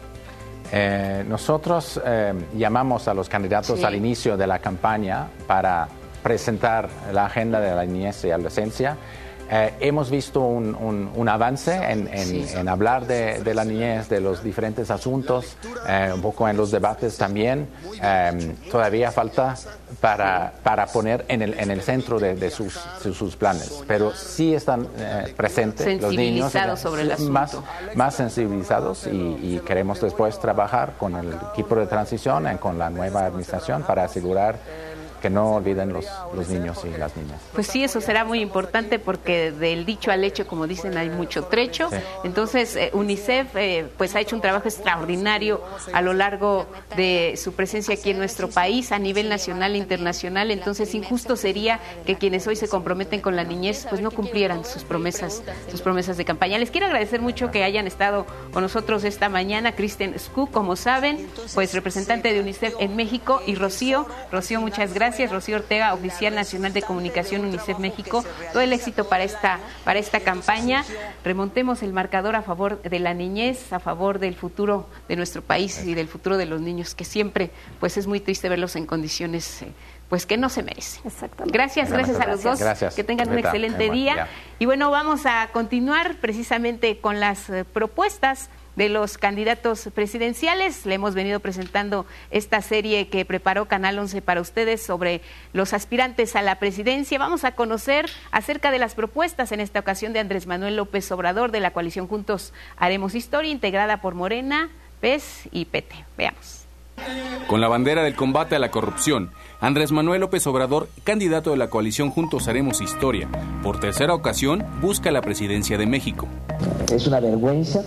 Eh, nosotros eh, llamamos a los candidatos sí. al inicio de la campaña para presentar la agenda de la niñez y adolescencia. Eh, hemos visto un, un, un avance en, en, sí. en hablar de, de la niñez, de los diferentes asuntos, eh, un poco en los debates también. Eh, todavía falta para, para poner en el, en el centro de, de, sus, de sus planes, pero sí están eh, presentes los niños, sobre el asunto. Más, más sensibilizados y, y queremos después trabajar con el equipo de transición y con la nueva administración para asegurar que no olviden los, los niños y las niñas. Pues sí, eso será muy importante porque del dicho al hecho, como dicen, hay mucho trecho. Sí. Entonces, eh, UNICEF eh, pues ha hecho un trabajo extraordinario a lo largo de su presencia aquí en nuestro país, a nivel nacional e internacional. Entonces, injusto sería que quienes hoy se comprometen con la niñez pues no cumplieran sus promesas, sus promesas de campaña. Les quiero agradecer mucho que hayan estado con nosotros esta mañana. Kristen Skuk, como saben, pues representante de UNICEF en México, y Rocío, Rocío, muchas gracias. Gracias, Rocío Ortega, oficial nacional de comunicación UNICEF México. Todo el éxito para esta, para esta campaña. Remontemos el marcador a favor de la niñez, a favor del futuro de nuestro país y del futuro de los niños, que siempre pues es muy triste verlos en condiciones eh, pues que no se merecen. Exactamente. Gracias, gracias a los dos. Gracias. Que tengan un excelente día. Y bueno, vamos a continuar precisamente con las eh, propuestas de los candidatos presidenciales. Le hemos venido presentando esta serie que preparó Canal once para ustedes sobre los aspirantes a la presidencia. Vamos a conocer acerca de las propuestas en esta ocasión de Andrés Manuel López Obrador, de la coalición Juntos Haremos Historia, integrada por Morena, P E S y P T. Veamos. Con la bandera del combate a la corrupción, Andrés Manuel López Obrador, candidato de la coalición Juntos Haremos Historia, por tercera ocasión busca la presidencia de México. Es una vergüenza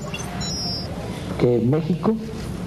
que México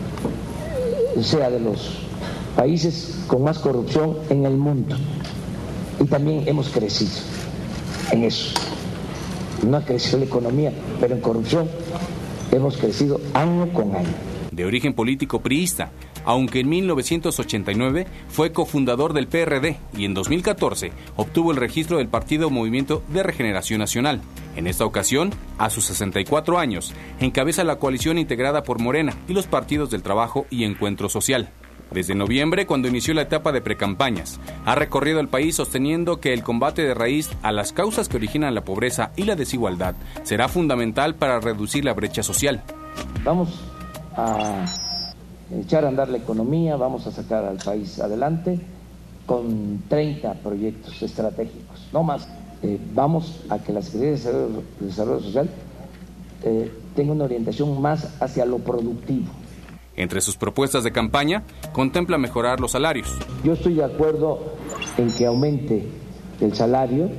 sea de los países con más corrupción en el mundo, y también hemos crecido en eso. No ha crecido la economía, pero en corrupción hemos crecido año con año. De origen político priista, aunque en mil novecientos ochenta y nueve fue cofundador del P R D y en dos mil catorce obtuvo el registro del Partido Movimiento de Regeneración Nacional. En esta ocasión, a sus sesenta y cuatro años, encabeza la coalición integrada por Morena y los partidos del Trabajo y Encuentro Social. Desde noviembre, cuando inició la etapa de precampañas, ha recorrido el país sosteniendo que el combate de raíz a las causas que originan la pobreza y la desigualdad será fundamental para reducir la brecha social. Vamos a echar a andar la economía, vamos a sacar al país adelante con treinta proyectos estratégicos, no más. Eh, vamos a que la Secretaría de Desarrollo, de Desarrollo Social eh, tenga una orientación más hacia lo productivo. Entre sus propuestas de campaña, contempla mejorar los salarios. Yo estoy de acuerdo en que aumente el salario.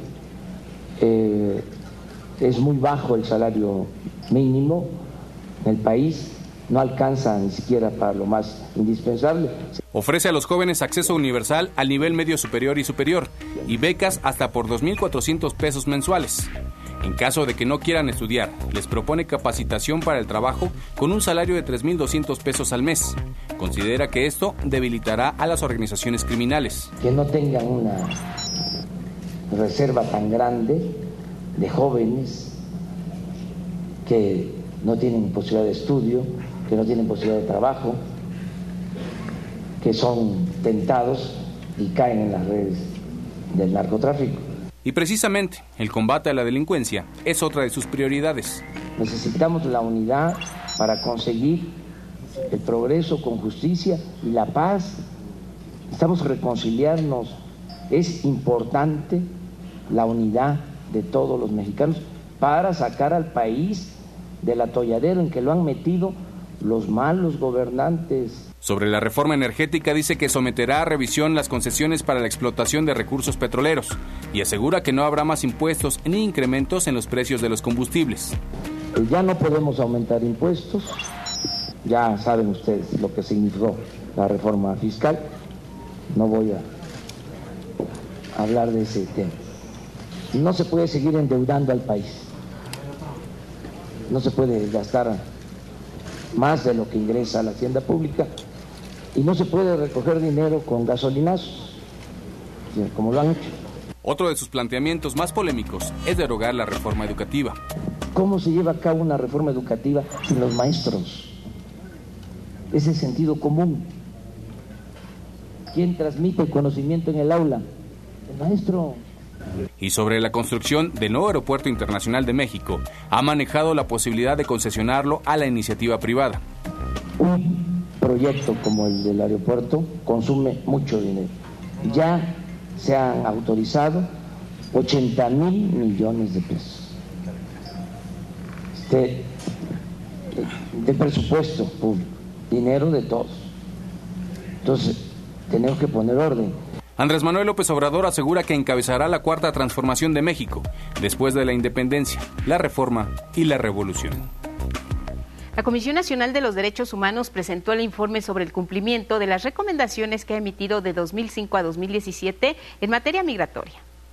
Eh, es muy bajo el salario mínimo en el país. No alcanza ni siquiera para lo más indispensable. Ofrece a los jóvenes acceso universal al nivel medio superior y superior y becas hasta por dos mil cuatrocientos pesos mensuales. En caso de que no quieran estudiar, les propone capacitación para el trabajo con un salario de tres mil doscientos pesos al mes. Considera que esto debilitará a las organizaciones criminales. Que no tengan una reserva tan grande de jóvenes que no tienen posibilidad de estudio, que no tienen posibilidad de trabajo, que son tentados y caen en las redes del narcotráfico. Y precisamente el combate a la delincuencia es otra de sus prioridades. Necesitamos la unidad para conseguir el progreso con justicia y la paz. Necesitamos reconciliarnos. Es importante la unidad de todos los mexicanos para sacar al país del atolladero en que lo han metido los malos gobernantes. Sobre la reforma energética dice que someterá a revisión las concesiones para la explotación de recursos petroleros y asegura que no habrá más impuestos ni incrementos en los precios de los combustibles. Ya no podemos aumentar impuestos, ya saben ustedes lo que significó la reforma fiscal, no voy a hablar de ese tema. No se puede seguir endeudando al país, no se puede gastar más de lo que ingresa a la hacienda pública y no se puede recoger dinero con gasolinazos, como lo han hecho. Otro de sus planteamientos más polémicos es derogar la reforma educativa. ¿Cómo se lleva a cabo una reforma educativa sin los maestros? Es el sentido común. ¿Quién transmite el conocimiento en el aula? El maestro. Y sobre la construcción del nuevo Aeropuerto Internacional de México, ha manejado la posibilidad de concesionarlo a la iniciativa privada. Un proyecto como el del aeropuerto consume mucho dinero. Ya se han autorizado ochenta mil millones de pesos de, de presupuesto público, dinero de todos. Entonces, tenemos que poner orden. Andrés Manuel López Obrador asegura que encabezará la cuarta transformación de México, después de la independencia, la reforma y la revolución. La Comisión Nacional de los Derechos Humanos presentó el informe sobre el cumplimiento de las recomendaciones que ha emitido de dos mil cinco a dos mil diecisiete en materia migratoria.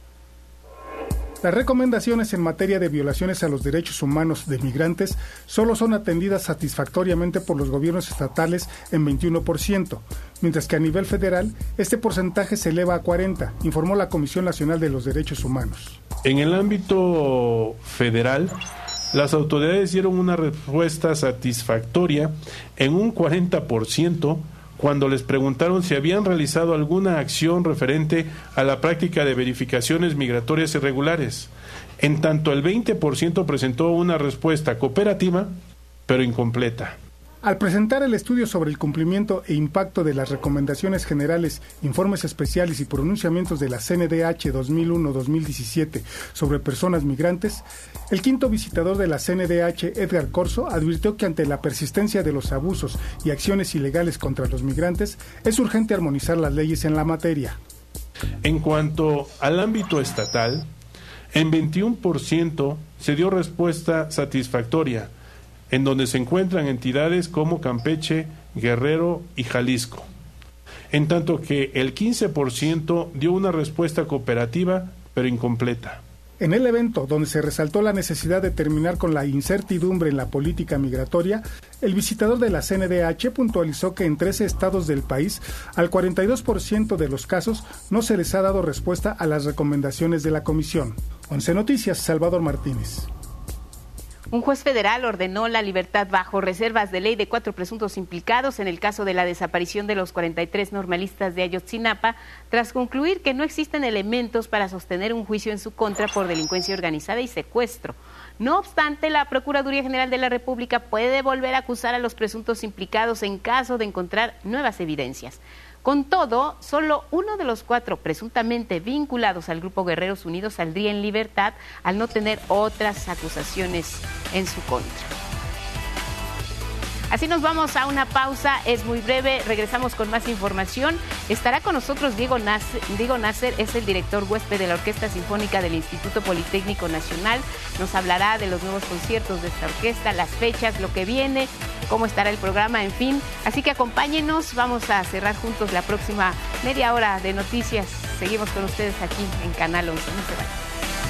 Las recomendaciones en materia de violaciones a los derechos humanos de migrantes solo son atendidas satisfactoriamente por los gobiernos estatales en veintiuno por ciento, mientras que a nivel federal este porcentaje se eleva a cuarenta por ciento, informó la Comisión Nacional de los Derechos Humanos. En el ámbito federal, las autoridades dieron una respuesta satisfactoria en un cuarenta por ciento cuando les preguntaron si habían realizado alguna acción referente a la práctica de verificaciones migratorias irregulares. En tanto, el veinte por ciento presentó una respuesta cooperativa, pero incompleta. Al presentar el estudio sobre el cumplimiento e impacto de las recomendaciones generales, informes especiales y pronunciamientos de la C N D H dos mil uno a dos mil diecisiete sobre personas migrantes, el quinto visitador de la C N D H, Edgar Corso, advirtió que ante la persistencia de los abusos y acciones ilegales contra los migrantes, es urgente armonizar las leyes en la materia. En cuanto al ámbito estatal, en veintiuno por ciento se dio respuesta satisfactoria, en donde se encuentran entidades como Campeche, Guerrero y Jalisco, en tanto que el quince por ciento dio una respuesta cooperativa, pero incompleta. En el evento, donde se resaltó la necesidad de terminar con la incertidumbre en la política migratoria, el visitador de la C N D H puntualizó que en trece estados del país, al cuarenta y dos por ciento de los casos no se les ha dado respuesta a las recomendaciones de la Comisión. once Noticias, Salvador Martínez. Un juez federal ordenó la libertad bajo reservas de ley de cuatro presuntos implicados en el caso de la desaparición de los cuarenta y tres normalistas de Ayotzinapa, tras concluir que no existen elementos para sostener un juicio en su contra por delincuencia organizada y secuestro. No obstante, la Procuraduría General de la República puede volver a acusar a los presuntos implicados en caso de encontrar nuevas evidencias. Con todo, solo uno de los cuatro presuntamente vinculados al Grupo Guerreros Unidos saldría en libertad al no tener otras acusaciones en su contra. Así nos vamos a una pausa, es muy breve, regresamos con más información. Estará con nosotros Diego Nasser, Diego Nasser es el director huésped de la Orquesta Sinfónica del Instituto Politécnico Nacional. Nos hablará de los nuevos conciertos de esta orquesta, las fechas, lo que viene, cómo estará el programa, en fin. Así que acompáñenos, vamos a cerrar juntos la próxima media hora de noticias. Seguimos con ustedes aquí en Canal once, no se vayan.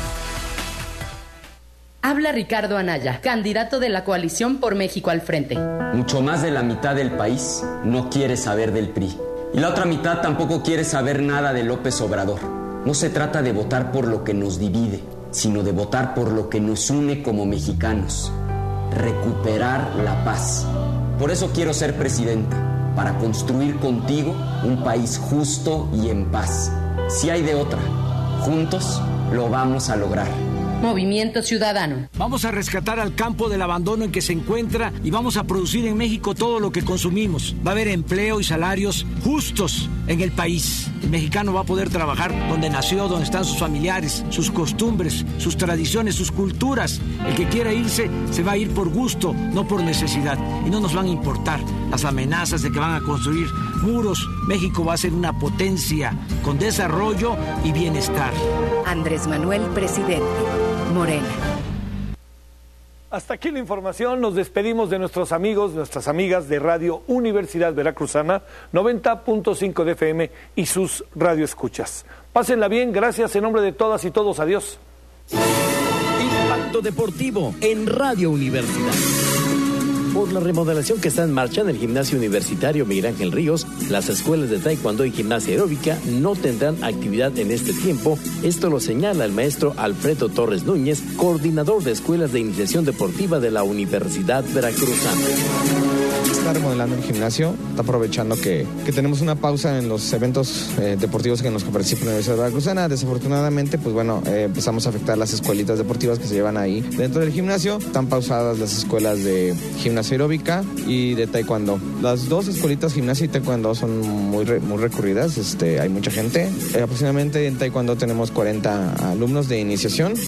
Habla Ricardo Anaya, candidato de la coalición por México al frente. Mucho más de la mitad del país no quiere saber del P R I. Y la otra mitad tampoco quiere saber nada de López Obrador. No se trata de votar por lo que nos divide, sino de votar por lo que nos une como mexicanos. Recuperar la paz. Por eso quiero ser presidente, para construir contigo un país justo y en paz. Si hay de otra, juntos lo vamos a lograr. Movimiento Ciudadano. Vamos a rescatar al campo del abandono en que se encuentra y vamos a producir en México todo lo que consumimos. Va a haber empleo y salarios justos en el país. El mexicano va a poder trabajar donde nació, donde están sus familiares, sus costumbres, sus tradiciones, sus culturas. El que quiera irse, se va a ir por gusto, no por necesidad. Y no nos van a importar las amenazas de que van a construir muros. México va a ser una potencia con desarrollo y bienestar. Andrés Manuel, presidente. Morena. Hasta aquí la información, nos despedimos de nuestros amigos, nuestras amigas de Radio Universidad Veracruzana, noventa punto cinco de F M y sus radioescuchas. Pásenla bien, gracias en nombre de todas y todos, adiós. Impacto Deportivo en Radio Universidad. Por la remodelación que está en marcha en el Gimnasio Universitario Miguel Ángel Ríos, las escuelas de taekwondo y gimnasia aeróbica no tendrán actividad en este tiempo. Esto lo señala el maestro Alfredo Torres Núñez, coordinador de escuelas de iniciación deportiva de la Universidad Veracruzana. Está remodelando el gimnasio, está aprovechando que, que tenemos una pausa en los eventos eh, deportivos en los que participa la Universidad Veracruzana. Desafortunadamente, pues bueno, eh, empezamos a afectar las escuelitas deportivas que se llevan ahí dentro del gimnasio. Están pausadas las escuelas de gimnasia aeróbica y de taekwondo. Las dos escuelitas, gimnasia y taekwondo, son muy, re, muy recurridas. Este, hay mucha gente. Eh, aproximadamente en taekwondo tenemos cuarenta alumnos de iniciación.